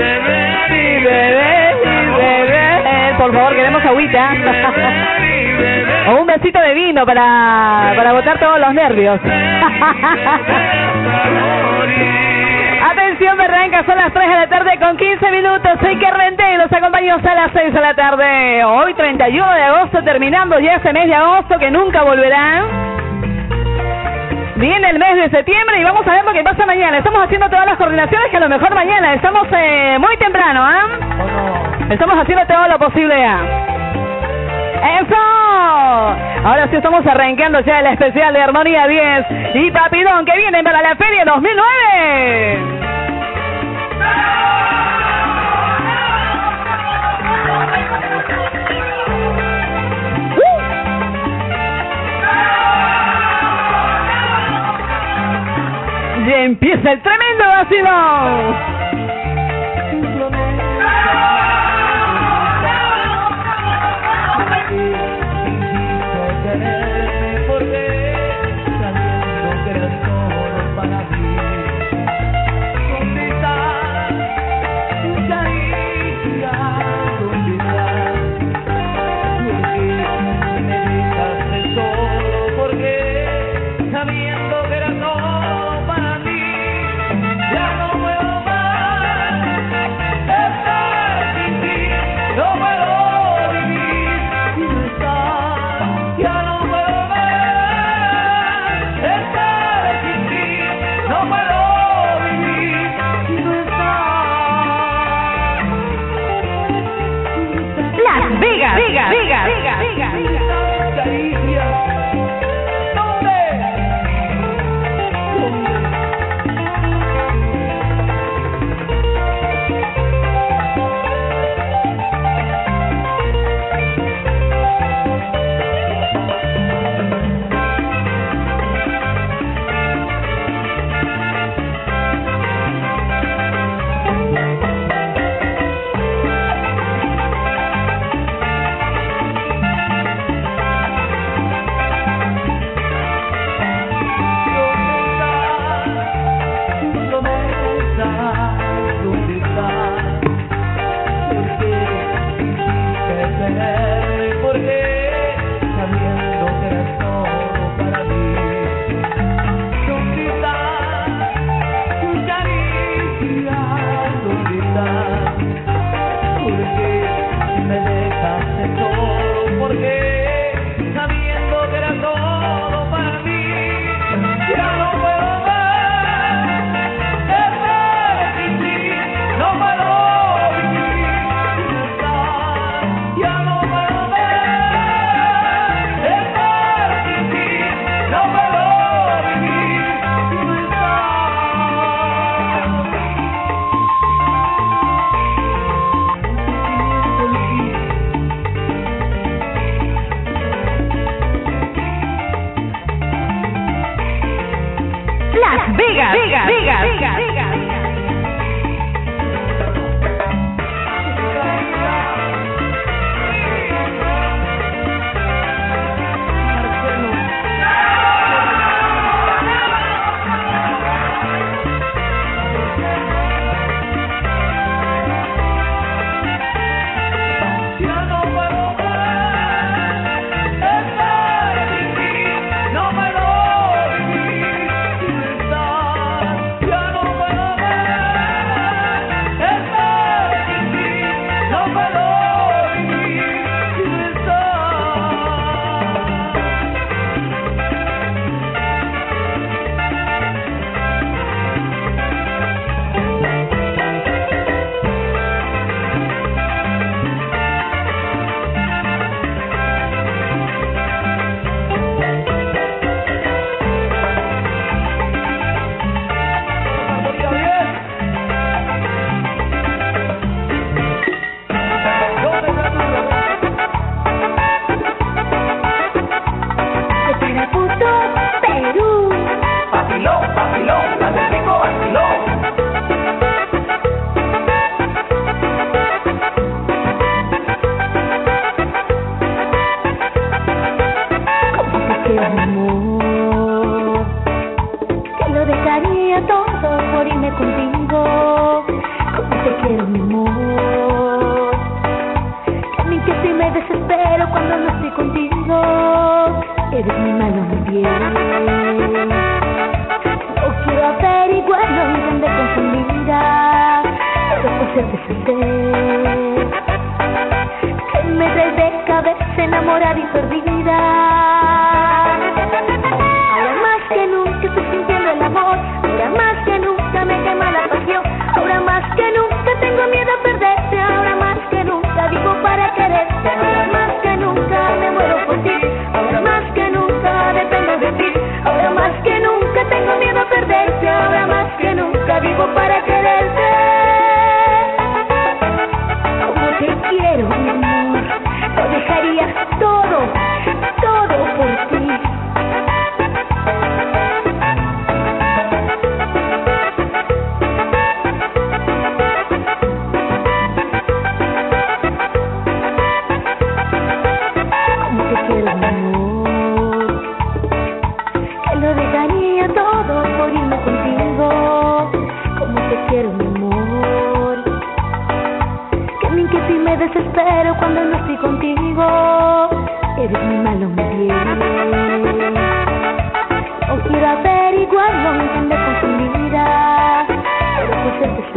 Por favor, queremos agüita. O un besito de vino para, para botar todos los nervios. Atención, Barranca, son las tres de la tarde con quince minutos. Soy Carmen T. y los acompaño hasta las seis de la tarde. Hoy, treinta y uno de agosto, terminando ya ese mes de agosto que nunca volverá. Viene el mes de septiembre y vamos a ver lo que pasa mañana. Estamos haciendo todas las coordinaciones que a lo mejor mañana. Estamos eh, muy temprano, ¿ah? ¿eh? Estamos haciendo todo lo posible ya. ¡Eso! Ahora sí estamos arrancando ya el especial de Armonía diez y Papilón que vienen para la Feria dos mil nueve. el tremendo vacilón.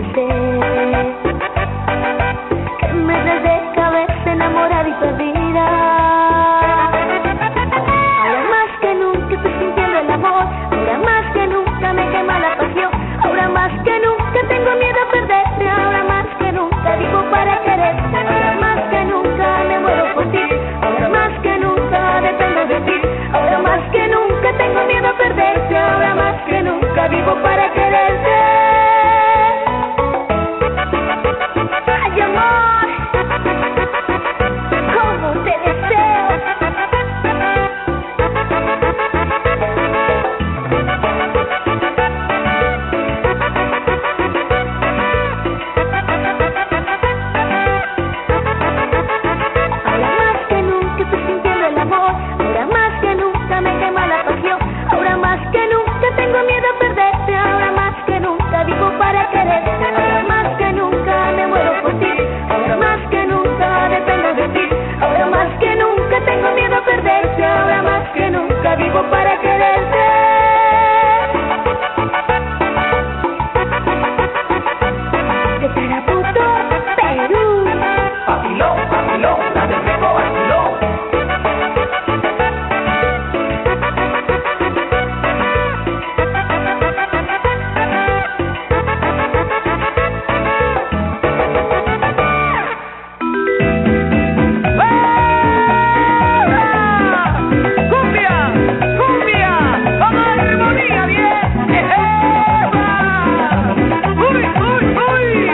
sé que me traes de cabeza enamorada y perdida. Ahora más que nunca estoy sintiendo el amor, ahora más que nunca me quema la pasión, ahora más que nunca tengo miedo a perderte, ahora más que nunca vivo para quererte, ahora más que nunca me muero por ti, ahora más que nunca dependo de ti, ahora más que nunca tengo miedo a perderte, ahora más que nunca vivo para quererte. Ay, amor, cómo te deseo. Ahora más que nunca estoy sintiendo el amor, ahora más que nunca me quema la pasión, ahora más que nunca tengo miedo a perderte, ahora más que nunca vivo para quererte, ahora más que nunca me muero por ti, ahora más que nunca dependo de ti, ahora más que nunca tengo miedo a perderte, ahora más que nunca vivo para quererte. De Tarapoto, Perú. Papilón, papilón, la del rico vacilón. ¡Cumbia! ¡Cumbia! ¡Vamos a la armonía, bien! ¡Ejepa! ¡Uy, uy, uy!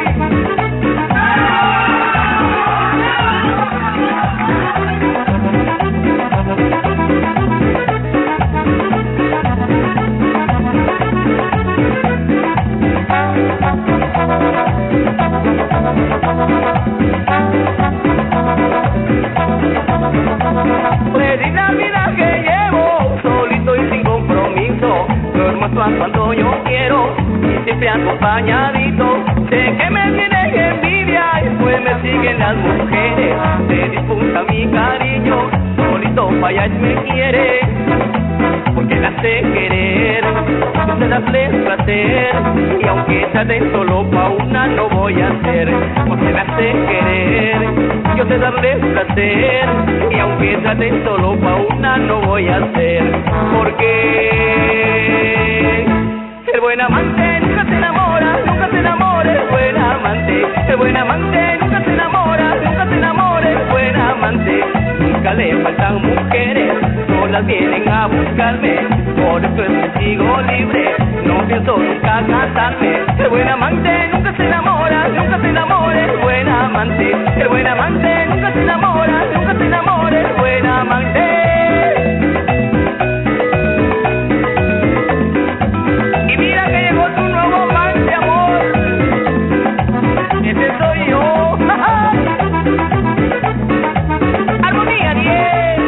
Feliz la vida que llevo, solito y sin compromiso. Duermo hasta cuando yo quiero y siempre acompañadito. Sé que me tienes envidia y después me siguen las mujeres. Se disputa mi cariño, solito vaya y me quiere. Porque la sé querer, yo sé darle placer. Y aunque traten solo pa' una no voy a hacer. Porque la sé querer, yo sé darle placer. Y aunque traten solo pa' una no voy a hacer. Porque el buen amante nunca se enamora, nunca se enamora, el buen amante. El buen amante nunca se enamora, nunca se enamora, el buen amante. Nunca le faltan mujeres, todas vienen a buscarme. Por eso es que sigo libre, no pienso nunca casarme. El buen amante nunca se enamora, nunca se enamora, el buen amante. El buen amante nunca se enamora, nunca se enamora, el buen amante. Y mira que llegó tu nuevo amante, amor. Ese soy yo. Armonía diez.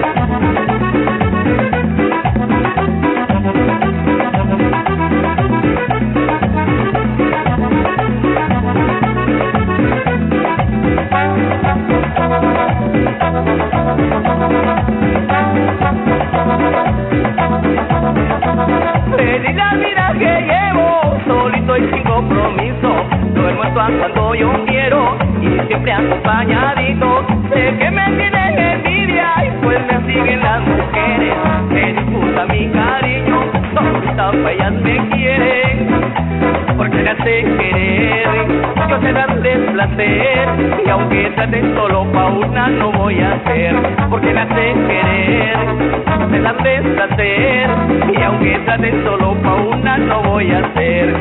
Feliz la vida que llevo, solito y sin compromiso. Duermo hasta cuando yo quiero y siempre acompañadito. Sé que me tienes envidia y pues me siguen las mujeres. Me disputa mi cariño, todas ellas me quieren. Porque la sé querer, yo sé darles placer. Y aunque traten solo pa' una no voy a hacer. Porque la sé querer, yo sé darles placer. Y aunque traten solo pa' una no voy a hacer.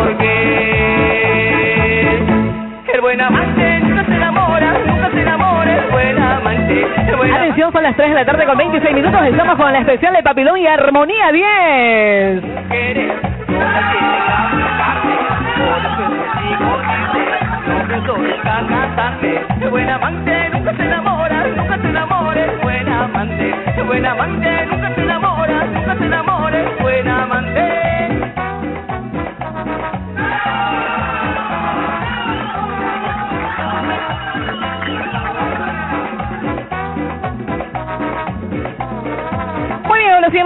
Porque el buen amante nunca se enamora, nunca se enamora, el buen amante. El buen Atención, son las tres de la tarde con veintiséis minutos. Estamos con la especial de Papilón y Armonía diez. Querer, todas tienen a buscarme. Por eso es que sigo libre, no pienso nunca casarme. El buen amante nunca se enamora, nunca se enamora, el buen amante. El buen amante nunca se enamora, nunca se enamora, el buen amante.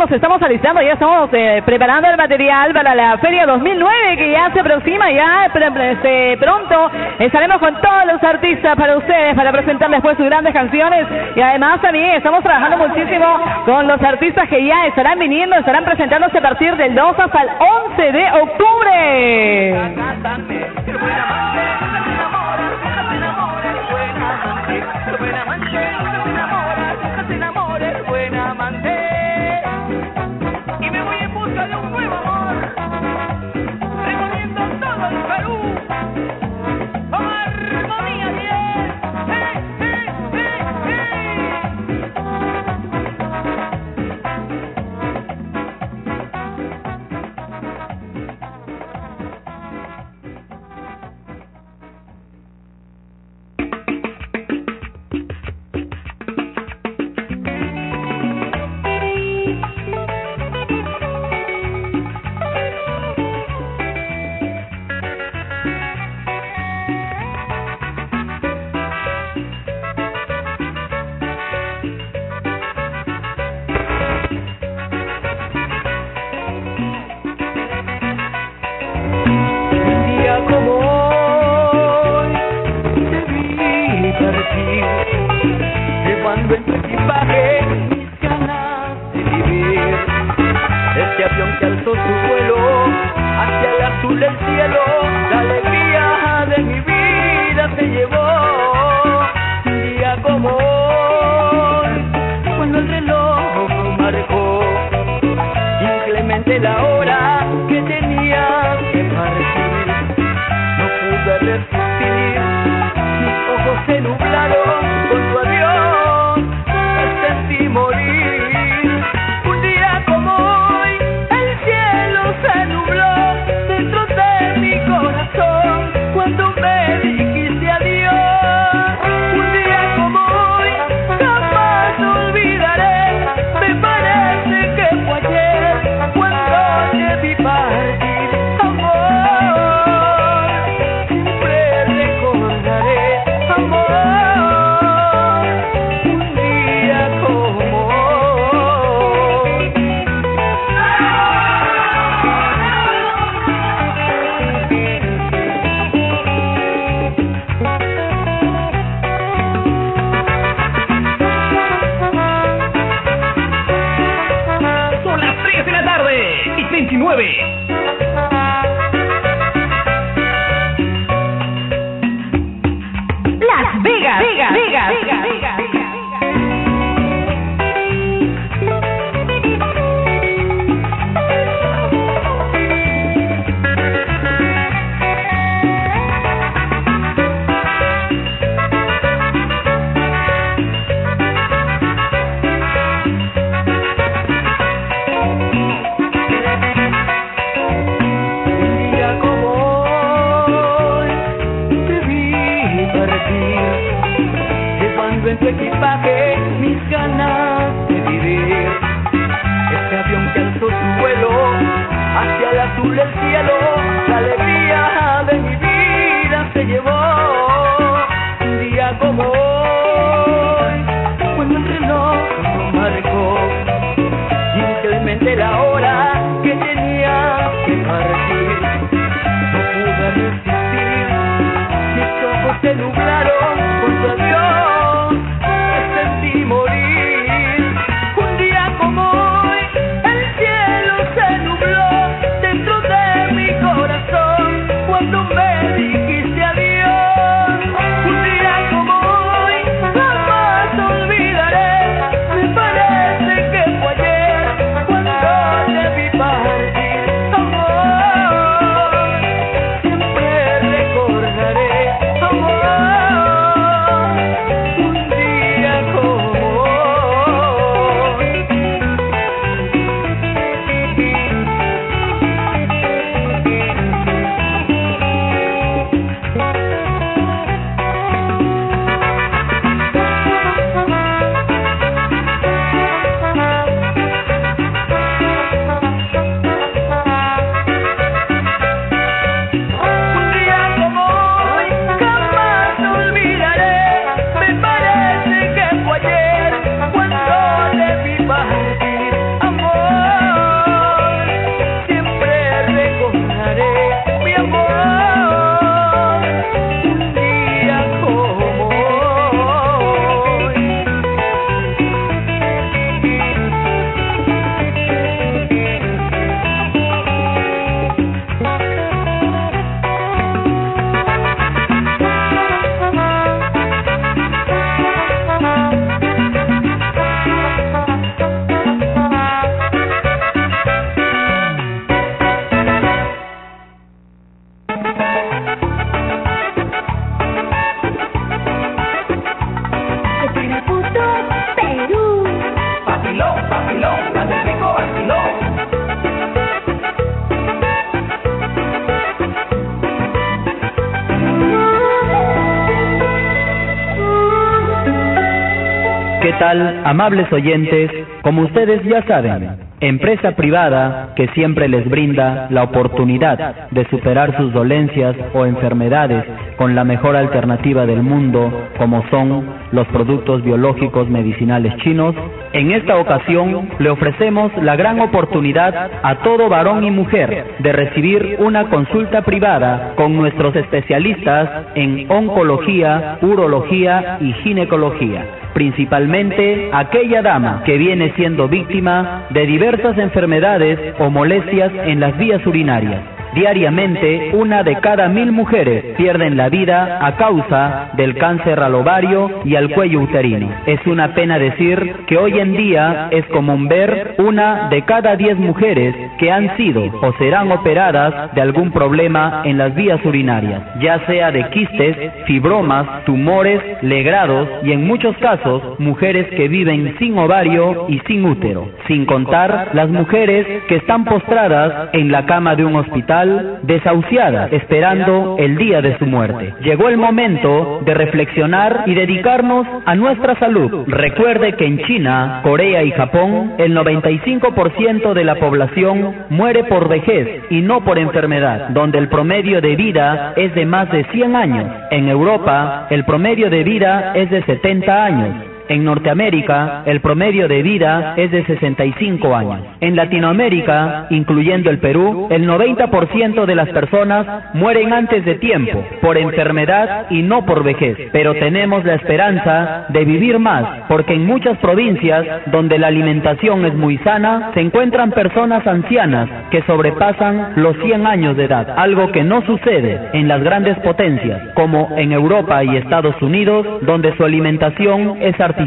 nos estamos alistando, ya estamos eh, preparando el material para la Feria dos mil nueve que ya se aproxima, ya este, pronto estaremos con todos los artistas para ustedes, para presentarles pues sus grandes canciones, y además también estamos trabajando muchísimo con los artistas que ya estarán viniendo, estarán presentándose a partir del dos hasta el once de octubre. Y me voy en busca de un nuevo amor, recorriendo todo el Perú, Armonía diez, hey, hey, hey, corazón. ¿Qué tal, amables oyentes? Como ustedes ya saben, empresa privada que siempre les brinda la oportunidad de superar sus dolencias o enfermedades con la mejor alternativa del mundo, como son los productos biológicos medicinales chinos. En esta ocasión le ofrecemos la gran oportunidad a todo varón y mujer de recibir una consulta privada con nuestros especialistas en oncología, urología y ginecología, principalmente aquella dama que viene siendo víctima de diversas enfermedades o molestias en las vías urinarias. Diariamente, una de cada mil mujeres pierden la vida a causa del cáncer al ovario y al cuello uterino. Es una pena decir que hoy en día es común ver una de cada diez mujeres que han sido o serán operadas de algún problema en las vías urinarias, ya sea de quistes, fibromas, tumores, legrados y en muchos casos mujeres que viven sin ovario y sin útero, sin contar las mujeres que están postradas en la cama de un hospital desahuciadas, esperando el día de su muerte. Llegó el momento de reflexionar y dedicarnos a nuestra salud. Recuerde que en China, Corea y Japón, el noventa y cinco por ciento de la población muere por vejez y no por enfermedad, donde el promedio de vida es de más de cien años. En Europa, el promedio de vida es de setenta años. En Norteamérica, el promedio de vida es de sesenta y cinco años. En Latinoamérica, incluyendo el Perú, el noventa por ciento de las personas mueren antes de tiempo, por enfermedad y no por vejez. Pero tenemos la esperanza de vivir más, porque en muchas provincias, donde la alimentación es muy sana, se encuentran personas ancianas que sobrepasan los cien años de edad, algo que no sucede en las grandes potencias, como en Europa y Estados Unidos, donde su alimentación es artificial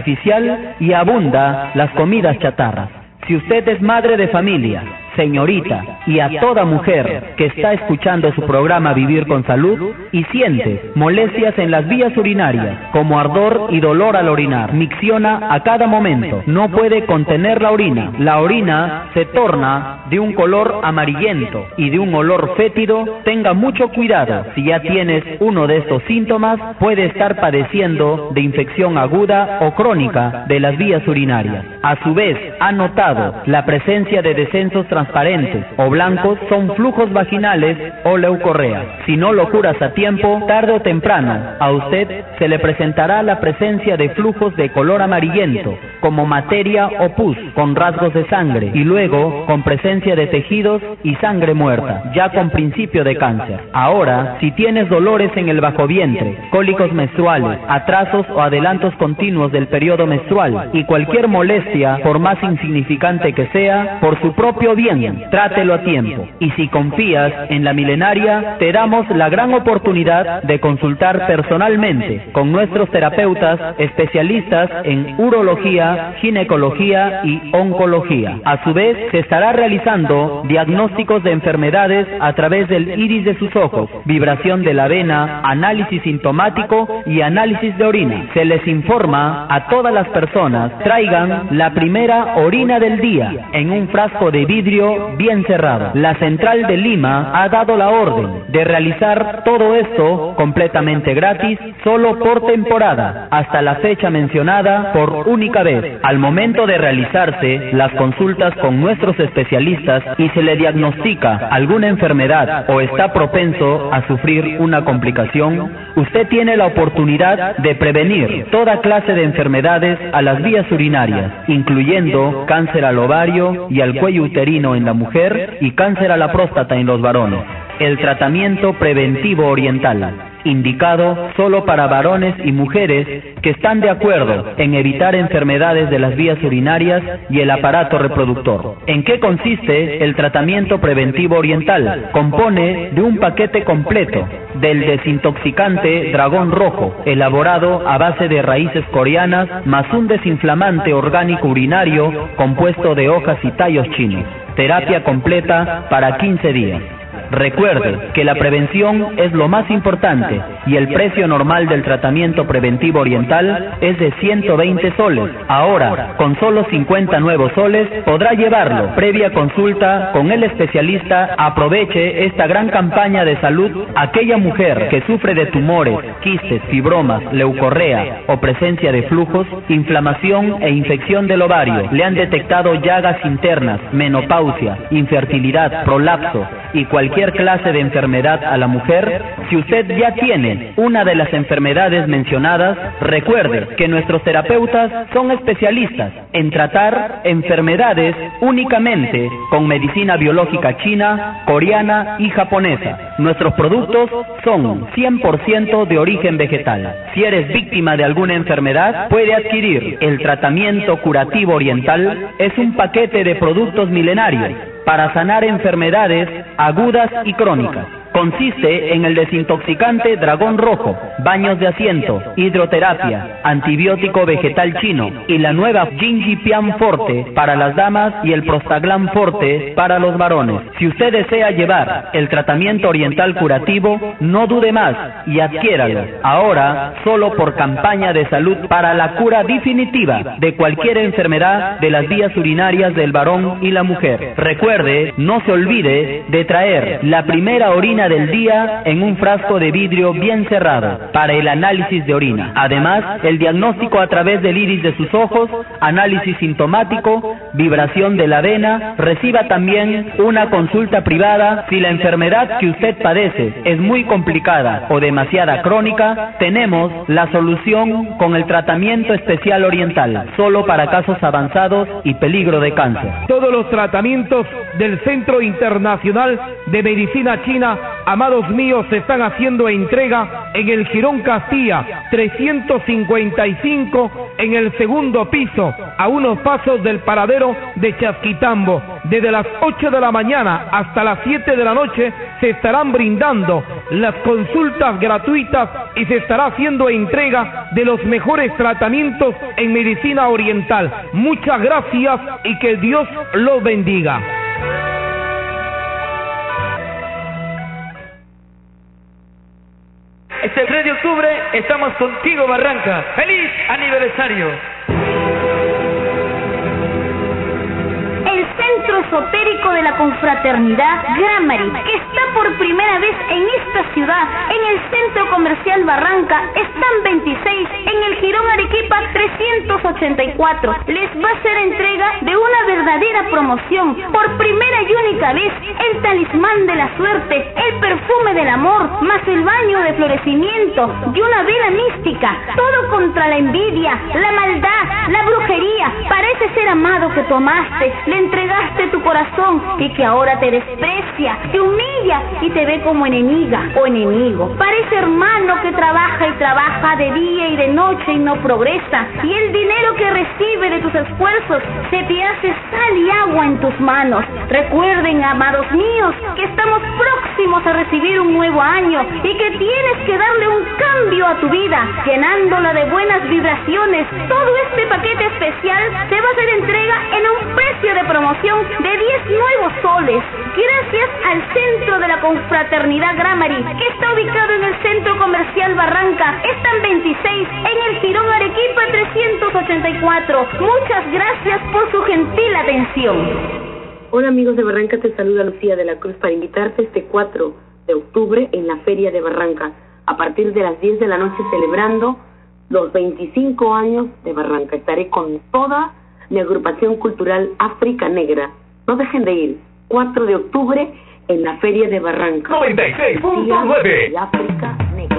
y abunda las comidas chatarras. Si usted es madre de familia, señorita, y a toda mujer que está escuchando su programa Vivir con Salud y siente molestias en las vías urinarias, como ardor y dolor al orinar, micciona a cada momento, no puede contener la orina, la orina se torna de un color amarillento y de un olor fétido, tenga mucho cuidado. Si ya tienes uno de estos síntomas, puede estar padeciendo de infección aguda o crónica de las vías urinarias. A su vez, ha notado la presencia de descensos transparentes o blancos, son flujos vaginales o leucorrea. Si no lo curas a tiempo, tarde o temprano, a usted se le presentará la presencia de flujos de color amarillento, como materia o pus, con rasgos de sangre, y luego con presencia de tejidos y sangre muerta, ya con principio de cáncer. Ahora, si tienes dolores en el bajo vientre, cólicos menstruales, atrasos o adelantos continuos del periodo menstrual y cualquier molestia, por más insignificante que sea, por su propio bien, trátelo a tiempo. Y si confías en la milenaria, te damos la gran oportunidad de consultar personalmente con nuestros terapeutas especialistas en urología, ginecología y oncología. A su vez, se estará realizando diagnósticos de enfermedades a través del iris de sus ojos, vibración de la vena, análisis sintomático y análisis de orina. Se les informa a todas las personas, traigan la primera orina del día en un frasco de vidrio bien cerrado. La central de Lima ha dado la orden de realizar todo esto completamente gratis, solo por temporada, hasta la fecha mencionada por única vez. Al momento de realizarse las consultas con nuestros especialistas y se le diagnostica alguna enfermedad o está propenso a sufrir una complicación, usted tiene la oportunidad de prevenir toda clase de enfermedades a las vías urinarias, incluyendo cáncer al ovario y al cuello uterino en la mujer y cáncer a la próstata en los varones. El tratamiento preventivo oriental, indicado solo para varones y mujeres que están de acuerdo en evitar enfermedades de las vías urinarias y el aparato reproductor. ¿En qué consiste el tratamiento preventivo oriental? Compone de un paquete completo del desintoxicante Dragón Rojo, elaborado a base de raíces coreanas, más un desinflamante orgánico urinario compuesto de hojas y tallos chinos. Terapia completa para quince días. Recuerde que la prevención es lo más importante y el precio normal del tratamiento preventivo oriental es de ciento veinte soles. Ahora, con solo cincuenta nuevos soles, podrá llevarlo. Previa consulta con el especialista, aproveche esta gran campaña de salud. Aquella mujer que sufre de tumores, quistes, fibromas, leucorrea o presencia de flujos, inflamación e infección del ovario, le han detectado llagas internas, menopausia, infertilidad, prolapso y cualquier clase de enfermedad a la mujer. Si usted ya tiene una de las enfermedades mencionadas, recuerde que nuestros terapeutas son especialistas en tratar enfermedades únicamente con medicina biológica china, coreana y japonesa. Nuestros productos son cien por ciento de origen vegetal. Si eres víctima de alguna enfermedad, puede adquirir el tratamiento curativo oriental. Es un paquete de productos milenarios para sanar enfermedades agudas y crónicas. Consiste en el desintoxicante Dragón Rojo, baños de asiento, hidroterapia, antibiótico vegetal chino y la nueva Jinjipian Forte para las damas y el Prostaglan Forte para los varones. Si usted desea llevar el tratamiento oriental curativo, no dude más y adquiéralo. Ahora, solo por campaña de salud para la cura definitiva de cualquier enfermedad de las vías urinarias del varón y la mujer. Recuerde, no se olvide de traer la primera orina del día en un frasco de vidrio bien cerrado para el análisis de orina. Además, el diagnóstico a través del iris de sus ojos, análisis sintomático, vibración de la vena. Reciba también una consulta privada. Si la enfermedad que usted padece es muy complicada o demasiada crónica, tenemos la solución con el tratamiento especial oriental, solo para casos avanzados y peligro de cáncer. Todos los tratamientos del Centro Internacional de Medicina China, amados míos, se están haciendo entrega en el Jirón Castilla trescientos cincuenta y cinco, en el segundo piso, a unos pasos del paradero de Chasquitambo. Desde las ocho de la mañana hasta las siete de la noche se estarán brindando las consultas gratuitas y se estará haciendo entrega de los mejores tratamientos en medicina oriental. Muchas gracias y que Dios los bendiga. Este tres de octubre estamos contigo, Barranca. ¡Feliz aniversario! El Centro Esotérico de la Confraternidad Gramary, que está por primera vez en esta ciudad, en el Centro Comercial Barranca, están veintiséis, en el Jirón Arequipa trescientos ochenta y cuatro. Les va a hacer entrega de una verdadera promoción. Por primera y única vez, el talismán de la suerte, el perfume del amor, más el baño de florecimiento y una vela mística. Todo contra la envidia, la maldad, la brujería. Parece ser amado que tú amaste, le entregaste tu corazón y que ahora te desprecia, te humilla y te ve como enemiga o enemigo. Parece hermano que trabaja y trabaja de día y de noche y no progresa, y el dinero que recibe de tus esfuerzos se te hace sal y agua en tus manos. Recuerden, amados míos, que estamos próximos a recibir un nuevo año y que tienes que darle un cambio a tu vida, llenándola de buenas vibraciones. Todo este paquete especial se va a hacer entrega en un precio de promoción de diez nuevos soles, gracias al Centro de la Confraternidad Gramary, que está ubicado en el Centro Comercial Barranca. Están veintiséis, en el Jirón Arequipa trescientos ochenta y cuatro. Muchas gracias por su gentil atención. Hola amigos de Barranca, te saluda Lucía de la Cruz para invitarte este cuatro de octubre en la Feria de Barranca, a partir de las diez de la noche, celebrando los veinticinco años de Barranca. Estaré con toda mi agrupación cultural África Negra. No dejen de ir, cuatro de octubre en la Feria de Barranca. noventa y seis punto nueve. África Negra.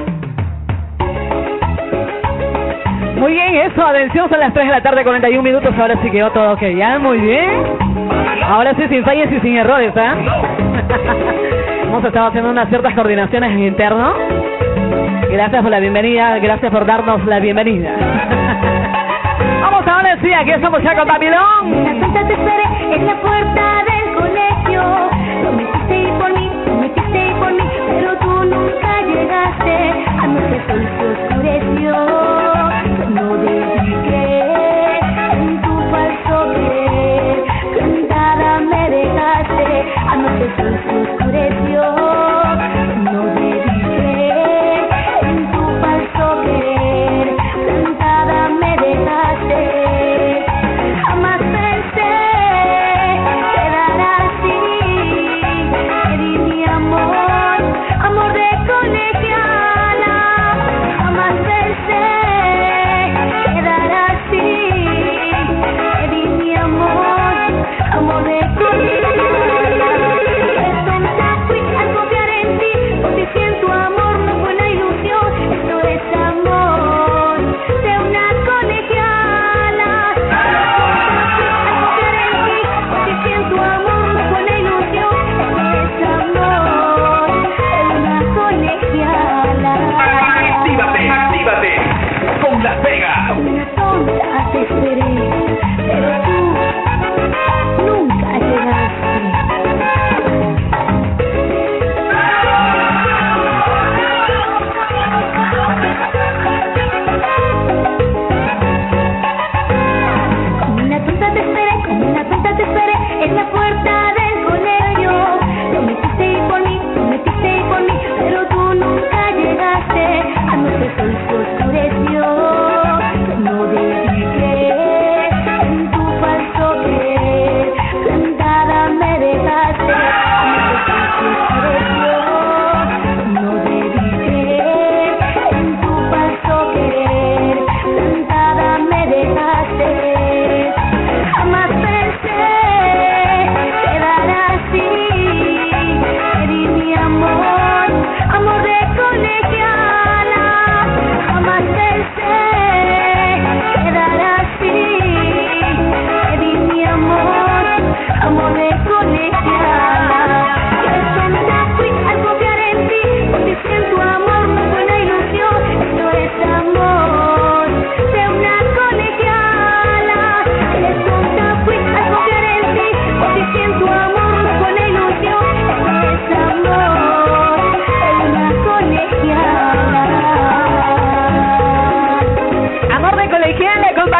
Muy bien, eso, atención, son las tres de la tarde, cuarenta y un minutos, ahora sí quedó todo ok, ya, muy bien. Ahora sí, sin fallas y sin errores, ¿eh? Hemos estado haciendo unas ciertas coordinaciones en interno. Gracias por la bienvenida, gracias por darnos la bienvenida. Vamos ahora sí, aquí estamos ya con Babilón. La santa te esperé en la puerta del colegio. Prometiste ir por mí, prometiste ir por mí, pero tú nunca llegaste. Anoche el sol se oscureció. No debí creer en tu falso querer. Cantada me dejaste. Anoche el sol se oscureció. No debí creer en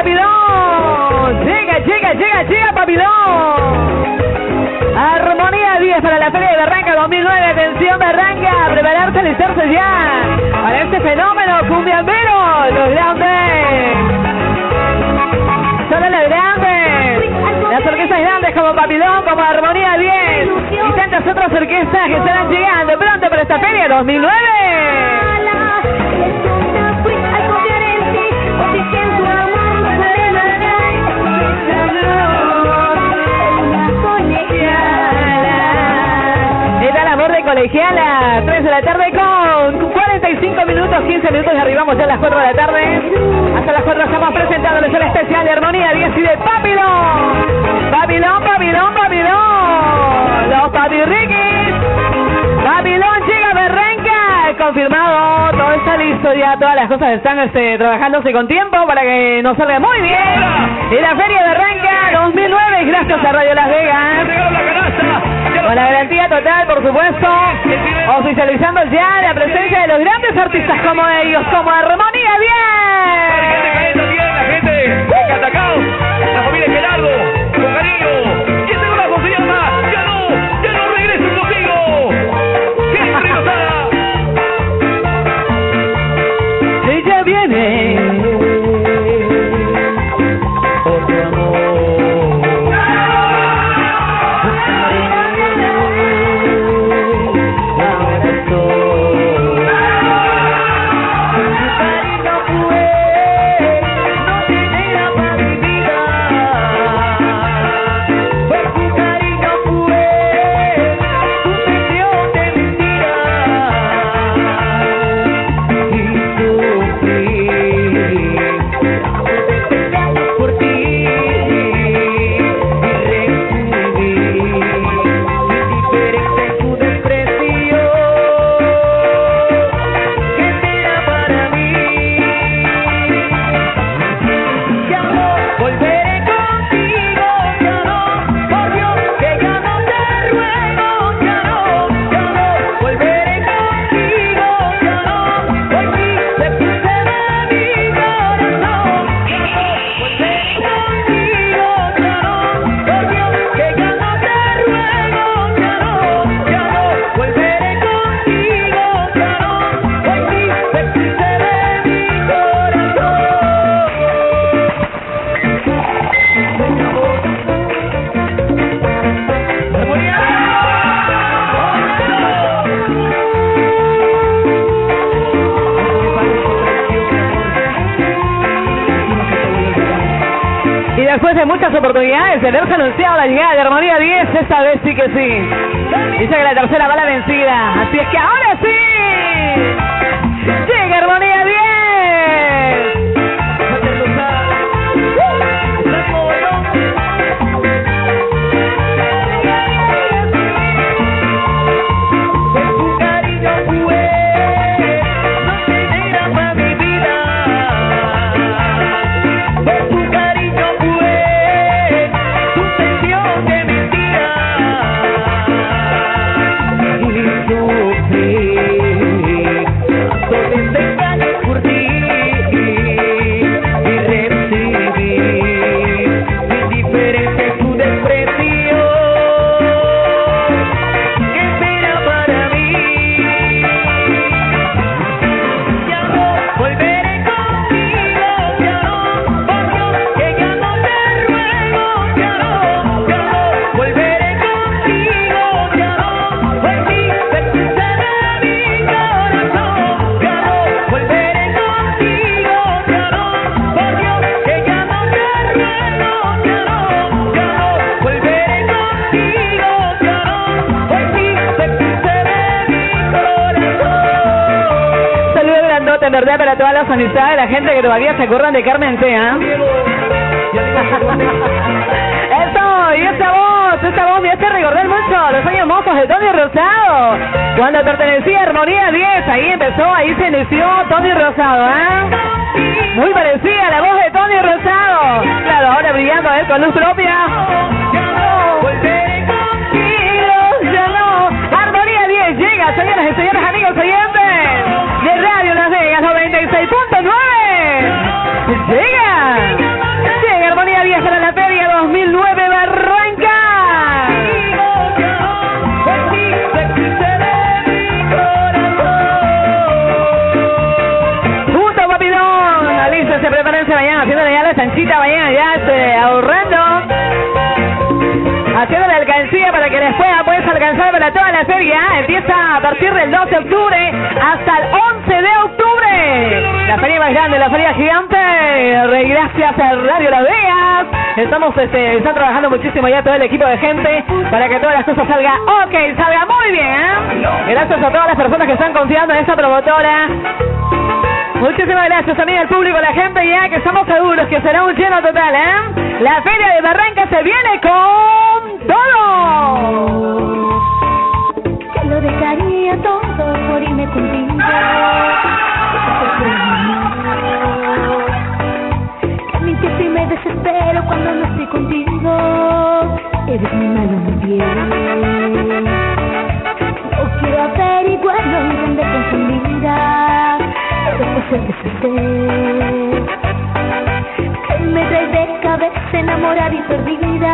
Papilón. Llega, llega, llega, llega Papilón. Armonía diez para la Feria de Barranca dos mil nueve. Atención Barranca, a prepararse, alistarse ya para este fenómeno cumbiambero. Los grandes, solo los grandes, las orquestas grandes como Papilón, como Armonía diez y tantas otras orquestas que estarán llegando pronto para esta Feria dos mil nueve. Colegiala, tres de la tarde con cuarenta y cinco minutos, quince minutos y arribamos ya a las cuatro de la tarde. Hasta las cuatro estamos presentándoles el especial de Armonía diez y de Papilón. Papilón, Papilón, Papilón. Los Papirriquis. Papilón llega a Barranca. Confirmado, todo está listo ya, todas las cosas están este, trabajándose con tiempo para que nos salga muy bien. Y la Feria de Barranca dos mil nueve, gracias a Radio Las Vegas. Con la garantía total, por supuesto, oficializando ya la presencia de los grandes artistas como ellos, como Armonía diez. La gente de Atacao, la familia Gerardo, con cariño. Y este brazo se llama Ya no, ya no regreses conmigo. ¡Qué curiosa! Ella viene. Otro amor. Después de muchas oportunidades de haberse anunciado la llegada de Armonía diez, esta vez sí que sí. Dice que la tercera va la vencida, así es que ahora sí llega Armonía diez. En verdad, para todas las amistades de la gente que todavía se acuerdan de Carmen Tea. Eso, y esa voz, esa voz me hace recordar mucho los años mozos de Tony Rosado, cuando pertenecía a Armonía diez. Ahí empezó, ahí se inició Tony Rosado, ¿eh? Muy parecida a la voz de Tony Rosado. Claro, ahora brillando él con luz propia. Ya no. Armonía diez llega, señoras y señores, amigos oyentes de Radio Las Vegas noventa y seis punto nueve. Llega once, vayan haciéndole ya la chanchita, vayan allá este, ahorrando, haciendo la alcancía para que les pueda pues alcanzar para toda la feria. Empieza a partir del doce de octubre hasta el once de octubre. La feria más grande, la feria gigante. Gracias a Radio Las Vegas. Estamos, este, están trabajando muchísimo ya todo el equipo de gente para que todas las cosas salgan ok, salga muy bien, ¿eh? Gracias a todas las personas que están confiando en esta promotora. Muchísimas gracias también al público, la gente ya que estamos seguros que será un lleno total, ¿eh? La Feria de Barranca se viene con todo. Que lo dejaría todo por irme contigo. También que si me desespero cuando no estoy contigo. Eres mi malo muy bien. No quiero averiguarlo y dónde confundida. Pero pues el deshacer que me trae de cabeza enamorada y perdida.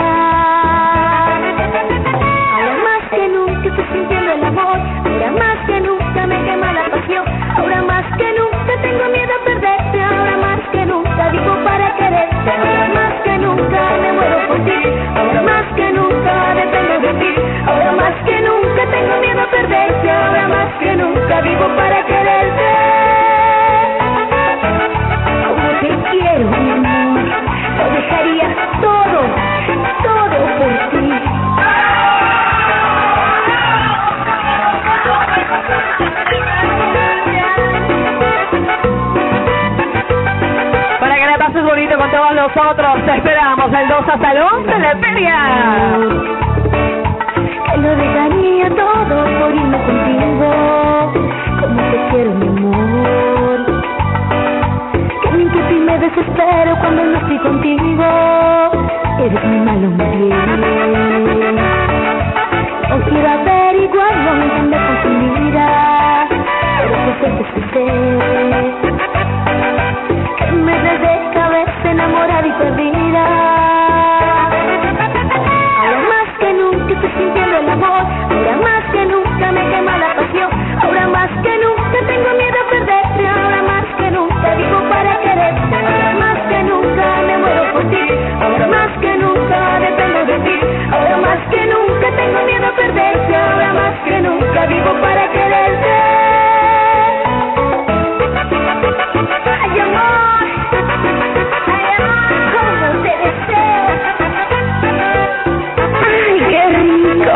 Ahora más que nunca estoy sintiendo el amor. Ahora más que nunca me quema la pasión. Ahora más que nunca tengo miedo a perderte. Ahora más que nunca vivo para quererte. Ahora más que nunca me muero por ti. Ahora más que nunca dependo de ti. Ahora más que nunca tengo miedo a perderte. Ahora más que nunca vivo para quererte. Te quiero, mi amor, lo dejaría todo, todo por ti. Para que la pases bonito con todos nosotros, te esperamos el dos hasta el once en la feria. Que lo dejaría todo por irme contigo, como te quiero, mi amor. Que me desespero cuando no estoy contigo. Eres mi malo muy bien. No quiero averiguarlo y me confundirá. Pero pues el deshacer que me trae de cabeza enamorada y perdida. Ahora más que nunca estoy sintiendo el amor. Ahora más que nunca me quema la pasión. Ahora más que nunca tengo miedo a perderte. Ahora más que nunca vivo para quererte. Ahora más que nunca me muero por ti. Ahora más que nunca dependo de ti. Ahora más que nunca tengo miedo a perderte. Ahora más que nunca vivo para quererte. Ay, amor, ay, amor, cómo te deseo. Ay, qué rico.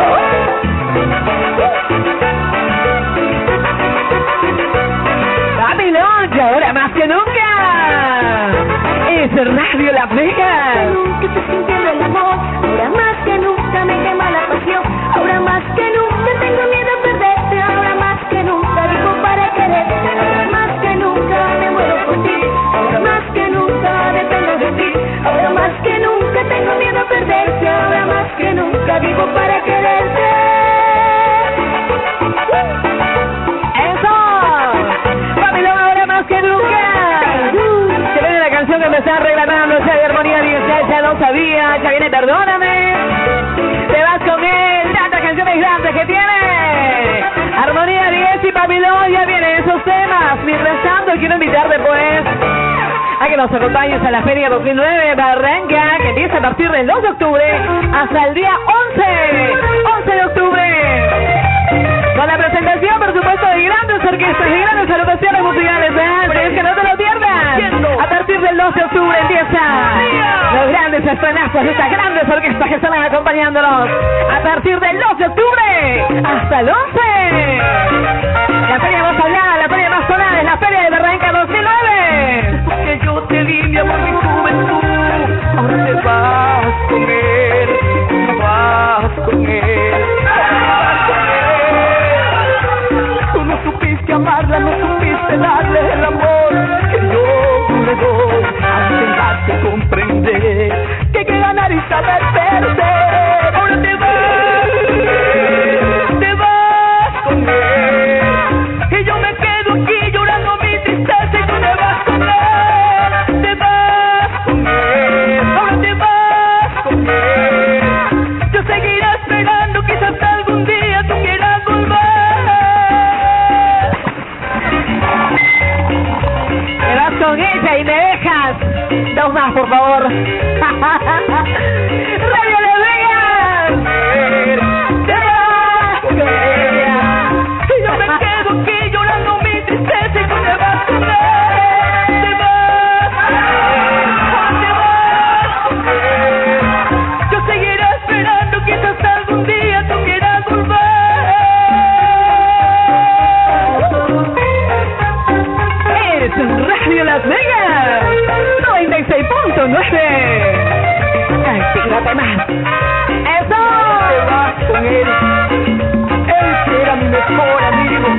Babilón, ahora más que nunca. Es Radio Las Vegas. Nunca estoy sintiendo el amor. Ahora más que nunca me quema la pasión. Ahora más que nunca tengo miedo a perderte. Ahora más que nunca vivo para quererte. Ahora más que nunca me muero por ti. Ahora más que nunca dependo de ti. Ahora más que nunca tengo miedo a perderte. Ahora más que nunca vivo para quererte. Que nunca. Se viene la canción que me está reclamando, ya de Armonía diez, ya no sabía, ya viene Perdóname. Te vas con él, tantas canciones grandes que tiene. Armonía diez y Papilón, ya vienen esos temas. Mientras tanto, quiero invitarte pues a que nos acompañes a la Feria dos mil nueve Barranca, que empieza a partir del dos de octubre hasta el día once, once de octubre. Con la presentación, por supuesto, de grandes orquestas y grandes agrupaciones musicales, ¿eh? Es que no te lo pierdas. A partir del dos de octubre empieza los grandes estrenazos de estas grandes orquestas que estarán acompañándonos. A partir del dos de octubre hasta el once. La feria más hablada, la feria más sonada es la Feria de Barranca dos mil nueve. Porque yo te di mi amor, mi juventud. Ahora te vas con él, vas con él. No supiste amarla, no supiste darle el amor que yo le doy. Antes de comprender que hay que ganar y saber perder. Ahora te vas, te vas con él. Y yo me quedo aquí llorando mi tristeza y tú te vas con él. Te vas con él, ahora te vas con él. Yo seguiré esperando, quizás algún día tú quieras volver. Con ella y me dejas más, por favor. Radio Las Vegas. Te vas con ella. Y yo me quedo aquí llorando mi tristeza y tú te vas con él. Te vas con él. Te vas con él. Yo seguiré esperando, quizás algún día tú quieras volver. Es Radio Las Vegas noventa y seis punto nueve. Ay, tírate más. ¡Eso! Te vas con él. Él que era mi mejor amigo.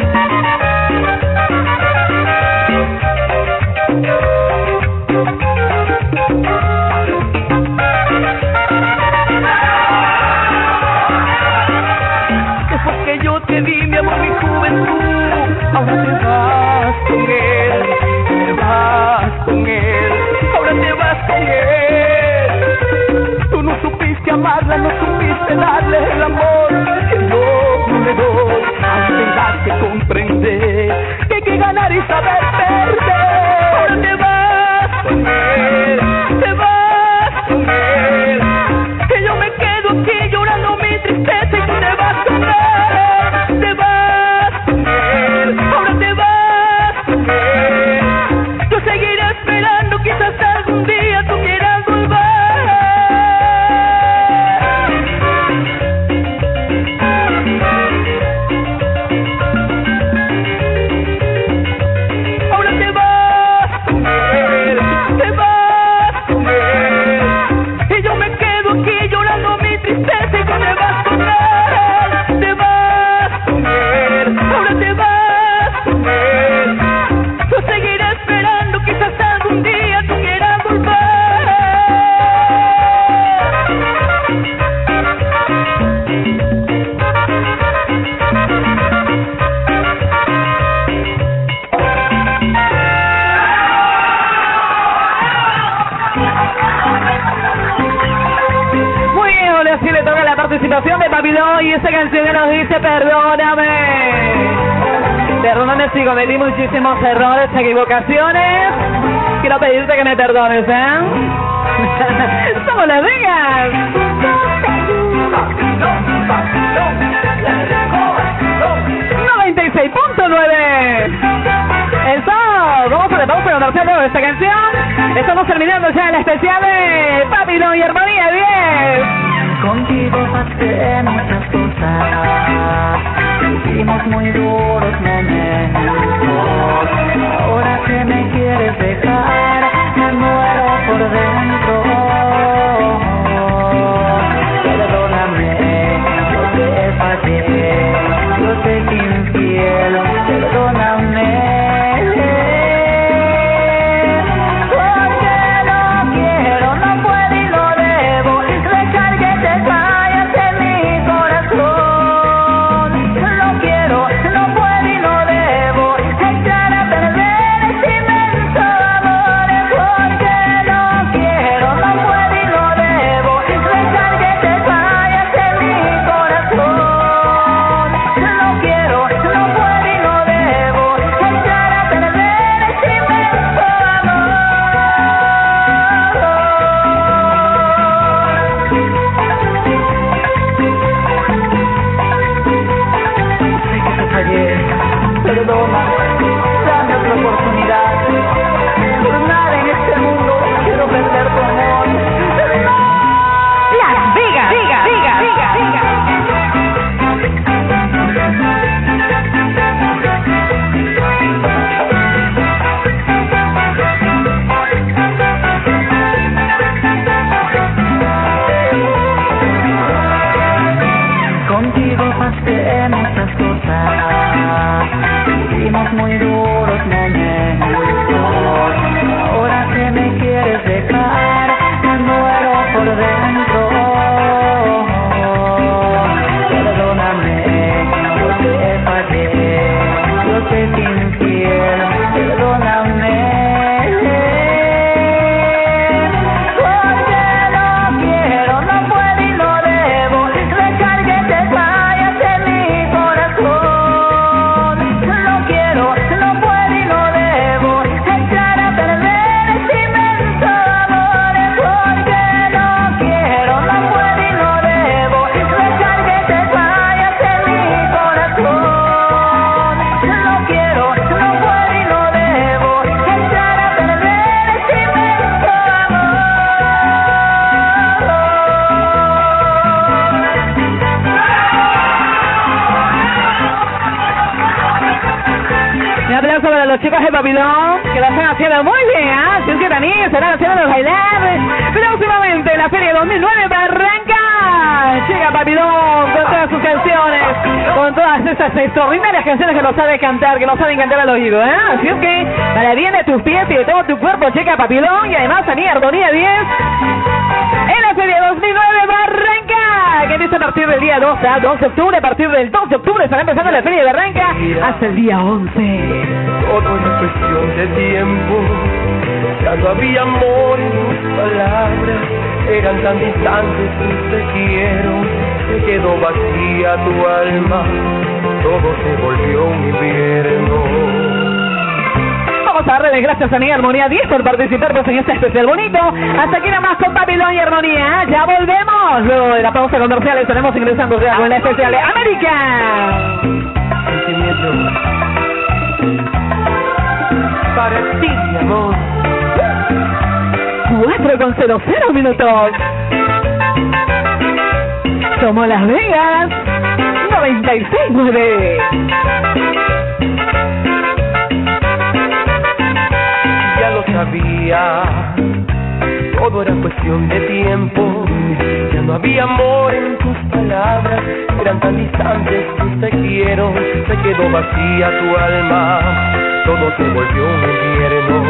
Después que yo te di mi amor, mi juventud, ahora te vas con él. Te vas con él. Ahora te vas con él. Tú no supiste amarla, no supiste darle el amor que yo le doy. Aún tendrás que comprender que hay que ganar y saber perder. Ahora te vas con él, te vas con él. Que yo me quedo aquí llorando mi tristeza y tú te vas con él. Te vas con él, ahora te vas con él. Yo seguiré esperando, quizás algún día tú quieras volver. Ahora te vas con él, te vas con él. Y yo me quedo aquí llorando mi tristeza y tú te vas con él. Te vas con él, ahora te vas con él. Yo seguiré esperando, quizás algún día tú quieras volver. Muy bien, ahora sí le toca la participación de Papilón y esa canción que nos dice perdóname. Perdóname si cometí muchísimos errores, equivocaciones. Quiero pedirte que me perdones, ¿eh? ¡Somos Las Vegas! noventa y seis punto nueve. Eso, vamos a la pausa comercial luego de esta canción. Estamos terminando ya la especial de Papilón y Armonía diez. Contigo pasé muchas cosas, vivimos muy duros momentos. Ahora que me quieres dejar, me muero por dentro. Perdóname, yo te fallé, yo te fui infiel, perdóname. chicos de Babilón, que lo están haciendo muy bien, ¿ah? Si es que también estarán haciendo bailar próximamente en la Feria dos mil nueve Barranca. Llega Babilón con todas sus canciones, con todas esas extraordinarias canciones que lo sabe cantar, que lo saben cantar al oído, ¿eh? Así es que, para bien de tus pies y de todo tu cuerpo, llega Babilón y además también Armonía diez en la Feria dos mil nueve Barranca, que empieza a partir del día dos, ¿ah? dos de octubre, a partir del dos de octubre estará empezando la Feria de Barranca hasta el día once. Todo es cuestión de tiempo, ya no había amor en tus palabras, eran tan distantes tus te quiero, se quedó vacía tu alma, todo se volvió un invierno. Vamos a darle las gracias a mi Armonía diez por participar pues, en este especial bonito. Hasta aquí nada más con Babilón y Armonía. Ya volvemos. Luego de la pausa comercial estaremos ingresando ya con la especial de América. Para ti, mi amor. cuatro con cero cero minutos. Somos Las Vegas noventa y seis nueve. Ya lo sabía, todo era cuestión de tiempo, ya no había amor en tus palabras, eran tan distantes tus te quiero, se quedó vacía tu alma, todo se volvió un invierno.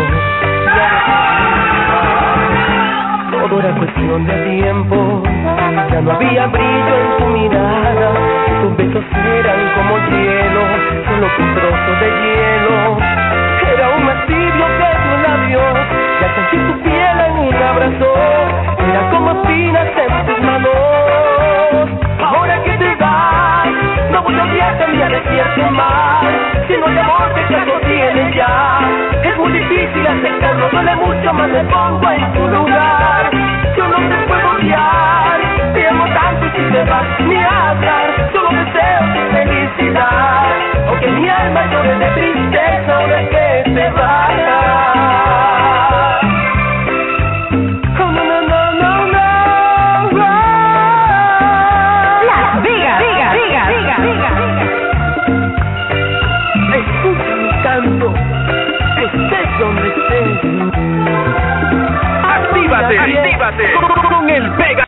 Todo era cuestión de tiempo, ya no había brillo en tu mirada, tus besos eran como hielo, solo un trozo de hielo, era un martirio que tus labios, ya sentí tu piel en un abrazo, era como espinas en tus manos. Ahora que te vas, no voy a odiarte ni a decirte más, si no hay amor que ya no tienes ya, es muy difícil aceptarlo, duele mucho, más me pongo en tu lugar. Yo no te puedo odiar, te amo tanto y si te vas ni a hablar, solo deseo tu felicidad, aunque mi alma llore de tristeza de que te vayas. Oh, no, no, no, no, no, no. Las Vegas, Vegas, Vegas, Vegas, Vegas. Escucha mi canto, estés donde estés. Actívate, actívate con el Pega.